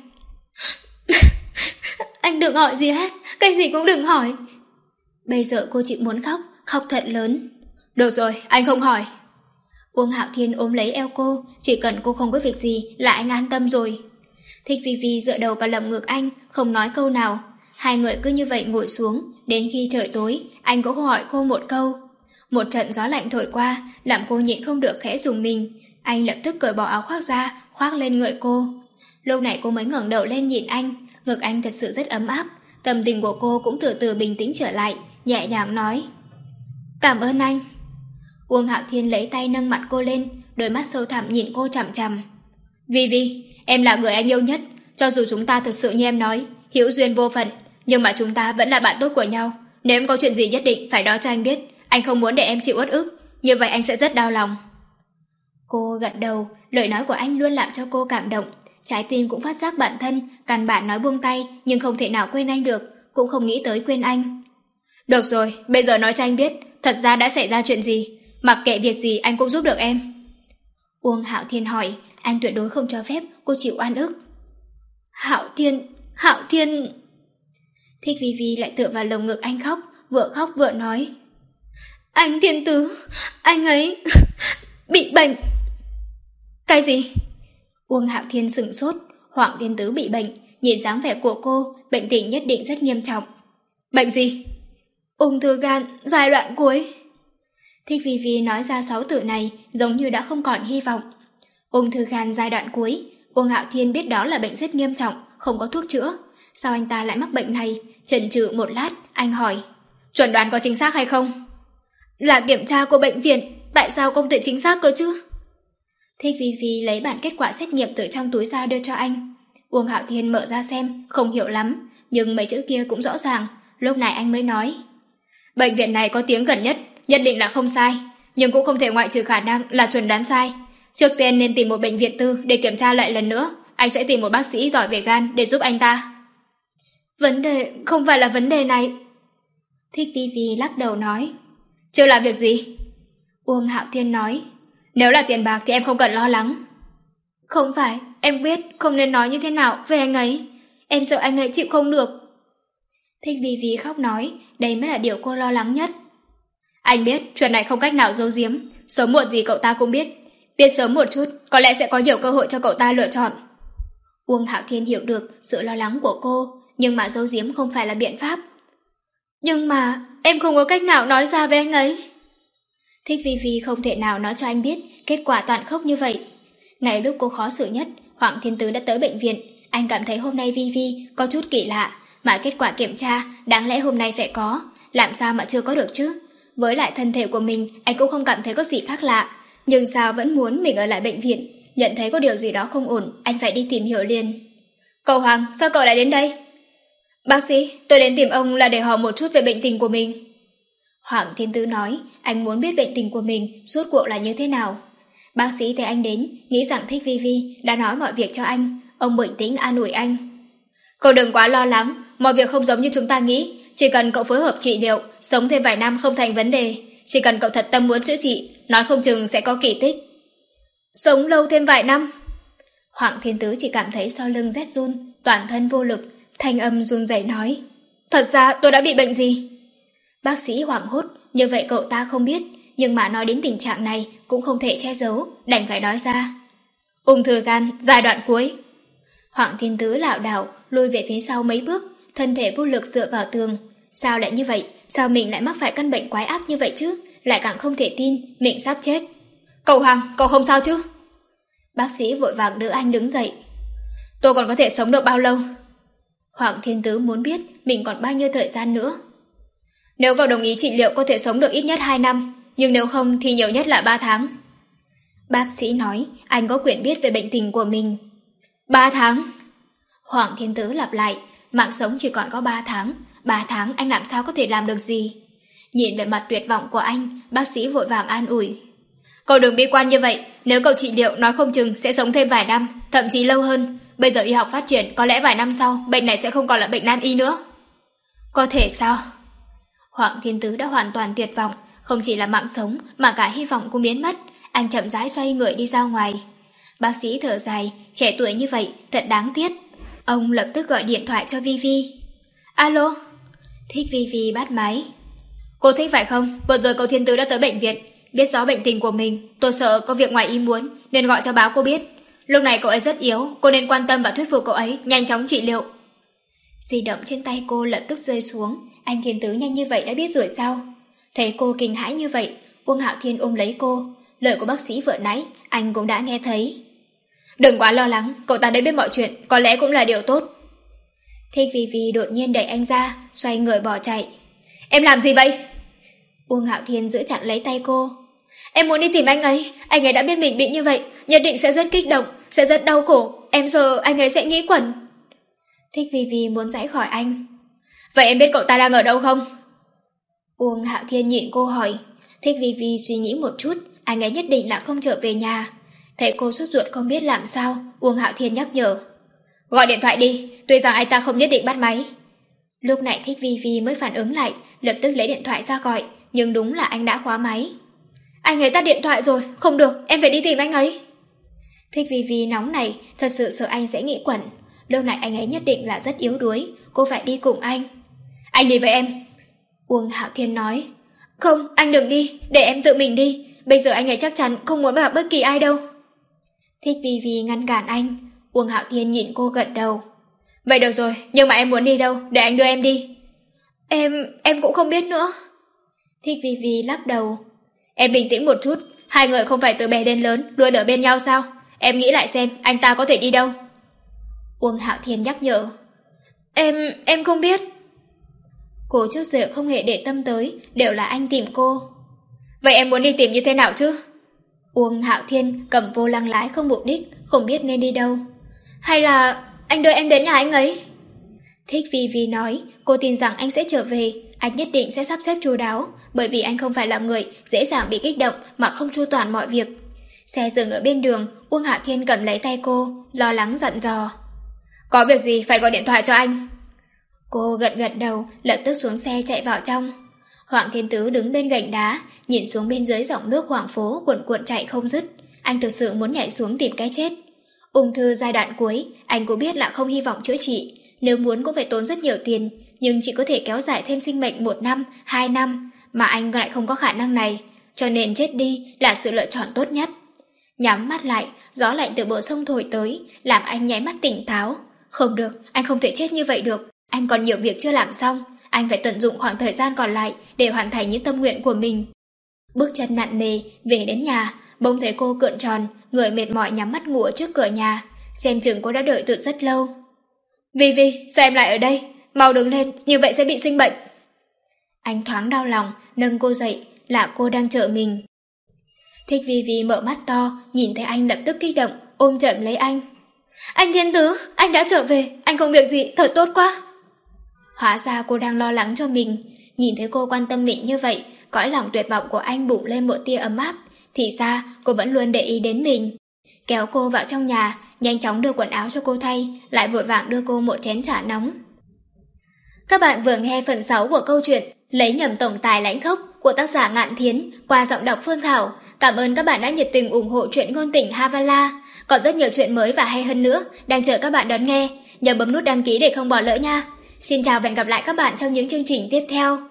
Anh đừng hỏi gì hết, cái gì cũng đừng hỏi. Bây giờ cô chỉ muốn khóc, khóc thật lớn. Được rồi, anh không hỏi. Uông Hạo Thiên ôm lấy eo cô, chỉ cần cô không có việc gì là anh an tâm rồi. Thích Vi Vi dựa đầu vào lòng ngực anh, không nói câu nào. Hai người cứ như vậy ngồi xuống, đến khi trời tối, anh cũng không hỏi cô một câu. Một trận gió lạnh thổi qua, làm cô nhịn không được khẽ rùng mình. Anh lập tức cởi bỏ áo khoác ra, khoác lên người cô. Lúc này cô mới ngẩng đầu lên nhìn anh, ngực anh thật sự rất ấm áp. Tâm tình của cô cũng từ từ bình tĩnh trở lại, nhẹ nhàng nói: "Cảm ơn anh." Uông Hạo Thiên lấy tay nâng mặt cô lên, đôi mắt sâu thẳm nhìn cô chằm chằm. "Vi Vi, em là người anh yêu nhất, cho dù chúng ta thật sự như em nói, hữu duyên vô phận, nhưng mà chúng ta vẫn là bạn tốt của nhau. Nếu em có chuyện gì nhất định phải nói cho anh biết, anh không muốn để em chịu uất ức, như vậy anh sẽ rất đau lòng." Cô gật đầu, lời nói của anh luôn làm cho cô cảm động. Trái tim cũng phát giác bản thân, căn bản nói buông tay, nhưng không thể nào quên anh được, cũng không nghĩ tới quên anh. "Được rồi, bây giờ nói cho anh biết, thật ra đã xảy ra chuyện gì, mặc kệ việc gì anh cũng giúp được em." Uông Hạo Thiên hỏi, anh tuyệt đối không cho phép cô chịu oan ức. "Hạo Thiên, Hạo Thiên..." Thích Vi Vi lại tựa vào lồng ngực anh khóc, vừa khóc vừa nói: "Anh Thiên Tứ, anh ấy bị bệnh." "Cái gì?" Uông Hạo Thiên sửng sốt. Hoàng Thiên Tứ bị bệnh, nhìn dáng vẻ của cô, bệnh tình nhất định rất nghiêm trọng. "Bệnh gì?" "Ung thư gan, giai đoạn cuối." Thích Vi Vi nói ra sáu từ này giống như đã không còn hy vọng. Ung thư gan giai đoạn cuối, Uông Hạo Thiên biết đó là bệnh rất nghiêm trọng, không có thuốc chữa. Sao anh ta lại mắc bệnh này? Chần chừ một lát, anh hỏi: "Chuẩn đoán có chính xác hay không?" "Là kiểm tra của bệnh viện, tại sao không thể chính xác cơ chứ?" Thích Vi Vi lấy bản kết quả xét nghiệm từ trong túi ra đưa cho anh. Uông Hạo Thiên mở ra xem, không hiểu lắm, nhưng mấy chữ kia cũng rõ ràng. Lúc này anh mới nói: "Bệnh viện này có tiếng gần nhất, nhất định là không sai, nhưng cũng không thể ngoại trừ khả năng là chuẩn đoán sai. Trước tiên nên tìm một bệnh viện tư để kiểm tra lại lần nữa, anh sẽ tìm một bác sĩ giỏi về gan để giúp anh ta." "Vấn đề không phải là vấn đề này." Thích Vi Vi lắc đầu nói. "Chưa là việc gì?" Uông Hạo Thiên nói: "Nếu là tiền bạc thì em không cần lo lắng." "Không phải, em biết không nên nói như thế nào về anh ấy. Em sợ anh ấy chịu không được." Thích Vi Vi khóc nói, đây mới là điều cô lo lắng nhất. "Anh biết chuyện này không cách nào giấu giếm, sớm muộn gì cậu ta cũng biết. Biết sớm một chút, có lẽ sẽ có nhiều cơ hội cho cậu ta lựa chọn." Uông Hạo Thiên hiểu được sự lo lắng của cô, nhưng mà giấu giếm không phải là biện pháp. "Nhưng mà em không có cách nào nói ra với anh ấy." Thích Vi Vi không thể nào nói cho anh biết kết quả toàn khốc như vậy. Ngay lúc cô khó xử nhất, Hoàng Thiên Tứ đã tới bệnh viện. Anh cảm thấy hôm nay Vi Vi có chút kỳ lạ, mà kết quả kiểm tra đáng lẽ hôm nay phải có, làm sao mà chưa có được chứ? Với lại thân thể của mình, anh cũng không cảm thấy có gì khác lạ, nhưng sao vẫn muốn mình ở lại bệnh viện. Nhận thấy có điều gì đó không ổn, anh phải đi tìm hiểu liền. "Cậu Hoàng, sao cậu lại đến đây?" "Bác sĩ, tôi đến tìm ông là để hỏi một chút về bệnh tình của mình." Hoàng Thiên Tứ nói, anh muốn biết bệnh tình của mình rốt cuộc là như thế nào. Bác sĩ thấy anh đến, nghĩ rằng Thích Vi Vi đã nói mọi việc cho anh. Ông bình tĩnh an ủi anh. "Cậu đừng quá lo lắng, mọi việc không giống như chúng ta nghĩ. Chỉ cần cậu phối hợp trị liệu, sống thêm vài năm không thành vấn đề. Chỉ cần cậu thật tâm muốn chữa trị, nói không chừng sẽ có kỳ tích." "Sống lâu thêm vài năm?" Hoàng Thiên Tứ chỉ cảm thấy sau lưng rét run, toàn thân vô lực, thanh âm run rẩy nói: "Thật ra tôi đã bị bệnh gì?" Bác sĩ hoảng hốt, như vậy cậu ta không biết, nhưng mà nói đến tình trạng này cũng không thể che giấu, đành phải nói ra. "Ung thư gan, giai đoạn cuối." Hoàng Thiên Tứ lảo đảo lùi về phía sau mấy bước, thân thể vô lực dựa vào tường. Sao lại như vậy? Sao mình lại mắc phải căn bệnh quái ác như vậy chứ? Lại càng không thể tin mình sắp chết. "Cậu Hoàng, cậu không sao chứ?" Bác sĩ vội vàng đỡ anh đứng dậy. "Tôi còn có thể sống được bao lâu?" Hoàng Thiên Tứ muốn biết mình còn bao nhiêu thời gian nữa. "Nếu cậu đồng ý trị liệu có thể sống được ít nhất hai năm, nhưng nếu không thì nhiều nhất là ba tháng." Bác sĩ nói anh có quyền biết về bệnh tình của mình. Ba tháng? Hoàng Thiên Tứ lặp lại, mạng sống chỉ còn có ba tháng. Ba tháng anh làm sao có thể làm được gì? Nhìn về mặt tuyệt vọng của anh, bác sĩ vội vàng an ủi. "Cậu đừng bi quan như vậy, nếu cậu trị liệu nói không chừng sẽ sống thêm vài năm, thậm chí lâu hơn. Bây giờ y học phát triển, có lẽ vài năm sau bệnh này sẽ không còn là bệnh nan y nữa." "Có thể sao?" Hoàng Thiên Tứ đã hoàn toàn tuyệt vọng, không chỉ là mạng sống mà cả hy vọng cũng biến mất. Anh chậm rãi xoay người đi ra ngoài. Bác sĩ thở dài, trẻ tuổi như vậy thật đáng tiếc. Ông lập tức gọi điện thoại cho Vi Vi. "Alo?" Thích Vi Vi bắt máy. "Cô Thích phải không? Vừa rồi cậu Thiên Tứ đã tới bệnh viện, biết rõ bệnh tình của mình. Tôi sợ có việc ngoài ý muốn nên gọi cho báo cô biết. Lúc này cậu ấy rất yếu, cô nên quan tâm và thuyết phục cậu ấy nhanh chóng trị liệu." Di động trên tay cô lập tức rơi xuống. Anh Thiên Tứ nhanh như vậy đã biết rồi sao? Thấy cô kinh hãi như vậy, Uông Hạo Thiên ôm lấy cô. Lời của bác sĩ vừa nãy anh cũng đã nghe thấy. Đừng quá lo lắng, cậu ta đã biết mọi chuyện, có lẽ cũng là điều tốt. Thích Vi Vi đột nhiên đẩy anh ra, xoay người bỏ chạy. Em làm gì vậy? Uông Hạo Thiên giữ chặt lấy tay cô. Em muốn đi tìm anh ấy, anh ấy đã biết mình bị như vậy, nhất định sẽ rất kích động, sẽ rất đau khổ. Em sợ anh ấy sẽ nghĩ quẩn. Thích Vi Vi muốn giải khỏi anh. Vậy em biết cậu ta đang ở đâu không? Uông Hạo Thiên nhịn cô hỏi. Thích Vi Vi suy nghĩ một chút, anh ấy nhất định là không trở về nhà. Thấy cô sốt ruột không biết làm sao, Uông Hạo Thiên nhắc nhở. Gọi điện thoại đi, tuy rằng anh ta không nhất định bắt máy. Lúc này Thích Vi Vi mới phản ứng lại, lập tức lấy điện thoại ra gọi, nhưng đúng là anh đã khóa máy. Anh ấy tắt điện thoại rồi, không được, em phải đi tìm anh ấy. Thích Vi Vi nóng này, thật sự sợ anh sẽ nghĩ quẩn. Lúc này anh ấy nhất định là rất yếu đuối, cô phải đi cùng anh. Anh đi với em. Uông Hạo Thiên nói. Không, anh đừng đi, để em tự mình đi. Bây giờ anh ấy chắc chắn không muốn gặp bất kỳ ai đâu. Thích Vi Vi ngăn cản anh. Uông Hạo Thiên nhìn cô gật đầu. Vậy được rồi, nhưng mà em muốn đi đâu, để anh đưa em đi. Em, em cũng không biết nữa. Thích Vi Vi lắc đầu. Em bình tĩnh một chút, hai người không phải từ bé đến lớn luôn ở bên nhau sao? Em nghĩ lại xem anh ta có thể đi đâu. Uông Hạo Thiên nhắc nhở. Em, em không biết. Cô trước giờ không hề để tâm tới, đều là anh tìm cô. Vậy em muốn đi tìm như thế nào chứ? Uông Hạo Thiên cầm vô lăng lái không mục đích, không biết nên đi đâu. Hay là anh đưa em đến nhà anh ấy? Thích Vi Vi nói, cô tin rằng anh sẽ trở về, anh nhất định sẽ sắp xếp chu đáo, bởi vì anh không phải là người dễ dàng bị kích động mà không chu toàn mọi việc. Xe dừng ở bên đường, Uông Hạo Thiên cầm lấy tay cô, lo lắng dặn dò. Có việc gì phải gọi điện thoại cho anh. Cô gật gật đầu, lập tức xuống xe chạy vào trong. Hoàng Thiên Tứ đứng bên gành đá, nhìn xuống bên dưới dòng nước Hoàng Phố cuộn cuộn chạy không dứt. Anh thực sự muốn nhảy xuống tìm cái chết. Ung thư giai đoạn cuối, anh cũng biết là không hy vọng chữa trị. Nếu muốn cũng phải tốn rất nhiều tiền, nhưng chỉ có thể kéo dài thêm sinh mệnh một năm, hai năm, mà anh lại không có khả năng này. Cho nên chết đi là sự lựa chọn tốt nhất. Nhắm mắt lại, gió lạnh từ bờ sông thổi tới, làm anh nháy mắt tỉnh táo. Không được, anh không thể chết như vậy được. Anh còn nhiều việc chưa làm xong. Anh phải tận dụng khoảng thời gian còn lại để hoàn thành những tâm nguyện của mình. Bước chân nặng nề, về đến nhà, bỗng thấy cô cựa tròn, người mệt mỏi nhắm mắt ngủ ở trước cửa nhà. Xem chừng cô đã đợi từ rất lâu. Vi Vi, sao em lại ở đây? Mau đứng lên, như vậy sẽ bị sinh bệnh. Anh thoáng đau lòng, nâng cô dậy, là cô đang chờ mình. Thích Vi Vi mở mắt to, nhìn thấy anh lập tức kích động, ôm chậm lấy anh. Anh Thiên Tứ, anh đã trở về, anh không việc gì, thật tốt quá. Hóa ra cô đang lo lắng cho mình. Nhìn thấy cô quan tâm mình như vậy, cõi lòng tuyệt vọng của anh bùng lên một tia ấm áp. Thì ra cô vẫn luôn để ý đến mình. Kéo cô vào trong nhà, nhanh chóng đưa quần áo cho cô thay, lại vội vàng đưa cô một chén trà nóng. Các bạn vừa nghe phần sáu của câu chuyện Lấy nhầm tổng tài lãnh khốc của tác giả Ngạn Thiến qua giọng đọc Phương Thảo. Cảm ơn các bạn đã nhiệt tình ủng hộ truyện ngôn tình Havala. Còn rất nhiều chuyện mới và hay hơn nữa đang chờ các bạn đón nghe. Nhớ bấm nút đăng ký để không bỏ lỡ nha. Xin chào và hẹn gặp lại các bạn trong những chương trình tiếp theo.